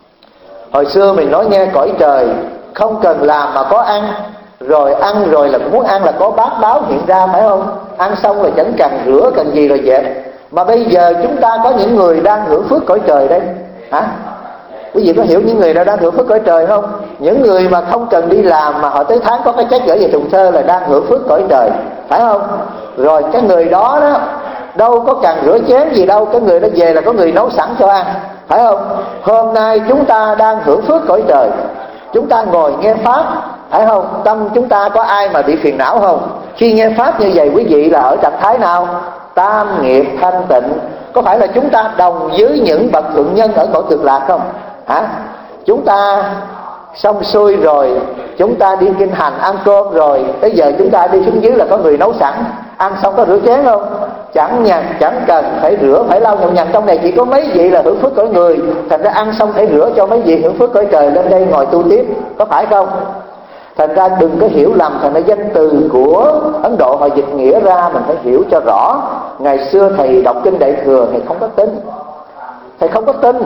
Hồi xưa mình nói nghe cõi trời không cần làm mà có ăn, rồi ăn rồi là muốn ăn là có bát báo hiện ra, phải không? Ăn xong rồi chẳng cần rửa cần gì rồi dẹp. Mà bây giờ chúng ta có những người đang hưởng phước cõi trời đây, hả? Quý vị có hiểu những người nào đang hưởng phước cõi trời không? Những người mà không cần đi làm mà họ tới tháng có cái check gửi về Trùng Thơ là đang hưởng phước cõi trời, phải không? Rồi cái người đó đó đâu có cần rửa chén gì đâu, cái người đó về là có người nấu sẵn cho ăn, phải không? Hôm nay chúng ta đang hưởng phước cõi trời, chúng ta ngồi nghe pháp, phải không? Tâm chúng ta có ai mà bị phiền não không? Khi nghe pháp như vậy quý vị là ở trạng thái nào? Tam nghiệp thanh tịnh. Có phải là chúng ta đồng với những bậc thượng nhân ở cõi cực lạc không? Hả? Chúng ta xong xuôi rồi, chúng ta đi kinh hành ăn cơm rồi, tới giờ chúng ta đi xuống dưới là có người nấu sẵn, ăn xong có rửa chén không? Chẳng nhằn, chẳng cần phải rửa, phải lau nhọc nhằn. Trong này chỉ có mấy vị là hưởng phước cõi người, thành ra ăn xong phải rửa cho mấy vị hưởng phước cõi trời lên đây ngồi tu tiếp, có phải không? Thành ra đừng có hiểu lầm, thành ra danh từ của Ấn Độ họ dịch nghĩa ra mình phải hiểu cho rõ. Ngày xưa thầy đọc kinh Đại Thừa thầy không có tin, thầy không có tin.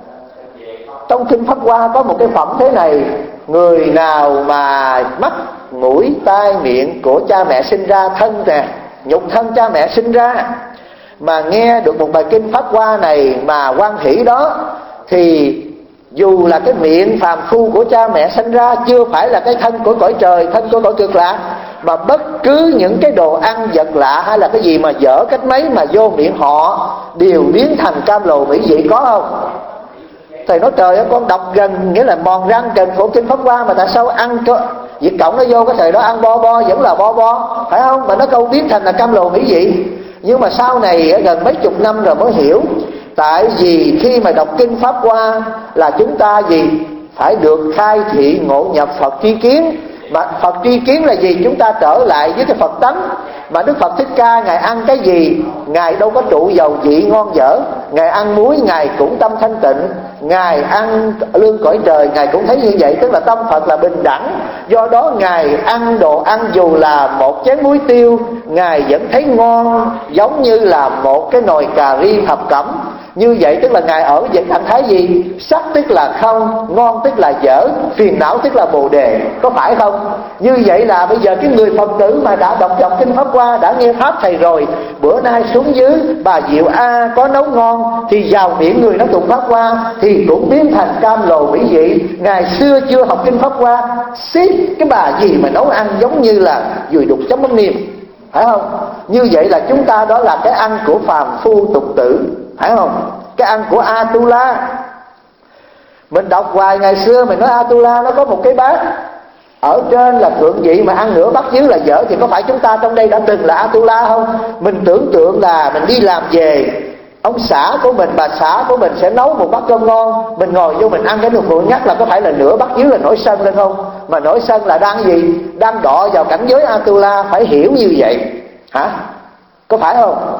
Trong kinh Pháp Hoa có một cái phẩm thế này: người nào mà mắt, mũi, tai, miệng của cha mẹ sinh ra, thân nè, nhục thân cha mẹ sinh ra, mà nghe được một bài kinh Pháp Hoa này mà hoan hỷ đó, thì dù là cái miệng phàm phu của cha mẹ sinh ra, chưa phải là cái thân của cõi trời, thân của cõi cực lạc, mà bất cứ những cái đồ ăn vật lạ hay là cái gì mà dở cách mấy mà vô miệng họ đều biến thành cam lồ mỹ vị, có không? Thầy nói trời ơi, con đọc gần nghĩa là mòn răng gần khổ kinh Pháp Hoa, mà tại sao ăn cho Việt Cộng nó vô cái thời đó ăn bo bo vẫn là bo bo, phải không? Mà nó câu biến thành là cam lồ mỹ vị. Nhưng mà sau này gần mấy chục năm rồi mới hiểu, tại vì khi mà đọc kinh Pháp Hoa là chúng ta gì? Phải được khai thị ngộ nhập Phật tri kiến. Mà Phật tri kiến là gì? Chúng ta trở lại với cái Phật tánh. Mà Đức Phật Thích Ca Ngài ăn cái gì? Ngài đâu có trụ dầu vị ngon dở. Ngài ăn muối Ngài cũng tâm thanh tịnh. Ngài ăn lương cõi trời Ngài cũng thấy như vậy. Tức là tâm Phật là bình đẳng. Do đó Ngài ăn đồ ăn dù là một chén muối tiêu, Ngài vẫn thấy ngon, giống như là một cái nồi cà ri thập cẩm. Như vậy tức là Ngài ở vậy trạng thái gì? Sắc tức là không, ngon tức là dở, phiền não tức là bồ đề. Có phải không? Như vậy là bây giờ cái người Phật tử mà đã đọc đọc kinh Pháp Hoa, đã nghe Pháp Thầy rồi, bữa nay xuống dưới bà Diệu A có nấu ngon thì vào miệng người nó tụng Pháp Hoa thì cũng biến thành cam lồ mỹ vị. Ngày xưa chưa học kinh Pháp Hoa, xếp cái bà gì mà nấu ăn giống như là dùi đục chấm mắm niêm, phải không? Như vậy là chúng ta đó là cái ăn của phàm phu tục tử, phải không? Cái ăn của Atula. Mình đọc hoài ngày xưa mình nói Atula nó có một cái bát ở trên là thượng vị mà ăn nửa bát dưới là dở, thì có phải chúng ta trong đây đã từng là Atula không? Mình tưởng tượng là mình đi làm về, ông xã của mình, bà xã của mình sẽ nấu một bát cơm ngon, mình ngồi vô mình ăn cái nụ nguội nhắc là có phải là nửa bát dưới là nổi sân lên không? Mà nổi sân là đang gì? Đang đọ vào cảnh giới Atula, phải hiểu như vậy hả? Có phải không?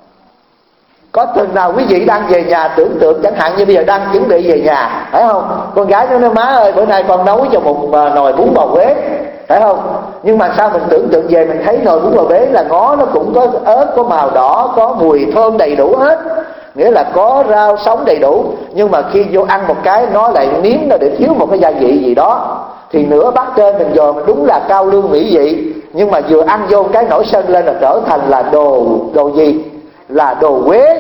Có từng nào quý vị đang về nhà tưởng tượng chẳng hạn như bây giờ đang chuẩn bị về nhà, phải không? Con gái nó nói má ơi bữa nay con nấu cho một nồi bún bò Huế, phải không? Nhưng mà sao mình tưởng tượng về mình thấy nồi bún bò Huế là ngó nó cũng có ớt, có màu đỏ, có mùi thơm đầy đủ hết, nghĩa là có rau sống đầy đủ. Nhưng mà khi vô ăn một cái nó lại nếm nó để thiếu một cái gia vị gì đó, thì nửa bát trên mình dò mình đúng là cao lương mỹ vị, nhưng mà vừa ăn vô cái nổi sân lên là trở thành là đồ đồ gì? Là đồ Huế,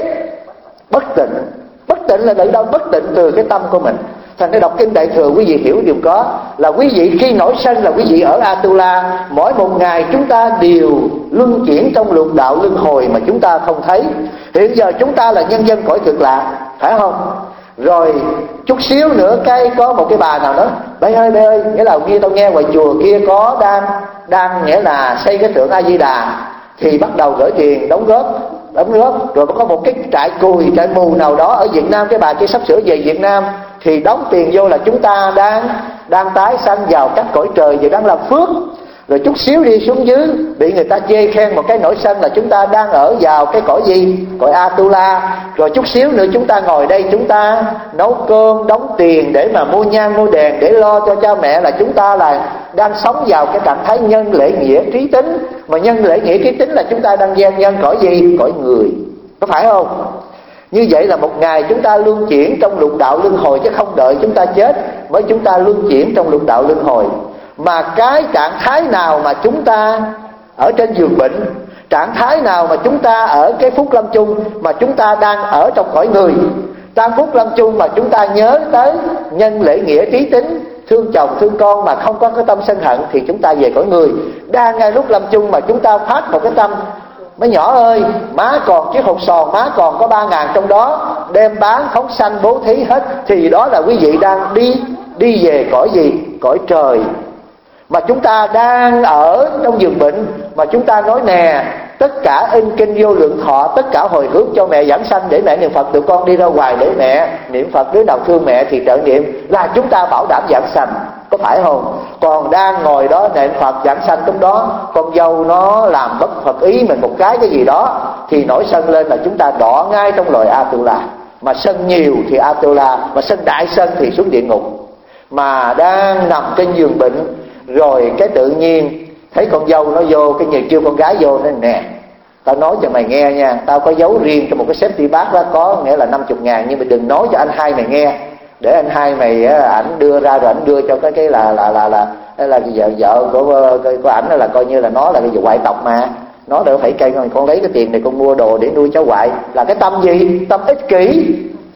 bất tịnh. Bất tịnh là từ đâu? Bất tịnh từ cái tâm của mình. Thành cái đọc kinh Đại Thừa quý vị hiểu điều có là quý vị khi nổi sân là quý vị ở Atula. Mỗi một ngày chúng ta đều luân chuyển trong lục đạo luân hồi mà chúng ta không thấy. Hiện giờ chúng ta là nhân dân cõi Cực Lạc, phải không? Rồi chút xíu nữa cái có một cái bà nào đó bé ơi bé ơi, nghĩa là kia tao nghe ngoài chùa kia có đang đang nghĩa là xây cái tượng A Di Đà, thì bắt đầu gửi tiền đóng góp đóng góp rồi có một cái trại cùi trại mù nào đó ở Việt Nam, cái bà kia sắp sửa về Việt Nam thì đóng tiền vô là chúng ta đang đang tái sanh vào các cõi trời và đang làm phước. Rồi chút xíu đi xuống dưới bị người ta chê khen một cái nổi sân là chúng ta đang ở vào cái cõi gì? Cõi Atula. Rồi chút xíu nữa chúng ta ngồi đây chúng ta nấu cơm đóng tiền để mà mua nhang mua đèn để lo cho cha mẹ, là chúng ta là đang sống vào cái trạng thái nhân lễ nghĩa trí tính. Mà nhân lễ nghĩa trí tính là chúng ta đang gian nhân cõi gì? Cõi người, có phải không? Như vậy là một ngày chúng ta luân chuyển trong lục đạo luân hồi, chứ không đợi chúng ta chết mới chúng ta luân chuyển trong lục đạo luân hồi. Mà cái trạng thái nào mà chúng ta ở trên giường bệnh, trạng thái nào mà chúng ta ở cái phút lâm chung mà chúng ta đang ở trong cõi người, trong phút lâm chung mà chúng ta nhớ tới nhân lễ nghĩa trí tính, thương chồng thương con mà không có cái tâm sân hận, thì chúng ta về cõi người. Đang ngay lúc lâm chung mà chúng ta phát một cái tâm mấy nhỏ ơi, má còn chiếc hột sòn, má còn có ba ngàn trong đó, đem bán phóng sanh bố thí hết, thì đó là quý vị đang đi đi về cõi gì? Cõi trời. Mà chúng ta đang ở trong giường bệnh mà chúng ta nói nè, tất cả in kinh vô lượng thọ, tất cả hồi hướng cho mẹ giảng sanh để mẹ niệm Phật, tụi con đi ra ngoài để mẹ niệm Phật, đứa nào thương mẹ thì trợ niệm, là chúng ta bảo đảm giảng sanh, có phải không? Còn đang ngồi đó niệm Phật giảng sanh trong đó, con dâu nó làm bất Phật ý mình một cái cái gì đó thì nổi sân lên là chúng ta đỏ ngay trong loài Atula. Mà sân nhiều thì Atula, mà sân đại sân thì xuống địa ngục. Mà đang nằm trên giường bệnh rồi cái tự nhiên thấy con dâu nó vô, cái người kêu con gái vô, nó nè tao nói cho mày nghe nha, tao có giấu riêng trong một cái safety bag đó, có nghĩa là năm mươi ngàn, nhưng mà đừng nói cho anh hai mày nghe, để anh hai mày ảnh đưa ra rồi ảnh đưa cho cái cái là là là là là, là vợ vợ của của ảnh là coi như là nó là cái ngoại tộc mà nó đỡ phải cây rồi con lấy cái tiền này con mua đồ để nuôi cháu ngoại, là cái tâm gì? Tâm ích kỷ,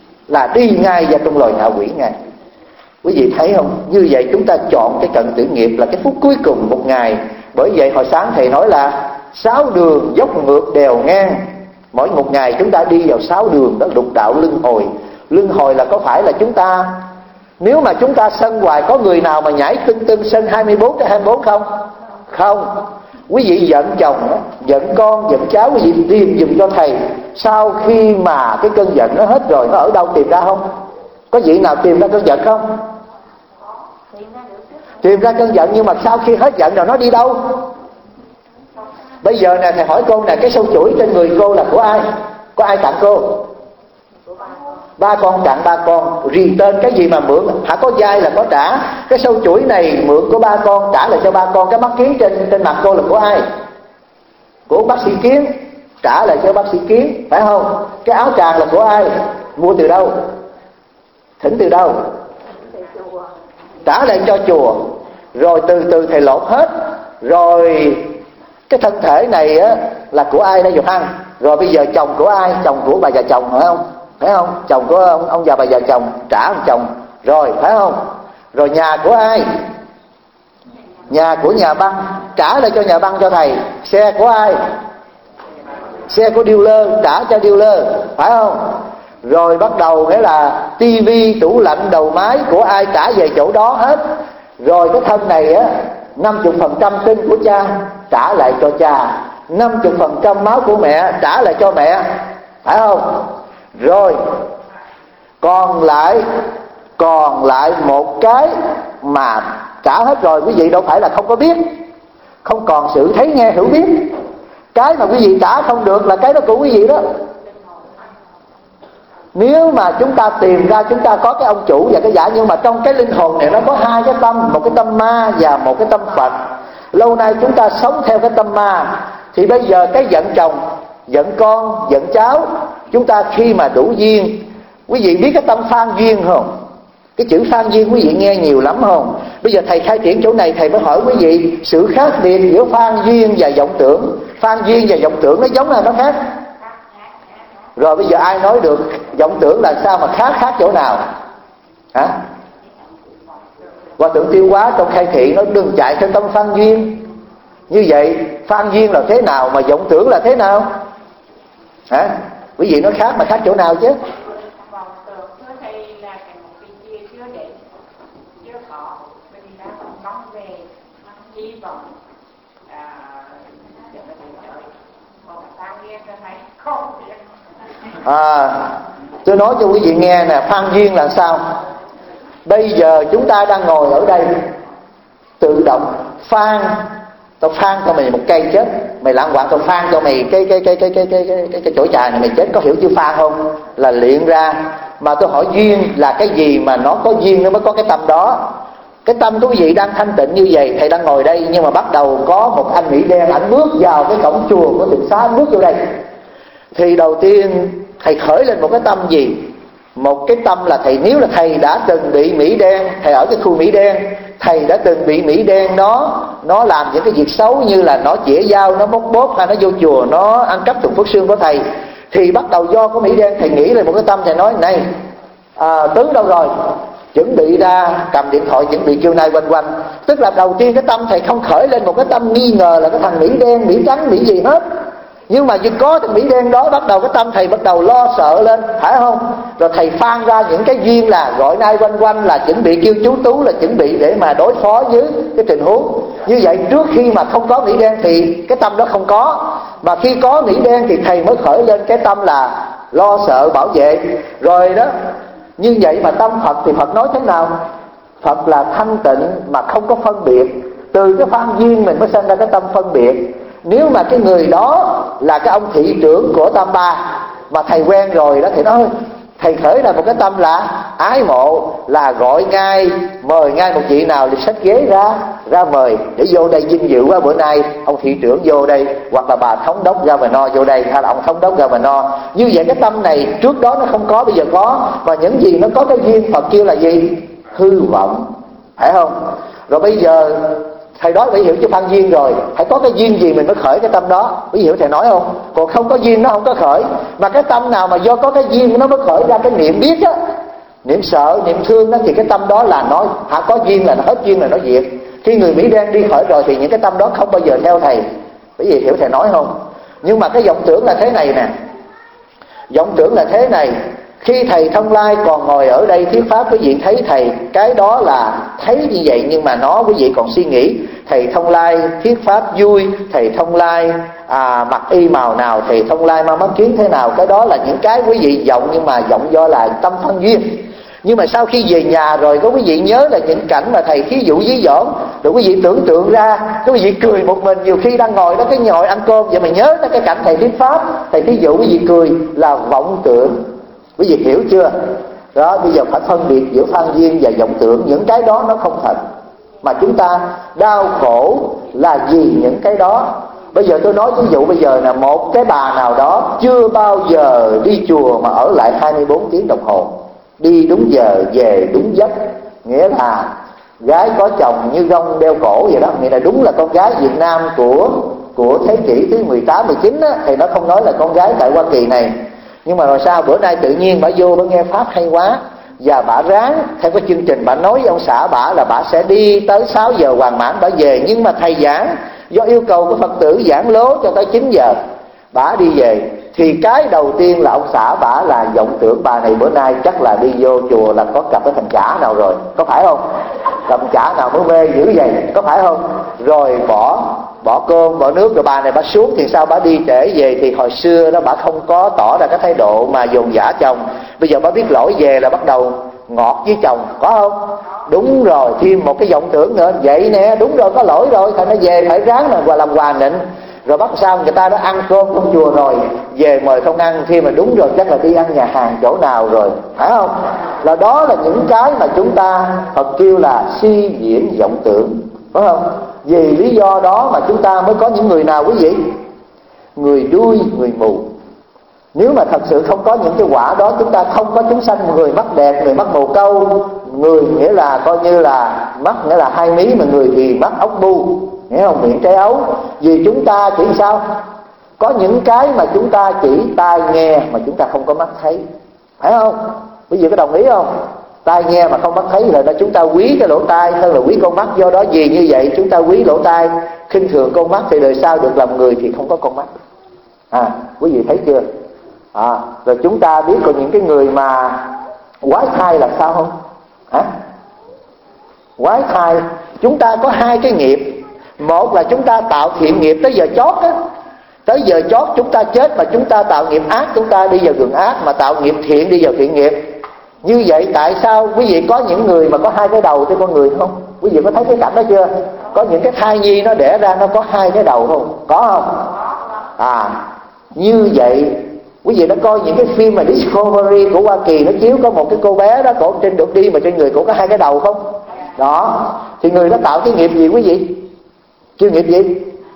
là đi ngay vào trong loài ngạ quỷ ngay. Quý vị thấy không? Như vậy chúng ta chọn cái cận tử nghiệp là cái phút cuối cùng một ngày. Bởi vậy hồi sáng thầy nói là sáu đường dốc ngược đèo ngang, mỗi một ngày chúng ta đi vào sáu đường đó, lục đạo luân hồi. Luân hồi là có phải là chúng ta, nếu mà chúng ta sân hoài, có người nào mà nhảy tưng tưng sân hai mươi bốn trên hai mươi bốn không? Không. Quý vị giận chồng, giận con, giận cháu, quý vị tìm dùm cho thầy. Sau khi mà cái cơn giận nó hết rồi, nó ở đâu tìm ra không? Có vị nào tìm ra cơn giận không? Tìm ra cơn giận, nhưng mà sau khi hết giận rồi nó đi đâu? Bây giờ nè, thầy hỏi cô nè, cái sâu chuỗi trên người cô là của ai? Có ai tặng cô? Ba con tặng ba con. Rì tên cái gì mà mượn? Hả, có dai là có trả. Cái sâu chuỗi này mượn của ba con, trả lại cho ba con. Cái mắt kiến trên trên mặt cô là của ai? Của bác sĩ Kiến, trả lại cho bác sĩ Kiến, phải không? Cái áo tràng là của ai? Mua từ đâu? Thỉnh từ đâu? Trả lại cho chùa. Rồi từ từ thầy lột hết. Rồi cái thân thể này á là của ai đây Dục Hằng? Rồi bây giờ chồng của ai? Chồng của bà già chồng, phải không? Phải không? Chồng của ông, ông già bà già chồng, trả ông chồng. Rồi, phải không? Rồi nhà của ai? Nhà của nhà băng, trả lại cho nhà băng cho thầy. Xe của ai? Xe của dealer, trả cho dealer, phải không? Rồi bắt đầu nghĩa là tivi, tủ lạnh, đầu máy của ai trả về chỗ đó hết. Rồi cái thân này á, năm mươi phần trăm tinh của cha trả lại cho cha, năm mươi phần trăm máu của mẹ trả lại cho mẹ, phải không? Rồi còn lại còn lại một cái mà trả hết rồi, quý vị đâu phải là không có biết, không còn sự thấy nghe hiểu biết. Cái mà quý vị trả không được là cái đó của quý vị đó. Nếu mà chúng ta tìm ra, chúng ta có cái ông chủ và cái giả, nhưng mà trong cái linh hồn này nó có hai cái tâm, một cái tâm ma và một cái tâm Phật. Lâu nay chúng ta sống theo cái tâm ma, thì bây giờ cái giận chồng, giận con, giận cháu, chúng ta khi mà đủ duyên, quý vị biết cái tâm phan duyên không? Cái chữ phan duyên quý vị nghe nhiều lắm không? Bây giờ thầy khai triển chỗ này, thầy mới hỏi quý vị sự khác biệt giữa phan duyên và vọng tưởng. Phan duyên và vọng tưởng nó giống là nó khác. Rồi bây giờ ai nói được vọng tưởng là sao mà khác khác chỗ nào? Hả? Hòa thượng Tiêu Hóa trong khai thị nó đừng chạy theo tâm phan duyên. Như vậy phan duyên là thế nào mà vọng tưởng là thế nào? Hả? Quý vị nói khác mà khác chỗ nào chứ? À, tôi nói cho quý vị nghe nè, phan duyên là sao? Bây giờ chúng ta đang ngồi ở đây, tự động phan, tao phan cho mày một cây chết, mày lãng quạng tao phan cho mày cái cái cái cái cái cái cái cái, cái chổi trà này mày chết, có hiểu chữ phan không? Là luyện ra. Mà tôi hỏi duyên là cái gì mà nó có duyên nó mới có cái tâm đó. Cái tâm của quý vị đang thanh tịnh như vậy, thầy đang ngồi đây, nhưng mà bắt đầu có một anh Mỹ đen, ảnh bước vào cái cổng chùa của Tịnh Xá, bước vô đây. Thì đầu tiên thầy khởi lên một cái tâm gì? Một cái tâm là thầy, nếu là thầy đã từng bị Mỹ đen, thầy ở cái khu Mỹ đen, thầy đã từng bị Mỹ đen nó nó làm những cái việc xấu, như là nó chĩa dao, nó móc bóp, hay nó vô chùa nó ăn cắp thùng phước xương của thầy. Thì bắt đầu do có Mỹ đen, thầy nghĩ lên một cái tâm, thầy nói này, à, tướng đâu rồi? Chuẩn bị ra cầm điện thoại, chuẩn bị kêu nai quanh quanh. Tức là đầu tiên cái tâm thầy không khởi lên một cái tâm nghi ngờ là cái thằng Mỹ đen, Mỹ trắng, Mỹ gì hết. Nhưng mà vì có thằng Mỹ đen đó, bắt đầu cái tâm thầy bắt đầu lo sợ lên, phải không? Rồi thầy phan ra những cái duyên là gọi nai quanh quanh, là chuẩn bị kêu chú Tú, là chuẩn bị để mà đối phó với cái tình huống. Như vậy trước khi mà không có Mỹ đen thì cái tâm đó không có. Mà khi có Mỹ đen thì thầy mới khởi lên cái tâm là lo sợ bảo vệ. Rồi đó, như vậy mà tâm Phật thì Phật nói thế nào? Phật là thanh tịnh mà không có phân biệt. Từ cái phan duyên mình mới sinh ra cái tâm phân biệt. Nếu mà cái người đó là cái ông thị trưởng của Tam Ba mà thầy quen rồi đó, thì nói thầy khởi ra một cái tâm là ái mộ, là gọi ngay, mời ngay một vị nào thì xách ghế ra ra mời để vô đây vinh dự quá, bữa nay ông thị trưởng vô đây, hoặc là bà thống đốc ra mà no vô đây, hay là ông thống đốc ra mà no. Như vậy cái tâm này trước đó nó không có, bây giờ có. Và những gì nó có cái duyên, Phật kêu là gì? Hư vọng, phải không? Rồi bây giờ thầy nói phải hiểu cho phan duyên rồi, phải có cái duyên gì mình mới khởi cái tâm đó, quý hiểu thầy nói không? Còn không có duyên nó không có khởi. Mà cái tâm nào mà do có cái duyên nó mới khởi ra cái niệm biết á, niệm sợ, niệm thương đó, thì cái tâm đó là nó hả, có duyên là nó hết duyên là nó diệt. Khi người Mỹ đen đi khởi rồi thì những cái tâm đó không bao giờ theo thầy, quý vị hiểu thầy nói không? Nhưng mà cái vọng tưởng là thế này nè, vọng tưởng là thế này, Khi thầy Thông Lai còn ngồi ở đây thuyết pháp, quý vị thấy thầy cái đó là thấy như vậy, nhưng mà nó quý vị còn suy nghĩ thầy Thông Lai thuyết pháp vui, thầy Thông Lai à, mặc y màu nào, thầy Thông Lai mang mắt kiến thế nào. Cái đó là những cái quý vị vọng, nhưng mà vọng do là tâm thân duyên. Nhưng mà sau khi về nhà rồi, có quý vị nhớ là những cảnh mà thầy thí dụ dí dỏm, rồi quý vị tưởng tượng ra, cái quý vị cười một mình. Nhiều khi đang ngồi đó cái ngồi ăn cơm vậy mà nhớ tới cái cảnh thầy thuyết pháp, thầy thí dụ quý vị cười là vọng tưởng. Quý vị hiểu chưa? Đó, bây giờ phải phân biệt giữa phan duyên và vọng tưởng. Những cái đó nó không thật, mà chúng ta đau khổ là vì những cái đó. Bây giờ tôi nói ví dụ, bây giờ là một cái bà nào đó chưa bao giờ đi chùa mà ở lại hai mươi bốn tiếng đồng hồ, đi đúng giờ về đúng giấc, nghĩa là gái có chồng như gông đeo cổ vậy đó. Nghĩa là đúng là con gái Việt Nam của của thế kỷ thứ mười tám, mười chín á, thì nó không nói là con gái tại Hoa Kỳ này. Nhưng mà rồi sao bữa nay tự nhiên bà vô bà nghe pháp hay quá, và bà ráng theo cái chương trình, bà nói với ông xã bà là bà sẽ đi tới sáu giờ hoàn mãn bà về. Nhưng mà thầy giảng do yêu cầu của Phật tử giảng lố cho tới chín giờ bà đi về, thì cái đầu tiên là ông xã bà là vọng tưởng bà này bữa nay chắc là đi vô chùa là có cặp với thằng trả nào rồi, có phải không? Cặp trả nào mới mê dữ vậy, có phải không? Rồi bỏ bỏ cơm bỏ nước, rồi bà này bà xuống thì sao bà đi trễ về. Thì hồi xưa đó bà không có tỏ ra cái thái độ mà dồn dã chồng. Bây giờ bà biết lỗi về là bắt đầu ngọt với chồng, có không? Đúng rồi, thêm một cái vọng tưởng nữa, vậy nè, đúng rồi, có lỗi rồi, thành nó về phải ráng mà làm hòa nịnh. Rồi bắt sao người ta đã ăn cơm trong chùa rồi, về mời không ăn, khi mà đúng rồi chắc là đi ăn nhà hàng chỗ nào rồi, phải không? Là đó là những cái mà chúng ta Phật kêu là suy diễn vọng tưởng, phải không? Vì lý do đó mà chúng ta mới có những người nào quý vị? Người đuôi, người mù. Nếu mà thật sự không có những cái quả đó, chúng ta không có chúng sanh người mắt đẹp, người mắt mù câu. Người nghĩa là coi như là mắt nghĩa là hai mí, mà người thì mắt ốc bu, hiểu không? Miệng trái ấu. Vì chúng ta chỉ sao? Có những cái mà chúng ta chỉ tai nghe mà chúng ta không có mắt thấy, phải không? Quý vị có đồng ý không? Tai nghe mà không mắt thấy là chúng ta quý cái lỗ tai hơn là quý con mắt. Do đó vì như vậy chúng ta quý lỗ tai, khinh thường con mắt, thì đời sau được làm người thì không có con mắt. À, quý vị thấy chưa? À, rồi chúng ta biết còn những cái người mà quái thai là sao không? Hả? Quái thai, chúng ta có hai cái nghiệp. Một là chúng ta tạo thiện nghiệp tới giờ chót á, tới giờ chót chúng ta chết mà chúng ta tạo nghiệp ác, chúng ta đi vào đường ác, mà tạo nghiệp thiện đi vào thiện nghiệp. Như vậy tại sao quý vị có những người mà có hai cái đầu trên con người không? Quý vị có thấy cái cảnh đó chưa? Có những cái thai nhi nó đẻ ra nó có hai cái đầu không? Có không? À, như vậy quý vị đã coi những cái phim mà Discovery của Hoa Kỳ nó chiếu có một cái cô bé đó, cổ trên được đi mà trên người cổ có hai cái đầu không? Đó, thì người đó tạo cái nghiệp gì quý vị? Kêu nghiệp gì?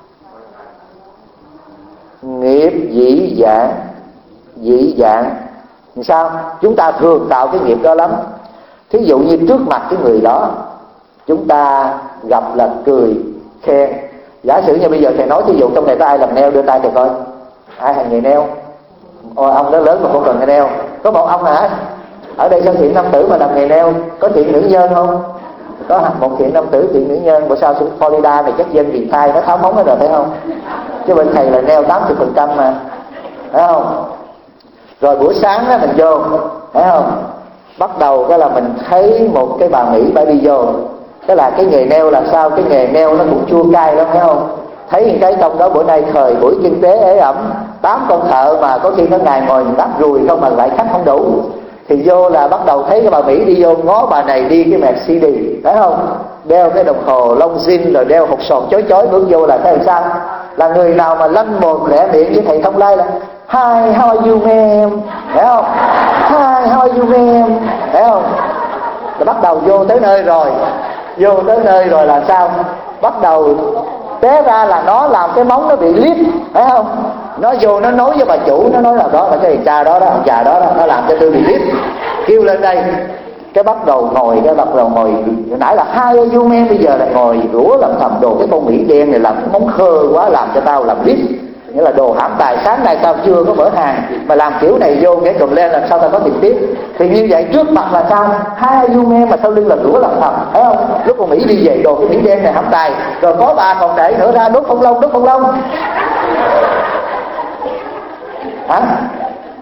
Nghiệp dị dạng. Dị dạng sao? Chúng ta thường tạo cái nghiệp đó lắm. Thí dụ như trước mặt cái người đó chúng ta gặp là cười khen. Giả sử như bây giờ thầy nói thí dụ trong này có ai làm nail, đưa tay thầy coi. Ai hành nghề nail? Ôi, ông đó lớn mà không cần nghề nail. Có một ông hả? Ở đây sao thiện nam tử mà làm nghề nail? Có thiện nữ nhân không? Có một thiện nam tử, thiện nữ nhân. Bữa sau xuống Florida này chắc dân tiền thai nó tháo móng hết rồi, phải không? Chứ bên thầy là nail tám mươi phần trăm mà, phải không? Rồi buổi sáng á mình vô, phải không? Bắt đầu cái là mình thấy một cái bà Mỹ bà đi vô. Cái là cái nghề nail là sao? Cái nghề nail nó cũng chua cay lắm, phải không? Thấy cái trong đó bữa nay thời buổi kinh tế ế ẩm, tám con thợ mà có khi nó ngày ngồi đắp rùi không mà lại khách không đủ. Thì vô là bắt đầu thấy cái bà Mỹ đi vô, ngó bà này đi cái Mercedes, phải không? Đeo cái đồng hồ lông zin rồi đeo hột sòn chói chói, bước vô là thấy làm sao? Là người nào mà lanh mồm lẻ miệng với thầy Thông Lai là Hi, how are you ma'am? Phải không? Hi, how are you ma'am? Phải không? Rồi bắt đầu vô tới nơi rồi. Vô tới nơi rồi là sao? Bắt đầu té ra là nó làm cái móng nó bị liếc, phải không? Nó vô nó nói với bà chủ, nó nói là đó là cái cha đó đó, ông già đó đó, nó làm cho tôi bị liếc. Kêu lên đây. Cái bắt đầu ngồi, cái bắt đầu ngồi, nãy là hai you men, bây giờ là ngồi rủa làm thầm đồ cái con Mỹ đen này làm cái móng khơ quá, làm cho tao làm liếc. Nghĩa là đồ hãm tài, sáng nay tao chưa có mở hàng mà làm kiểu này vô cái cầm lên làm sao tao có tiền tiếp. Thì như vậy trước mặt là sao? Hai you men mà sau lưng là rủa làm thầm, thấy không? Lúc con Mỹ đi về đồ cái Mỹ đen này hãm tài, rồi có bà còn đẩy nữa ra đốt phong long, đốt phong long. Hả?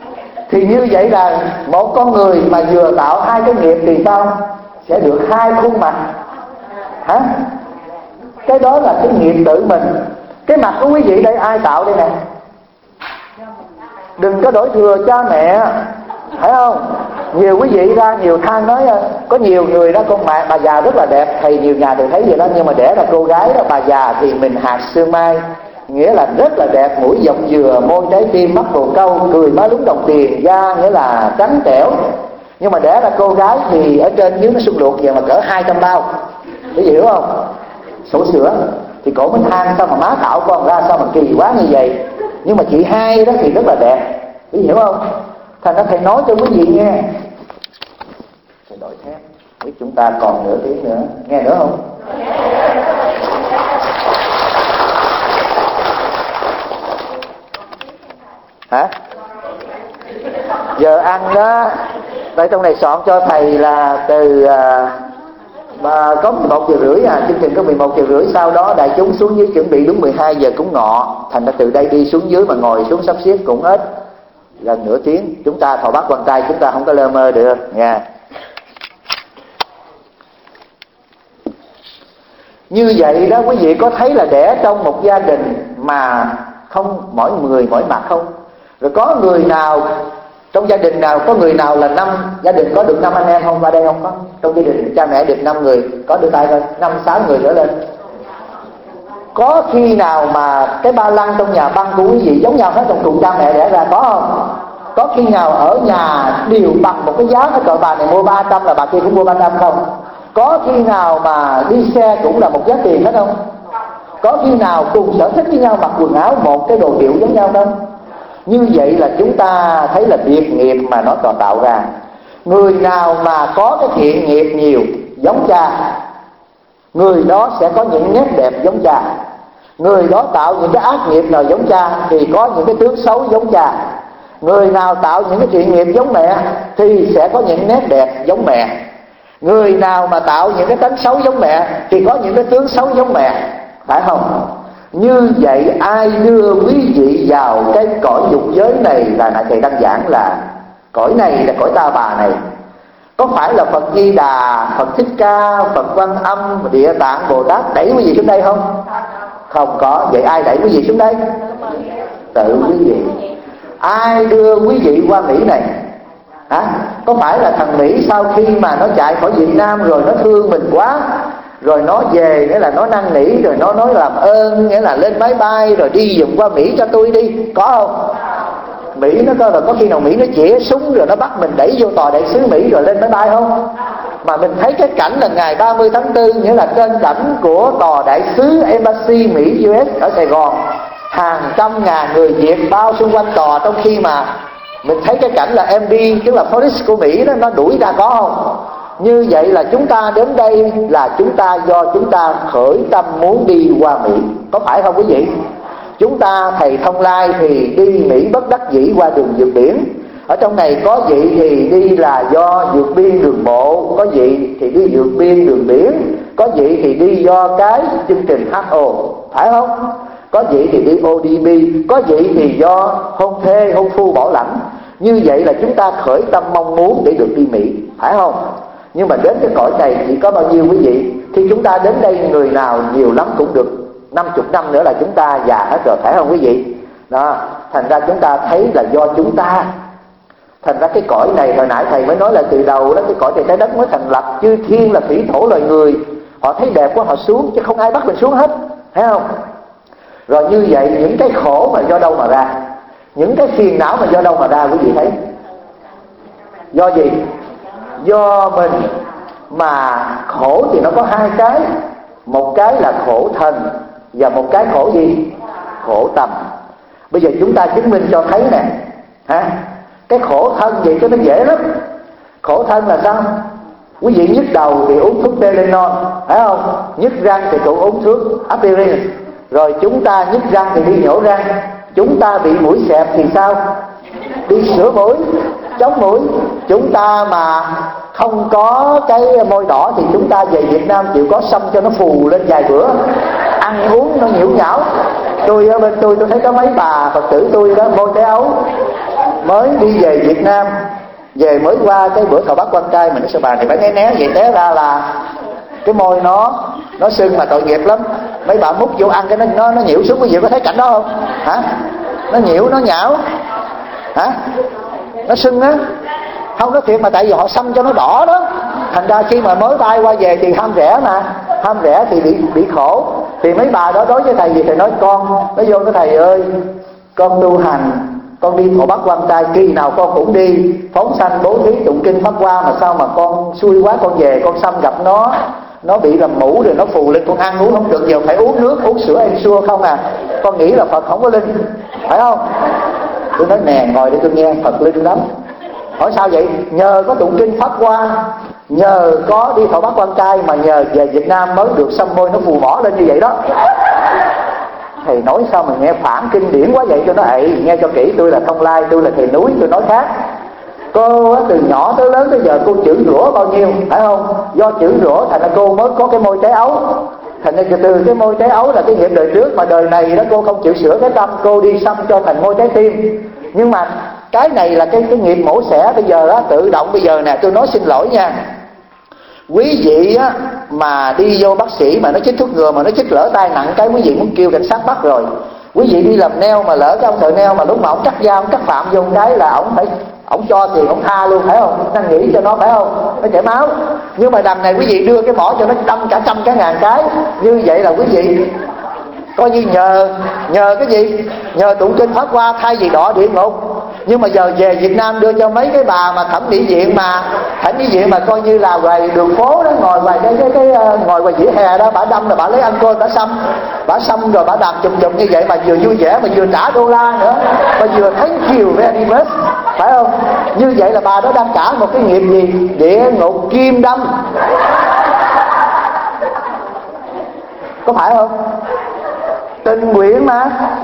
Thì như vậy là một con người mà vừa tạo hai cái nghiệp thì sao? Sẽ được hai khuôn mặt. Hả? Cái đó là cái nghiệp tự mình. Cái mặt của quý vị đây ai tạo đây nè? Đừng có đổi thừa cha mẹ, phải không? Nhiều quý vị ra nhiều than nói có nhiều người đó con mẹ bà già rất là đẹp, thầy nhiều nhà đều thấy vậy đó, nhưng mà đẻ là cô gái đó bà già thì mình hạt sương mai, nghĩa là rất là đẹp, mũi dọc dừa, môi trái tim, mắt bồ câu, cười má lúng đồng tiền, da nghĩa là trắng trẻo. Nhưng mà đẻ là cô gái thì ở trên dưới nó xung luộc vậy mà cỡ hai trăm bao, quý vị hiểu không? Sổ sữa thì cổ mới than sao mà má tạo con ra sao mà kỳ quá như vậy. Nhưng mà chị hai đó thì rất là đẹp, quý vị hiểu không? Thành ra thầy nói cho quý vị nghe. Thầy đổi thép, biết chúng ta còn nửa tiếng nữa, nghe nữa không? Hả? Giờ ăn đó, tại trong này soạn cho thầy là từ à, mà có mười một giờ rưỡi à, chương trình có mười một giờ rưỡi, sau đó đại chúng xuống dưới chuẩn bị đúng mười hai giờ cúng ngọ. Thành ra từ đây đi xuống dưới mà ngồi xuống sắp xếp cũng ít, gần nửa tiếng. Chúng ta thọ bắt quan tay, chúng ta không có lơ mơ được nha. Như vậy đó quý vị có thấy là đẻ trong một gia đình mà không mỗi người mỗi mặt không? Rồi có người nào trong gia đình nào, có người nào là năm gia đình có được năm anh em không? Qua đây không có? Trong gia đình cha mẹ được năm người, có đưa tay thôi, năm sáu người trở lên. Có khi nào mà cái ba lăng trong nhà băng của quý vị giống nhau hết trong cùng cha mẹ đẻ ra, có không? Có khi nào ở nhà đều bằng một cái giá, cái cỡ bà này mua ba trăm là bà kia cũng mua ba trăm không? Có khi nào mà đi xe cũng là một giá tiền hết không? Có khi nào cùng sở thích với nhau, mặc quần áo một cái đồ điệu giống nhau không? Như vậy là chúng ta thấy là biệt nghiệp mà nó còn tạo ra. Người nào mà có cái thiện nghiệp nhiều giống cha, người đó sẽ có những nét đẹp giống cha. Người đó tạo những cái ác nghiệp nào giống cha thì có những cái tướng xấu giống cha. Người nào tạo những cái thiện nghiệp giống mẹ thì sẽ có những nét đẹp giống mẹ. Người nào mà tạo những cái tánh xấu giống mẹ thì có những cái tướng xấu giống mẹ, phải không? Như vậy ai đưa quý vị vào cái cõi dục giới này là nãy thầy đang giảng là cõi này là cõi ta bà này. Có phải là Phật Di Đà, Phật Thích Ca, Phật Quan Âm, Địa Tạng, Bồ Tát đẩy quý vị xuống đây không? Không có. Vậy ai đẩy quý vị xuống đây? Tự quý vị. Ai đưa quý vị qua Mỹ này? Hả? Có phải là thằng Mỹ sau khi mà nó chạy khỏi Việt Nam rồi nó thương mình quá, rồi nó về nghĩa là nó năn nỉ, rồi nó nói làm ơn, nghĩa là lên máy bay rồi đi dùng qua Mỹ cho tôi đi, có không? Mỹ nó coi là có khi nào Mỹ nó chĩa súng rồi nó bắt mình đẩy vô tòa đại sứ Mỹ rồi lên máy bay không? Mà mình thấy cái cảnh là ngày ba mươi tháng tư, nghĩa là trên cảnh của tòa đại sứ Embassy Mỹ u ét ở Sài Gòn, hàng trăm ngàn người Việt bao xung quanh tòa, trong khi mà mình thấy cái cảnh là em pê, tức là police của Mỹ đó, nó đuổi ra, có không? Như vậy là chúng ta đến đây là chúng ta do chúng ta khởi tâm muốn đi qua Mỹ, có phải không quý vị? Chúng ta thầy Thông Lai thì đi Mỹ bất đắc dĩ qua đường vượt biển. Ở trong này có vị thì đi là do vượt biên đường bộ, có vị thì đi vượt biên đường biển, có vị thì đi do cái chương trình hát o, phải không? Có vị thì đi ô đê bê, có vị thì do hôn thê, hôn phu bảo lãnh. Như vậy là chúng ta khởi tâm mong muốn để được đi Mỹ, phải không? Nhưng mà đến cái cõi này chỉ có bao nhiêu quý vị? Khi chúng ta đến đây người nào nhiều lắm cũng được năm mươi năm nữa là chúng ta già hết rồi, phải không quý vị? Đó, thành ra chúng ta thấy là do chúng ta. Thành ra cái cõi này hồi nãy thầy mới nói là từ đầu đó, cái cõi này trái đất mới thành lập, chư thiên là thủy thổ loài người, họ thấy đẹp quá họ xuống, chứ không ai bắt mình xuống hết, thấy không? Rồi như vậy những cái khổ mà do đâu mà ra? Những cái phiền não mà do đâu mà ra quý vị thấy? Do gì? Do mình. Mà khổ thì nó có hai cái, một cái là khổ thân và một cái khổ gì? Khổ tâm. Bây giờ chúng ta chứng minh cho thấy nè, ha? Cái khổ thân vậy cho nó dễ lắm. Khổ thân là sao? Quý vị nhức đầu thì uống thuốc Tylenol, phải không? Nhức răng thì cũng uống thuốc aspirin. Rồi chúng ta nhức răng thì đi nhổ răng. Chúng ta bị mũi xẹp thì sao? Đi sửa mũi, chống mũi. Chúng ta mà không có cái môi đỏ thì chúng ta về Việt Nam chịu có xăm cho nó phù lên vài bữa, ăn uống nó nhiễu nhão. Tôi ở bên tôi tôi thấy có mấy bà Phật tử tôi đó môi cái ấu, mới đi về Việt Nam, về mới qua cái bữa thọ bát quan trai, mình nói sao bà này phải né né vậy, té ra là cái môi nó nó sưng mà tội nghiệp lắm. Mấy bà múc vô ăn cái nó nó, nó nhiễu xuống. Quý vị có thấy cảnh đó không hả? Nó nhiễu, nó nhão hả, nó sưng á. Không, nói thiệt mà, tại vì họ xăm cho nó đỏ đó. Thành ra khi mà mới bay qua về thì ham rẻ mà, ham rẻ thì bị bị khổ. Thì mấy bà đó đối với thầy gì thầy nói con, nó vô cái thầy ơi, con tu hành, con đi thọ bát quan trai kỳ nào con cũng đi phóng sanh bố thí tụng kinh pháp hoa, mà sao mà con xui quá, con về con xăm gặp nó nó bị làm mũ rồi nó phù lên, con ăn uống không được, giờ phải uống nước uống sữa ensure không à. Con nghĩ là Phật không có linh, phải không? Tôi nói nè, ngồi để tôi nghe, Phật linh lắm. Hỏi sao vậy? Nhờ có tụng kinh pháp hoa, nhờ có đi thọ bát quan trai mà nhờ về Việt Nam mới được xăm môi nó phù mỏ lên như vậy đó. Thầy nói sao mà nghe phản kinh điển quá vậy? Cho nó ậy, nghe cho kỹ, tôi là Thông Lai, tôi là thầy núi, tôi nói khác. Cô từ nhỏ tới lớn tới giờ cô chữ rủa bao nhiêu, phải không? Do chữ rủa thành ra cô mới có cái môi trái ấu. Thành ra từ cái môi trái ấu là cái nghiệp đời trước, mà đời này đó cô không chịu sửa cái tâm, cô đi xăm cho thành môi trái tim. Nhưng mà cái này là cái cái nghiệp mổ xẻ bây giờ đó, tự động bây giờ nè, tôi nói xin lỗi nha. Quý vị á mà đi vô bác sĩ mà nó chích thuốc ngừa mà nó chích lỡ tay nặng cái quý vị muốn kêu cảnh sát bắt rồi. Quý vị đi làm nail mà lỡ cái ông thợ nail mà lúc mà ông cắt da, ông cắt phạm vô cái là ông phải ông cho tiền ông tha luôn, phải không? Đang nghĩ cho nó, phải không? Nó chảy máu. Nhưng mà đằng này quý vị đưa cái mỏ cho nó đâm cả trăm cả ngàn cái. Như vậy là quý vị coi như nhờ nhờ cái gì? Nhờ tụng kinh pháp hoa thay vì đọa địa ngục. Nhưng mà giờ về Việt Nam đưa cho mấy cái bà mà thẩm mỹ viện mà thẩm mỹ viện mà coi như là ngoài đường phố đó, ngồi ngoài cái cái cái ngồi ngoài vỉa hè đó, bà đâm là bà lấy alcohol bà xăm, bà xăm rồi bà đàm chụp chụp như vậy mà vừa vui vẻ mà vừa trả đô la nữa, mà vừa thank you very much, phải không? Như vậy là bà đó đang trả một cái nghiệp gì? Địa ngục kim đâm, có phải không? Tình nguyện mà.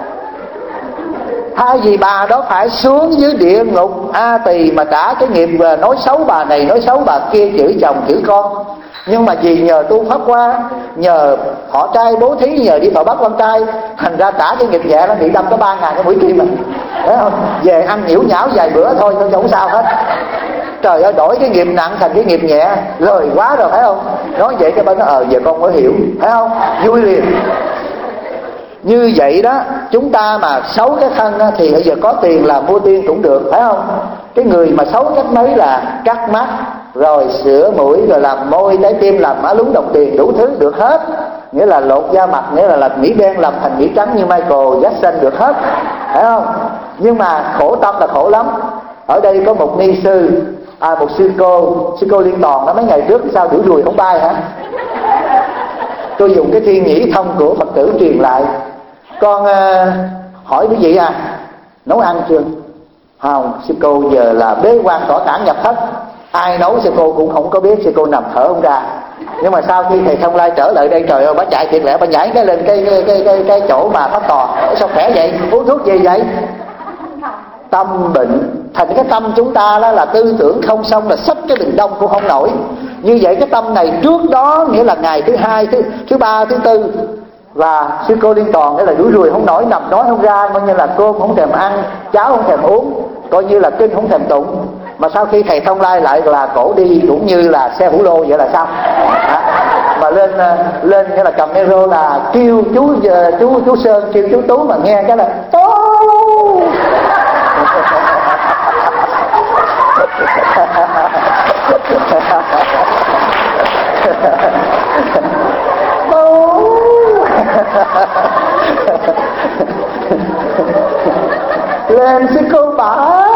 Thay vì bà đó phải xuống dưới địa ngục A Tỳ mà trả cái nghiệp về nói xấu bà này, nói xấu bà kia, chửi chồng, chửi con. Nhưng mà vì nhờ tu pháp hoa, nhờ họ trai bố thí, nhờ đi thọ bát quan trai, thành ra trả cái nghiệp nhẹ, nó bị đâm có ba ngàn cái mũi kim mà, thấy không? Về ăn nhiễu nhão vài bữa thôi, thôi không sao hết. Trời ơi, đổi cái nghiệp nặng thành cái nghiệp nhẹ, lời quá rồi, phải không? Nói vậy cái bên nó ờ giờ con mới hiểu, phải không? Vui liền. Như vậy đó, chúng ta mà xấu cái thân đó, thì bây giờ có tiền là mua tiên cũng được, phải không? Cái người mà xấu cách mấy là cắt mắt, rồi sửa mũi, rồi làm môi, trái tim, làm má lún đồng tiền, đủ thứ được hết. Nghĩa là lột da mặt, nghĩa là làm mỹ đen làm thành mỹ trắng như Michael Jackson được hết, phải không? Nhưng mà khổ tâm là khổ lắm. Ở đây có một ni sư, à một sư cô, sư cô Liên Toàn đó, mấy ngày trước sao đuổi đùi không bay hả? Tôi dùng cái thiên nhĩ thông của Phật tử truyền lại. Con uh, hỏi quý vị à, nấu ăn chưa? Không, sư cô giờ là bế quan tỏ tản nhập thất, ai nấu sư cô cũng không có biết, sư cô nằm thở không ra. Nhưng mà sau khi thầy Thông Lai trở lại đây, trời ơi, bà chạy thiệt lẹ, bà nhảy cái lên cái cái cái cái, cái chỗ mà pháp tòa. Sao khỏe vậy? Uống thuốc gì vậy? Tâm bệnh. Thành cái tâm chúng ta đó là tư tưởng không xong là xách cái bình đông cũng không nổi. Như vậy cái tâm này trước đó, nghĩa là ngày thứ hai, thứ thứ ba, thứ tư, và sư cô Liên Toàn nghĩa là đuổi ruồi không nổi, nằm nói không ra, coi như là cơm không thèm ăn, cháo không thèm uống, coi như là kinh không thèm tụng. Mà sau khi thầy Thông Lai lại là cổ đi cũng như là xe hủ lô vậy là sao? À, mà lên lên nghĩa là cầm micro là kêu chú chú chú Sơn, kêu chú Tú, mà nghe cái là Tú. Lên sư cô bảo.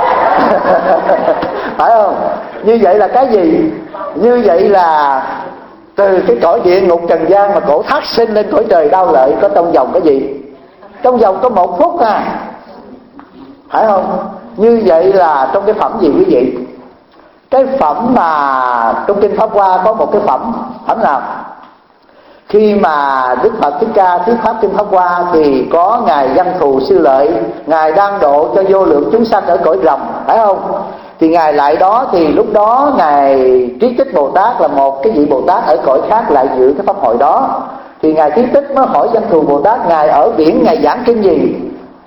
Phải không? Như vậy là cái gì? Như vậy là từ cái cõi địa ngục trần gian mà cổ thác sinh lên cõi trời đau lợi có trong vòng cái gì? Trong vòng có một phút à, phải không? Như vậy là trong cái phẩm gì quý vị? Cái phẩm mà trong kinh Pháp Hoa có một cái phẩm, phẩm nào? Khi mà Đức Phật Thích Ca thuyết pháp kinh Pháp Hoa thì có ngài Văn Thù Sư Lợi, ngài đang độ cho vô lượng chúng sanh ở cõi rồng, phải không? Thì ngài lại đó thì lúc đó ngài Trí Tích Bồ Tát là một cái vị Bồ Tát ở cõi khác lại dự cái pháp hội đó. Thì ngài Trí Tích mới hỏi Văn Thù Bồ Tát, ngài ở biển ngài giảng kinh gì?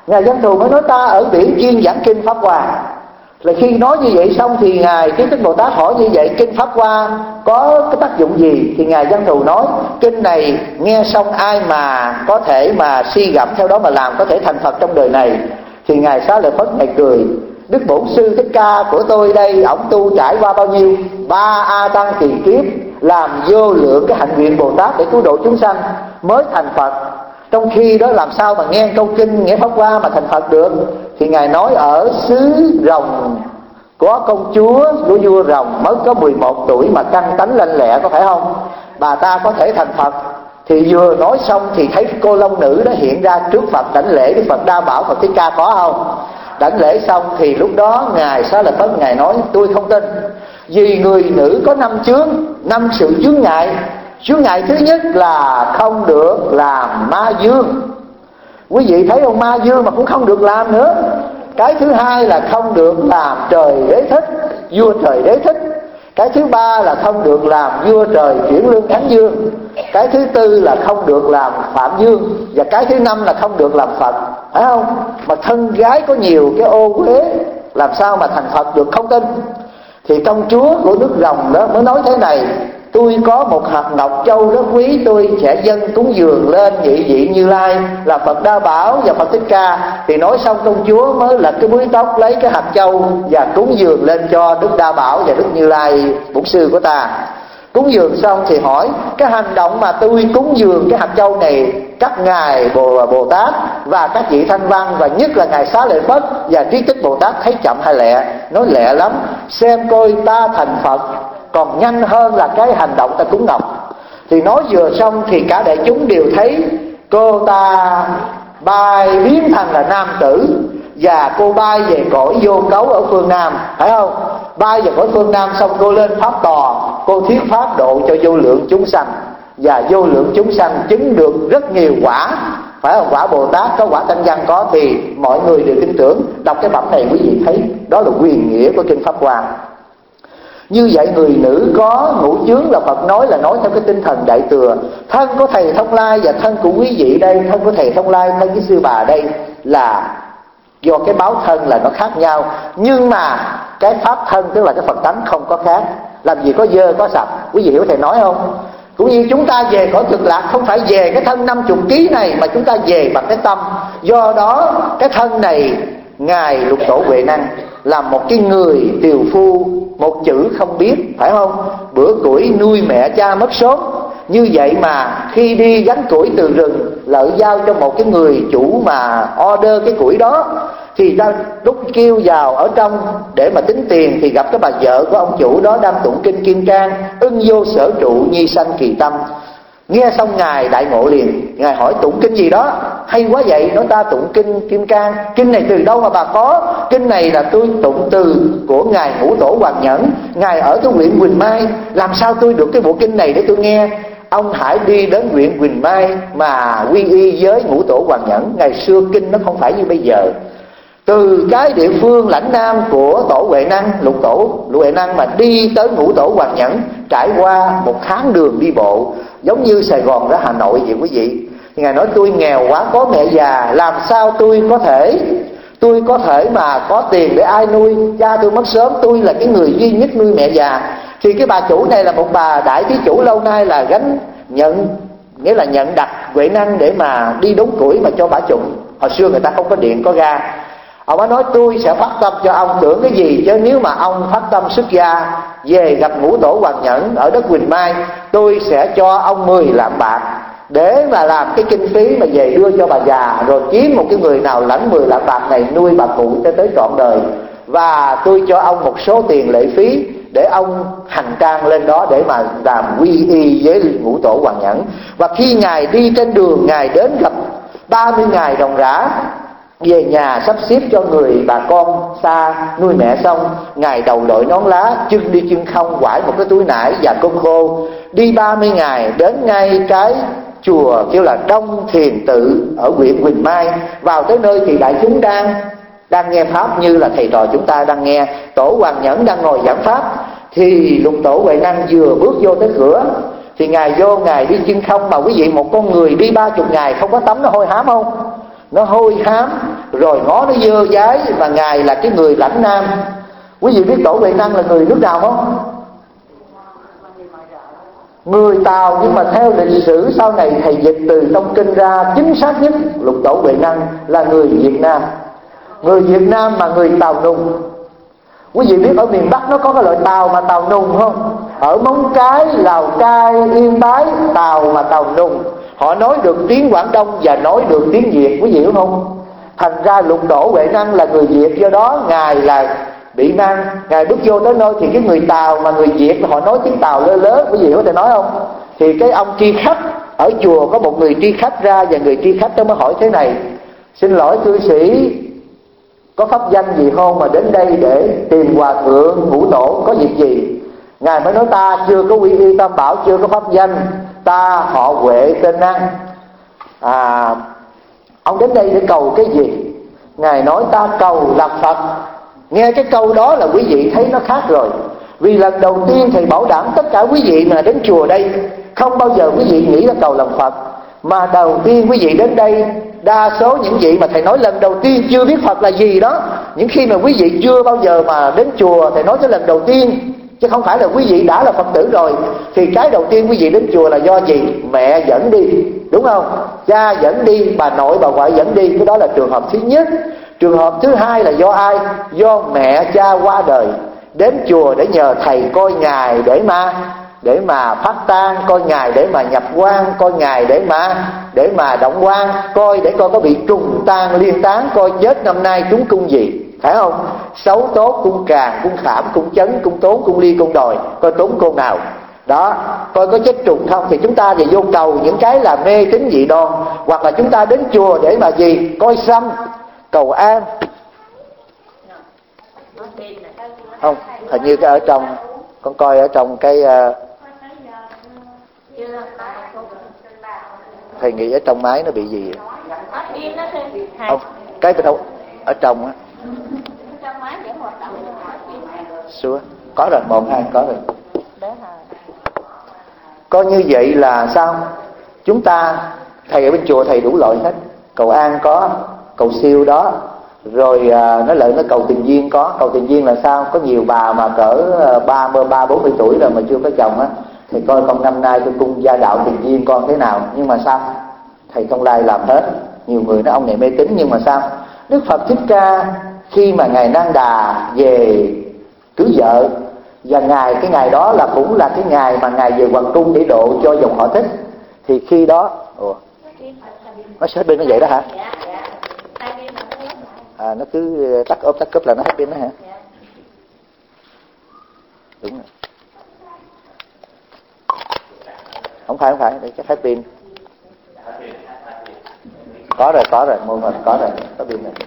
Ngài Văn Thù mới nói ta ở biển chuyên giảng kinh Pháp Hoa. Là khi nói như vậy xong thì Ngài Trí Tích Bồ Tát hỏi như vậy kinh Pháp Hoa có cái tác dụng gì? Thì Ngài Văn Thù nói kinh này nghe xong ai mà có thể mà suy gẫm theo đó mà làm, có thể thành Phật trong đời này. Thì Ngài Xá Lợi Phất Ngài cười: Đức Bổn Sư Thích Ca của tôi đây, ổng tu trải qua bao nhiêu ba a tăng kỳ kiếp, làm vô lượng cái hạnh nguyện Bồ Tát để cứu độ chúng sanh mới thành Phật. Trong khi đó làm sao mà nghe câu kinh nghe Pháp Hoa mà thành Phật được? Thì Ngài nói ở xứ Rồng có công chúa của vua Rồng mới có mười một tuổi mà căn tánh lanh lẹ, có phải không? Bà ta có thể thành Phật. Thì vừa nói xong thì thấy cô Long Nữ đó hiện ra trước Phật đảnh lễ. Đức Phật Đa Bảo Phật Thích Ca có không? Đảnh lễ xong thì lúc đó Ngài Xá Lợi Phất Ngài nói tôi không tin. Vì người nữ có năm chướng, năm sự chướng ngại. Chướng ngại thứ nhất là không được làm ma dương. Quý vị thấy ông ma dương mà cũng không được làm nữa. Cái thứ hai là không được làm trời đế thích, vua trời đế thích. Cái thứ ba là không được làm vua trời chuyển lương kháng dương. Cái thứ tư là không được làm phạm dương. Và cái thứ năm là không được làm Phật. Phải không? Mà thân gái có nhiều cái ô uế, làm sao mà thành Phật được, không tin. Thì công chúa của nước Rồng đó mới nói thế này: tôi có một hạt ngọc châu rất quý, tôi sẽ dâng cúng dường lên nhị vị Như Lai là Phật Đa Bảo và Phật Thích Ca. Thì nói xong công chúa mới lật cái búi tóc lấy cái hạt châu và cúng dường lên cho Đức Đa Bảo và Đức Như Lai Bổn Sư của ta. Cúng dường xong thì hỏi cái hành động mà tôi cúng dường cái hạt châu này, các ngài Bồ, Bồ Tát và các vị Thanh Văn và nhất là ngài Xá Lợi Phất và Trí Tích Bồ Tát thấy chậm hay lẹ? Nói lẹ lắm, xem coi ta thành Phật còn nhanh hơn là cái hành động ta cúng ngọc. Thì nói vừa xong thì cả đại chúng đều thấy cô ta bay biến thành là nam tử, và cô bay về cõi vô cấu ở phương Nam, phải không? Bay về cõi phương Nam xong cô lên pháp tòa, cô thuyết pháp độ cho vô lượng chúng sanh, và vô lượng chúng sanh chứng được rất nhiều quả, phải không? Quả Bồ Tát có, quả Thanh Văn có, thì mọi người đều tin tưởng. Đọc cái phẩm này quý vị thấy đó là quyền nghĩa của kinh Pháp Hoa. Như vậy người nữ có ngũ chướng là Phật nói là nói theo cái tinh thần đại thừa. Thân của thầy Thông Lai và thân của quý vị đây, thân của thầy Thông Lai, thân với sư bà đây là do cái báo thân là nó khác nhau, nhưng mà cái pháp thân tức là cái Phật tánh không có khác. Làm gì có dơ có sạch, quý vị hiểu thầy nói không? Cũng như chúng ta về cõi Cực Lạc không phải về cái thân năm mươi ký này, mà chúng ta về bằng cái tâm. Do đó cái thân này ngài Lục Tổ Huệ Năng là một cái người tiều phu, một chữ không biết, phải không? Bữa củi nuôi mẹ cha mất sớm. Như vậy mà khi đi gánh củi từ rừng, lỡ giao cho một cái người chủ mà order cái củi đó, thì ta lúc kêu vào ở trong để mà tính tiền thì gặp cái bà vợ của ông chủ đó đang tụng kinh Kim Cang: ưng vô sở trụ nhi sanh kỳ tâm. Nghe xong ngài đại ngộ liền, ngài hỏi tụng kinh gì đó hay quá vậy? Nói ta tụng kinh Kim Cang. Kinh này từ đâu mà bà có? Kinh này là tôi tụng từ của ngài Ngũ Tổ Hoàng Nhẫn, ngài ở cái huyện Quỳnh Mai. Làm sao tôi được cái bộ kinh này để tôi nghe? Ông hãy đi đến huyện Quỳnh Mai mà quy y với Ngũ Tổ Hoàng Nhẫn. Ngày xưa kinh nó không phải như bây giờ. Từ cái địa phương lãnh nam của Tổ Huệ Năng, Lục Tổ Huệ Năng mà đi tới Ngũ Tổ Hoàng Nhẫn, trải qua một tháng đường đi bộ, giống như Sài Gòn ra Hà Nội vậy quý vị. Thì ngài nói tôi nghèo quá, có mẹ già, làm sao tôi có thể tôi có thể mà có tiền để ai nuôi? Cha tôi mất sớm, tôi là cái người duy nhất nuôi mẹ già. Thì cái bà chủ này là một bà đại thí chủ lâu nay là gánh nhận, nghĩa là nhận đặt Huệ Năng để mà đi đốn củi mà cho bà trụng. Hồi xưa người ta không có điện có ga. Ông ấy nói tôi sẽ phát tâm cho ông, tưởng cái gì chứ nếu mà ông phát tâm xuất gia về gặp Ngũ Tổ Hoàng Nhẫn ở đất Quỳnh Mai, tôi sẽ cho ông mười lạng bạc để mà làm cái kinh phí mà về đưa cho bà già, rồi kiếm một cái người nào lãnh mười lạng bạc này nuôi bà cụ cho tới trọn đời. Và tôi cho ông một số tiền lệ phí để ông hành trang lên đó để mà làm quy y với Ngũ Tổ Hoàng Nhẫn. Và khi ngài đi trên đường, ngài đến gặp ba mươi ngày ròng rã, về nhà sắp xếp cho người bà con xa nuôi mẹ xong, ngài đầu đội nón lá, chân đi chân không, quải một cái túi nải và cơm khô, đi ba mươi ngày đến ngay cái chùa kêu là Đông Thiền Tự ở huyện Quỳnh Mai. Vào tới nơi thì đại chúng đang đang nghe pháp như là thầy trò chúng ta đang nghe. Tổ Hoàng Nhẫn đang ngồi giảng pháp, thì Lục Tổ Huệ Năng vừa bước vô tới cửa thì ngài vô, ngài đi chân không. Mà quý vị, một con người đi ba chục ngày không có tắm nó hôi hám không? nó hôi hám, rồi ngó nó dơ dái, và Ngài là cái người lãnh nam. Quý vị biết Tổ Huệ Năng là người nước nào không? Người Tàu, nhưng mà theo lịch sử sau này thầy dịch từ trong kinh ra, chính xác nhất Lục Tổ Huệ Năng là người Việt Nam. Người Việt Nam mà người Tàu Nùng. Quý vị biết ở miền Bắc nó có cái loại tàu mà tàu nùng không? Ở Móng Cái, Lào Cai, Yên Bái, tàu mà tàu nùng. Họ nói được tiếng Quảng Đông và nói được tiếng Việt, quý vị hiểu không? Thành ra Lục Tổ Huệ Năng là người Việt, do đó Ngài là bị năng. Ngài bước vô tới nơi thì cái người Tàu mà người Việt họ nói tiếng Tàu lơ lớ, quý vị có thể nói không? Thì cái ông tri khách ở chùa có một người tri khách ra, và người tri khách đó mới hỏi thế này: xin lỗi cư sĩ, có pháp danh gì không mà đến đây để tìm hòa thượng ngũ tổ, có việc gì? Ngài mới nói: ta chưa có quy y tam bảo, chưa có pháp danh, ta họ Huệ tên Năng. À, ông đến đây để cầu cái gì? Ngài nói: ta cầu lập Phật. Nghe cái câu đó là quý vị thấy nó khác rồi. Vì lần đầu tiên thầy bảo đảm tất cả quý vị mà đến chùa đây, không bao giờ quý vị nghĩ là cầu làm Phật, mà đầu tiên quý vị đến đây, đa số những vị mà thầy nói lần đầu tiên chưa biết Phật là gì đó, những khi mà quý vị chưa bao giờ mà đến chùa, thầy nói cái lần đầu tiên, chứ không phải là quý vị đã là Phật tử rồi. Thì cái đầu tiên quý vị đến chùa là do gì? Mẹ dẫn đi, đúng không? Cha dẫn đi, bà nội bà ngoại dẫn đi. Cái đó là trường hợp thứ nhất. Trường hợp thứ hai là do ai? Do mẹ cha qua đời, đến chùa để nhờ thầy coi Ngài để mà để mà phát tang, coi Ngài để mà nhập quan, coi Ngài để mà để mà động quan, coi để coi có bị trùng tang liên tán, coi chết năm nay chúng cung gì, phải không? Xấu tốt cung càng, cung khảm, cung chấn, cung tốn, cung ly, cung đòi, coi tốn cung nào đó, coi có chết trùng không. Thì chúng ta thì vô cầu những cái là mê tín dị đoan, hoặc là chúng ta đến chùa để mà gì? Coi xăm, cầu an. Không, hình như cái ở trong, con coi ở trong cái uh, thầy nghĩ ở trong máy nó bị gì không? Cái bên đâu ở trong á, xưa có rồi, một hai có rồi. Coi như vậy là sao? Chúng ta, thầy ở bên chùa thầy đủ loại hết. Cầu an có, cầu siêu đó, rồi à, nói lại nó cầu tình duyên có. Cầu tình duyên là sao? Có nhiều bà mà cỡ ba mươi ba bốn mươi tuổi rồi mà chưa có chồng á, thì coi con năm nay tôi cung gia đạo tình duyên con thế nào. Nhưng mà sao? Thầy Thông Lai làm hết. Nhiều người nói ông này mê tín, nhưng mà sao? Đức Phật Thích Ca khi mà Ngài Nang Đà về cưới vợ, và ngày cái ngày đó là cũng là cái ngày mà Ngài về Hoàng Trung để độ cho dòng họ Thích. Thì khi đó, ủa, nó sẽ hết pin nó vậy đó hả? À, nó cứ tắt ốp tắt cúp là nó hết pin đó hả? Đúng rồi. Không phải, không phải, để chắc hết pin. Có rồi, có rồi, môn mình có rồi, có pin rồi.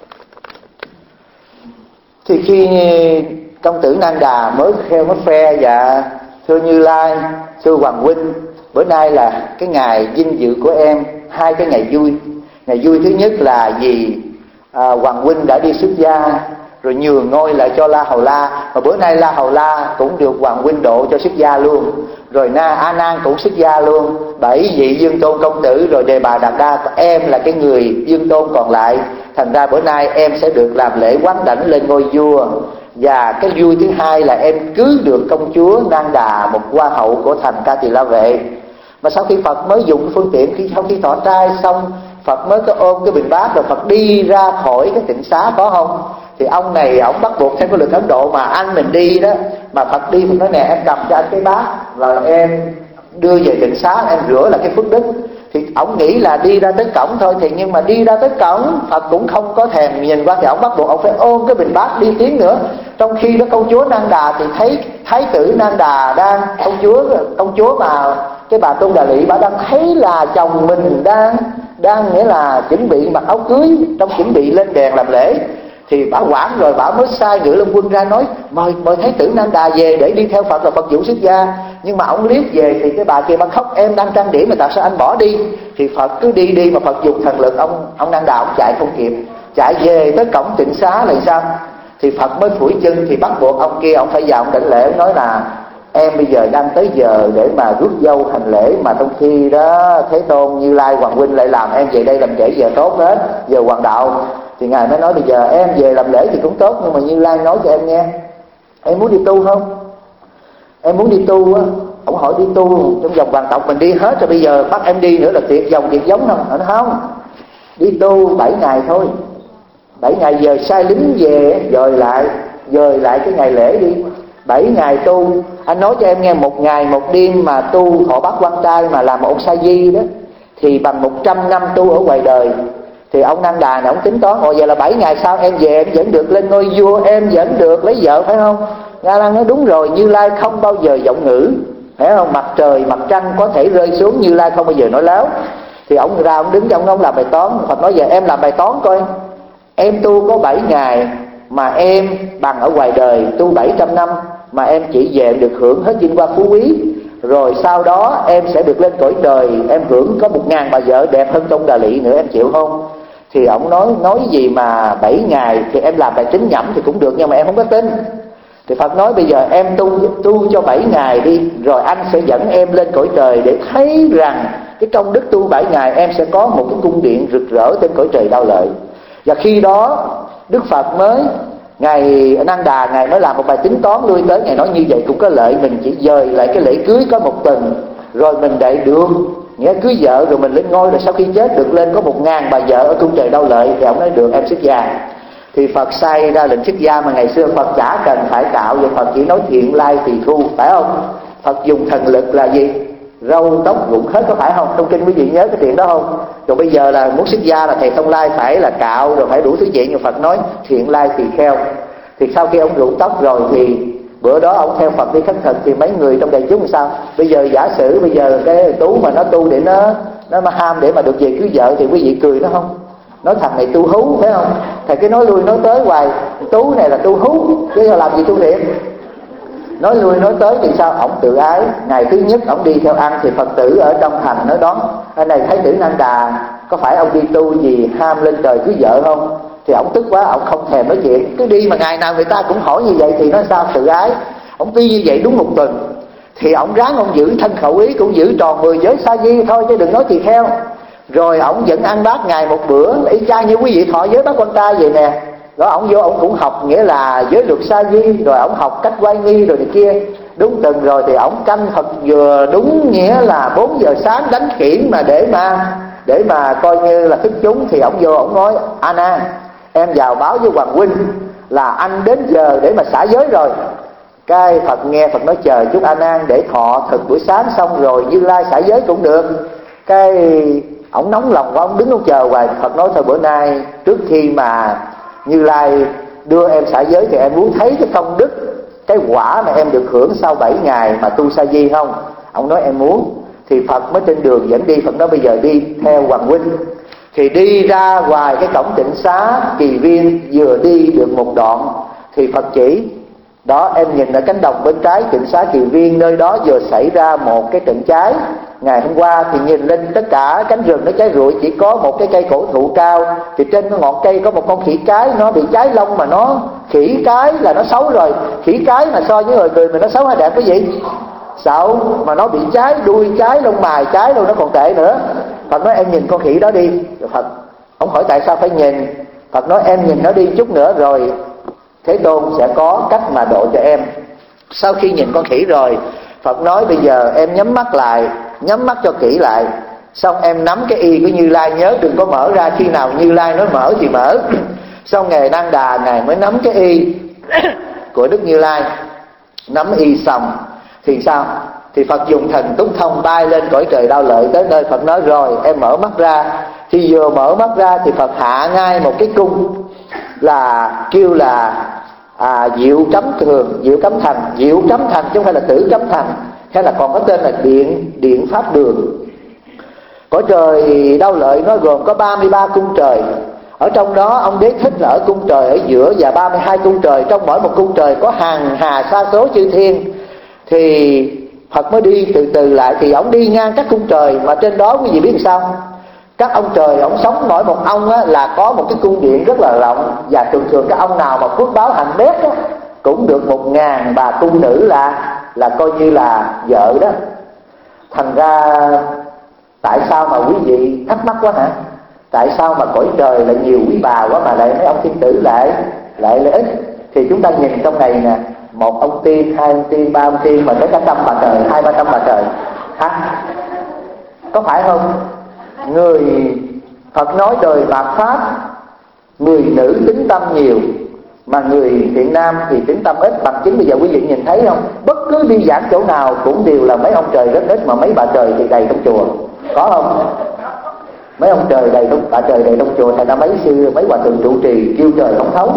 Thì khi công tử Nang Đà mới kheo mới phe: dạ thưa Như Lai, thưa Hoàng huynh, bữa nay là cái ngày vinh dự của em, hai cái ngày vui. Ngày vui thứ nhất là vì à, Hoàng huynh đã đi xuất gia, rồi nhường ngôi lại cho La Hầu La, và bữa nay La Hầu La cũng được Hoàng huynh độ cho xuất gia luôn. Rồi Na A Nan cũng xuất gia luôn. Bảy vị Dương Tôn công tử, rồi Đề Bà Đạt Đa, em là cái người Dương Tôn còn lại. Thành ra bữa nay em sẽ được làm lễ quán đảnh lên ngôi vua. Và cái vui thứ hai là em cưới được công chúa Nang Đà, một hoa hậu của thành Ca Tỳ La Vệ. Mà sau khi Phật mới dùng phương tiện, khi sau khi thọ trai xong, Phật mới có ôm cái bình bát, rồi Phật đi ra khỏi cái tịnh xá, có không? Thì ông này ông bắt buộc theo cái luật Ấn Độ mà anh mình đi đó, mà Phật đi Phật nói nè, em cầm cho anh cái bát và em đưa về tịnh xá, em rửa là cái phước đức. Thì ông nghĩ là đi ra tới cổng thôi, thì nhưng mà đi ra tới cổng Phật cũng không có thèm nhìn qua, thì ông bắt buộc ông phải ôm cái bình bát đi tiến nữa. Trong khi đó công chúa Nang Đà thì thấy thái tử Nang Đà đang, công chúa công chúa mà cái bà Tôn Đà Lị, bà đang thấy là chồng mình đang đang nghĩa là chuẩn bị mặc áo cưới, trong chuẩn bị lên đèn làm lễ. Thì bà hoảng rồi, bà mới sai Ngự Lâm Quân ra nói mời mời thái tử Nang Đà về để đi theo Phật, là Phật dụ xuất gia. Nhưng mà ông liếc về thì cái bà kia bà khóc: em đang trang điểm mà tại sao anh bỏ đi? Thì Phật cứ đi đi, mà Phật dùng thần lực, ông ông Nang Đà ông chạy không kịp, chạy về tới cổng tịnh xá là sao? Thì Phật mới phủi chân, thì bắt buộc ông kia ông phải vào ông đảnh lễ, nói là em bây giờ đang tới giờ để mà rước dâu hành lễ, mà trong khi đó Thế Tôn Như Lai Hoàng huynh lại làm em về đây làm trễ giờ tốt hết, giờ hoàng đạo. Thì ngài mới nói bây giờ em về làm lễ thì cũng tốt, nhưng mà Như Lai nói cho em nghe, em muốn đi tu không? Em muốn đi tu á. Ông hỏi đi tu trong vòng hoàng tộc mình đi hết rồi, bây giờ bắt em đi nữa là tuyệt dòng tuyệt giống không? Anh không, đi tu bảy ngày thôi, bảy ngày giờ sai lính về dời lại dời lại cái ngày lễ đi. Bảy ngày tu, anh nói cho em nghe, một ngày một đêm mà tu thọ bát quan trai mà làm một ông sa di đó thì bằng một trăm năm tu ở ngoài đời. Thì ông Nanda này ông tính toán, ồ vậy là bảy ngày sau em về em vẫn được lên ngôi vua, em vẫn được lấy vợ phải không? Nga Lan nói đúng rồi, Như Lai không bao giờ giọng ngữ, phải không? Mặt trời mặt trăng có thể rơi xuống, Như Lai không bao giờ nói láo. Thì ông ra ông đứng trong ông làm bài toán. Phật nói giờ em làm bài toán coi, em tu có bảy ngày mà em bằng ở ngoài đời tu bảy trăm năm, mà em chỉ về được hưởng hết vinh hoa phú quý, rồi sau đó em sẽ được lên cõi trời, em hưởng có một ngàn bà vợ đẹp hơn trong Đà Lị nữa, em chịu không? Thì ông nói nói gì mà bảy ngày thì em làm bài chính nhẩm thì cũng được, nhưng mà em không có tin. Thì Phật nói bây giờ em tu tu cho bảy ngày đi, rồi anh sẽ dẫn em lên cõi trời để thấy rằng cái công đức tu bảy ngày em sẽ có một cái cung điện rực rỡ trên cõi trời Đau Lợi. Và khi đó Đức Phật mới, ngài Nanda ngài mới làm một bài tính toán lui tới, ngài nói như vậy cũng có lợi, mình chỉ dời lại cái lễ cưới có một tuần, rồi mình đợi được nghĩa cưới vợ, rồi mình lên ngôi, rồi sau khi chết được lên có một ngàn bà vợ ở cung trời Đau Lợi. Thì ông nói được, em xuất gia. Thì Phật sai ra lệnh xuất gia, mà ngày xưa Phật chả cần phải cạo, và Phật chỉ nói thiện lai tỳ thu, phải không? Phật dùng thần lực là gì? Râu tóc rụng hết, có phải không? Trong kinh quý vị nhớ cái chuyện đó không? Rồi bây giờ là muốn xuất gia là thầy Thông Lai phải là cạo rồi phải đủ thứ chuyện, nhưng Phật nói thiện lai tỳ kheo. Thì sau khi ông rụng tóc rồi thì bữa đó ông theo Phật đi khất thực, thì mấy người trong đại chúng làm sao? Bây giờ giả sử bây giờ cái Tú mà nó tu để nó nó mà ham để mà được về cưới vợ, thì quý vị cười nó không? Nói thằng này tu hú, phải không? Thầy cứ nói lui nói tới hoài, Tú này là tu hú chứ làm gì tu thiện. Nói lui nói tới thì sao? Ổng tự ái. Ngày thứ nhất ổng đi theo ăn thì Phật tử ở trong thành nói đón, anh này Thái tử Nanda, có phải ông đi tu gì ham lên trời cưới vợ không? Thì ổng tức quá, ổng không thèm nói chuyện, cứ đi mà ngày nào người ta cũng hỏi như vậy thì nói sao? Tự ái. Ổng đi như vậy đúng một tuần thì ổng ráng ông giữ thân khẩu ý, cũng giữ tròn mười giới sa di thôi chứ đừng nói tỳ kheo. Rồi ổng vẫn ăn bát ngày một bữa, y chang như quý vị thọ giới bát quan trai vậy nè. Đó, ổng vô ổng cũng học nghĩa là giới luật sa di, rồi ổng học cách quay nghi rồi này kia. Đúng tuần rồi thì ổng canh Phật vừa đúng nghĩa là bốn giờ sáng đánh khiển mà để mà để mà coi như là thức chúng. Thì ổng vô ổng nói Anna, em vào báo với Hoàng huynh là anh đến giờ để mà xả giới rồi. Cái Phật nghe Phật nói chờ chút An Nan để thọ thực buổi sáng xong rồi Như Lai xả giới cũng được. Cái ổng nóng lòng quá, ổng đứng ông chờ hoài. Phật nói thôi bữa nay trước khi mà Như Lai đưa em xả giới thì em muốn thấy cái công đức, cái quả mà em được hưởng sau bảy ngày mà tu sa di không? Ông nói em muốn. Thì Phật mới trên đường dẫn đi. Phật nói bây giờ đi theo Hoàng huynh. Thì đi ra ngoài cái cổng tịnh xá Kỳ Viên, vừa đi được một đoạn thì Phật chỉ đó, em nhìn ở cánh đồng bên trái tịnh xá Kỳ Viên, nơi đó vừa xảy ra một cái trận cháy ngày hôm qua. Thì nhìn lên tất cả cánh rừng nó cháy rụi, chỉ có một cái cây cổ thụ cao. Thì trên cái ngọn cây có một con khỉ cái, nó bị cháy lông mà nó khỉ cái là nó xấu rồi. Khỉ cái mà so với người người mà nó xấu hay đẹp cái gì? Xấu. Mà nó bị cháy đuôi, cháy lông mày, cháy luôn, nó còn tệ nữa. Phật nói em nhìn con khỉ đó đi. Rồi Phật ông hỏi tại sao phải nhìn? Phật nói em nhìn nó đi chút nữa rồi Thế Tôn sẽ có cách mà độ cho em. Sau khi nhìn con khỉ rồi, Phật nói bây giờ em nhắm mắt lại, nhắm mắt cho kỹ lại. Xong em nắm cái y của Như Lai, nhớ đừng có mở ra, khi nào Như Lai nói mở thì mở. Xong ngài Nang Đà ngài mới nắm cái y của Đức Như Lai. Nắm y xong thì sao? Thì Phật dùng thần túc thông bay lên cõi trời Đau Lợi tới nơi. Phật nói rồi em mở mắt ra. Thì vừa mở mắt ra thì Phật hạ ngay một cái cung là kêu là à, Diệu Cấm Thường, Diệu Cấm Thành, Diệu Cấm Thành chứ không phải là Tử Cấm Thành, hay là còn có tên là Điện Điện Pháp Đường. Cõi trời Đau Lợi nó gồm có ba mươi ba cung trời. Ở trong đó ông Đế Thích là ở cung trời ở giữa, và ba mươi hai cung trời. Trong mỗi một cung trời có hàng hà sa số chư thiên. Thì Phật mới đi từ từ lại. Thì ông đi ngang các cung trời, mà trên đó quý vị biết sao? Các ông trời ông sống, mỗi một ông á, là có một cái cung điện rất là rộng. Và thường thường các ông nào mà phước báo hạnh bét á, cũng được một ngàn bà cung nữ là là coi như là vợ đó. Thành ra tại sao mà quý vị thắc mắc quá hả? Tại sao mà cõi trời lại nhiều quý bà quá mà lại mấy ông thiên tử lại lại là ít? Thì chúng ta nhìn trong này nè, một ông tiên, hai ông tiên, ba ông tiên mà tới cả trăm bà trời, hai ba trăm bà trời hả? Có phải không? Người Phật nói đời mạt pháp, người nữ tính tâm nhiều mà người thiện nam thì tính tâm ít. Bằng chứng bây giờ quý vị nhìn thấy không? Bất cứ đi giảng chỗ nào cũng đều là mấy ông trời rất ít mà mấy bà trời thì đầy trong chùa, có không? Mấy ông trời đầy trong bà trời đầy trong chùa, thành ra mấy sư mấy hòa thượng trụ trì kêu trời không thấu.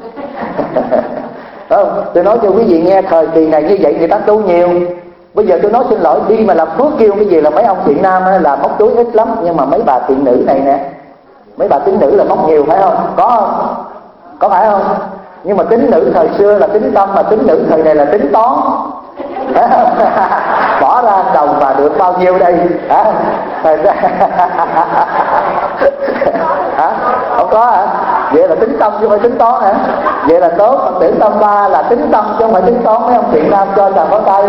Không? Tôi nói cho quý vị nghe, thời kỳ này như vậy người ta tu nhiều. Bây giờ tôi nói xin lỗi, đi mà làm phước kêu cái gì là mấy ông thiện nam là móc túi ít lắm, nhưng mà mấy bà thiện nữ này nè, mấy bà tín nữ là móc nhiều, phải không? Có không? Có phải không? Nhưng mà tín nữ thời xưa là tính tâm, mà tín nữ thời này là tính toán. Bỏ ra đồng và được bao nhiêu đây hả? Hả? Không có hả? Vậy là tính tâm chứ không phải tính toán hả? Vậy là tốt. Phật tử tâm ba là tính tâm chứ không phải tính toán. Mấy ông thiện nam cho chàng có tay.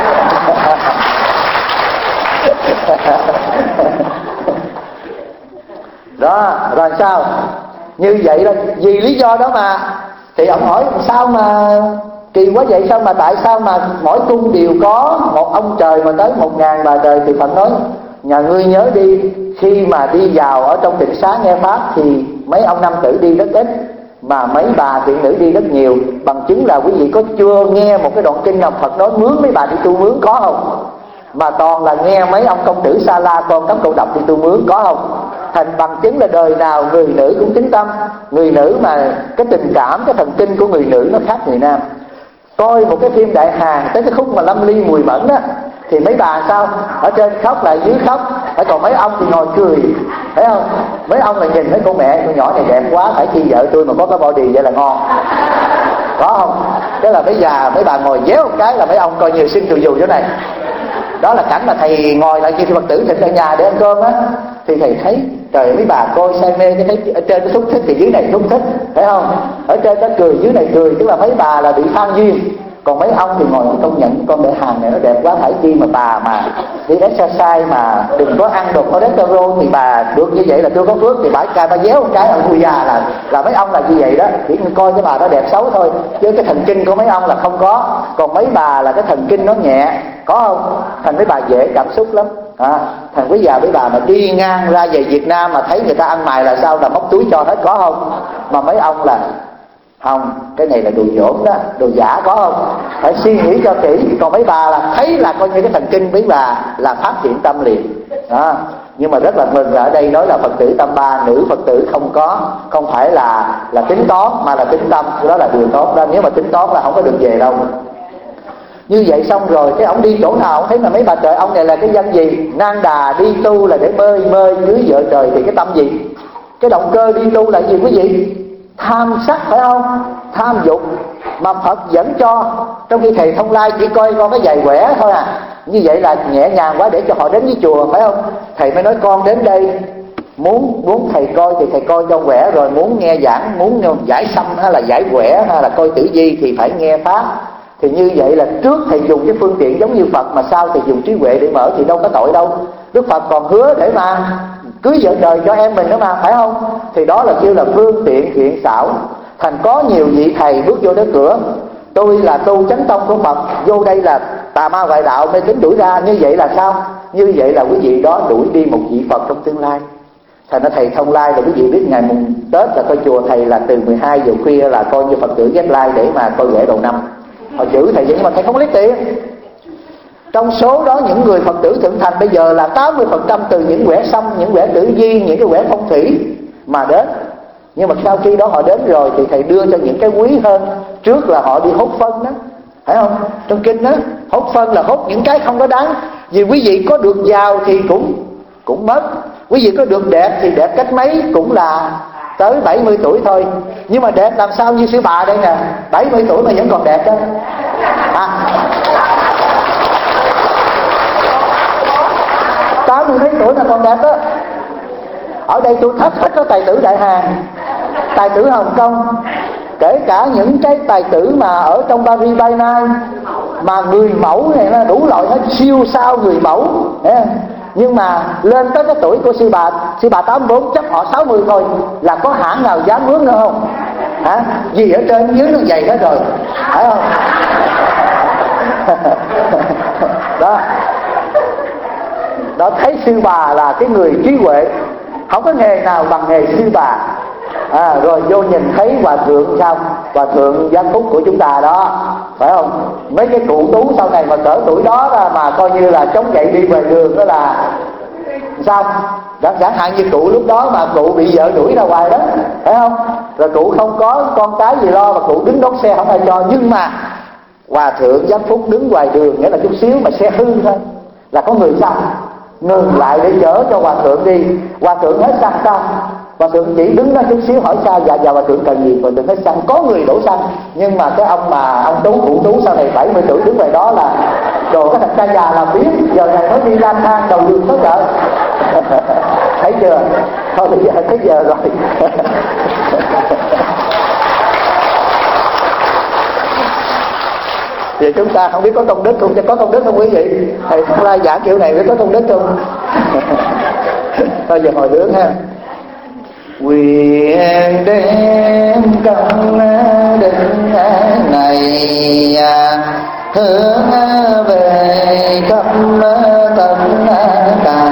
Đó, rồi sao? Như vậy là vì lý do đó mà. Thì ông hỏi sao mà kỳ quá vậy, sao mà tại sao mà mỗi cung đều có một ông trời mà tới một ngàn bà trời? Thì Phật nói nhà ngươi nhớ đi, khi mà đi vào ở trong tịnh xá nghe pháp thì mấy ông nam tử đi rất ít mà mấy bà thiện nữ đi rất nhiều. Bằng chứng là quý vị có chưa nghe một cái đoạn kinh nào Phật nói mướn mấy bà đi tu mướn, có không? Mà toàn là nghe mấy ông công tử Sa La con cấm câu độc đi tu mướn, có không? Thành bằng chứng là đời nào người nữ cũng tính tâm. Người nữ mà cái tình cảm, cái thần kinh của người nữ nó khác người nam. Coi một cái phim Đại Hàn tới cái khúc mà Lâm Ly mùi mẫn đó, thì mấy bà sao? Ở trên khóc là dưới khóc, còn mấy ông thì ngồi cười, thấy không? Mấy ông là nhìn thấy cô mẹ con nhỏ này đẹp quá, phải chi vợ tôi mà có cái body vậy là ngon, có không? Thế là mấy già mấy bà ngồi déo một cái là mấy ông coi nhiều xin từ dù chỗ này. Đó là cảnh mà thầy ngồi lại kia Phật tử thịnh ở nhà để ăn cơm á, thì thầy thấy trời, mấy bà coi say mê cái thấy ở trên nó xúc thích thì dưới này xúc thích, thấy không? Ở trên nó cười dưới này cười, tức là mấy bà là bị phan duyên. Còn mấy ông thì ngồi công nhận con mẹ hàng này nó đẹp quá, phải chi mà bà mà đi exercise mà đừng có ăn đồ cholesterol thì bà được như vậy là tôi có phước. Thì bả cài bà déo một cái là vui già là là mấy ông là như vậy đó, chỉ coi cái bà nó đẹp xấu thôi, chứ cái thần kinh của mấy ông là không có. Còn mấy bà là cái thần kinh nó nhẹ, có không? Thành mấy bà dễ cảm xúc lắm. À, thằng quý già mấy bà mà đi ngang ra về Việt Nam mà thấy người ta ăn mày là sao là móc túi cho hết, có không? Mà mấy ông là không, cái này là đồ dỗm đó, đồ giả, có không? Phải suy nghĩ cho kỹ. Còn mấy bà là thấy là coi như cái thần kinh mấy bà là phát triển tâm liền. À, nhưng mà rất là mừng là ở đây nói là Phật tử tâm ba, nữ Phật tử không có, không phải là là tính toán mà là tính tâm, đó là điều tốt đó. Nếu mà tính toán là không có được về đâu. Như vậy xong rồi cái ông đi chỗ nào ông thấy là mấy bà trời, ông này là cái dân gì? Nan đà đi tu là để bơi bơi dưới vợ trời, thì cái tâm gì? Cái động cơ đi tu là gì quý vị? Tham sắc, phải không? Tham dục. Mà Phật dẫn cho, trong khi thầy Thông Lai chỉ coi con cái giày quẻ thôi à. Như vậy là nhẹ nhàng quá để cho họ đến với chùa, phải không? Thầy mới nói con đến đây muốn muốn thầy coi thì thầy coi cho quẻ, rồi muốn nghe giảng, muốn giải xăm hay là giải quẻ hay là coi tử vi thì phải nghe pháp. Thì như vậy là trước thầy dùng cái phương tiện giống như Phật, mà sau thầy dùng trí huệ để mở thì đâu có tội đâu. Đức Phật còn hứa để mà cưới vợ đời cho em mình nữa mà, phải không? Thì đó là kêu là phương tiện thiện xảo. Thành có nhiều vị thầy bước vô đến cửa, tôi là tu chánh tông của Phật, vô đây là tà ma ngoại đạo mê tín đuổi ra. Như vậy là sao? Như vậy là quý vị đó đuổi đi một vị Phật trong tương lai. Thành ra thầy Thông Lai là quý vị biết ngày mùng Tết là coi chùa thầy là từ mười hai giờ khuya là coi như Phật tử ghét lai để mà coi lễ đầu năm. Họ chửi thầy vậy nhưng mà thầy không lấy tiền. Trong số đó những người Phật tử thượng thành bây giờ là tám mươi phần trăm từ những quẻ xăm, những quẻ tử vi, những cái quẻ phong thủy mà đến. Nhưng mà sau khi đó họ đến rồi thì thầy đưa cho những cái quý hơn. Trước là họ đi hốt phân đó, phải không? Trong kinh đó, hốt phân là hốt những cái không có đáng. Vì quý vị có được giàu thì cũng cũng mất, quý vị có được đẹp thì đẹp cách mấy cũng là tới bảy mươi tuổi thôi. Nhưng mà đẹp làm sao như sư bà đây nè, bảy mươi tuổi mà vẫn còn đẹp đó à. tám mươi mấy tuổi mà còn đẹp đó. Ở đây tôi thách hết có tài tử Đại Hàn, tài tử Hồng Kông, kể cả những cái tài tử mà ở trong Paris by Night, mà người mẫu này nó đủ loại hết, siêu sao người mẫu. Nhưng mà lên tới cái tuổi của sư bà, sư bà tám bốn chấp họ sáu mươi thôi, là có hãng nào dám mướn nữa không? Hả? Gì ở trên dưới nó dày hết rồi, phải không? Đó, đó, thấy sư bà là cái người trí huệ, không có nghề nào bằng nghề sư bà. À, rồi vô nhìn thấy hòa thượng sao? Hòa thượng Giác Phúc của chúng ta đó, phải không? Mấy cái cụ tú sau này mà cỡ tuổi đó là mà coi như là chống gậy đi về đường đó là sao? Chẳng hạn như cụ lúc đó mà cụ bị vợ đuổi ra ngoài đó, phải không? Rồi cụ không có con cái gì lo mà cụ đứng đón xe không ai cho. Nhưng mà hòa thượng Giác Phúc đứng ngoài đường, nghĩa là chút xíu mà xe hư thôi là có người xăng ngừng lại để chở cho hòa thượng đi. Hòa thượng hết xăng xong, hòa thượng chỉ đứng đó chút xíu hỏi sao, dạ dạ hòa thượng cần gì, hòa thượng hết xăng, có người đổ xăng. Nhưng mà cái ông mà ông Tú, cụ Tú sau này bảy mươi tuổi đứng ngoài đó là đồ cái thằng cha già làm biết, giờ này mới đi lang thang đầu đường tới chợ. Thấy chưa? Thôi bây giờ thấy giờ rồi. Thì chúng ta không biết có công đức không, có công đức không quý vị? Thầy Phong Lai giảng kiểu này mới có công đức không? Thôi giờ hồi hướng ha. Quyền đem công định này hướng về khắp tất cả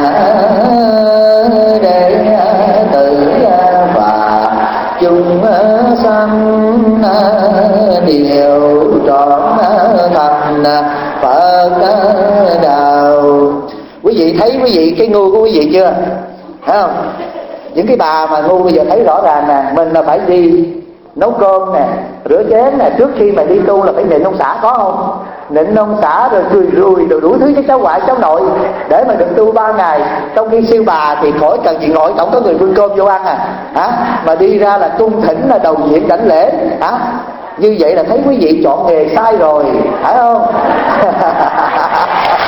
để tự và chúng sanh điều trọn thành Phật đạo. Quý vị thấy quý vị cái ngu của quý vị chưa? Thấy không? Những cái bà mà ngu bây giờ thấy rõ ràng nè, mình là phải đi nấu cơm nè, rửa chén nè, trước khi mà đi tu là phải nịnh ông xã, có không? Nịnh ông xã rồi cười rùi rồi đủ thứ với cháu ngoại cháu nội để mà được tu ba ngày. Trong khi siêu bà thì khỏi cần chuyện nội, tổng có người bưng cơm vô ăn à, hả? Mà đi ra là cung thỉnh là đầu diện đảnh lễ, hả? Như vậy là thấy quý vị chọn nghề sai rồi, phải không?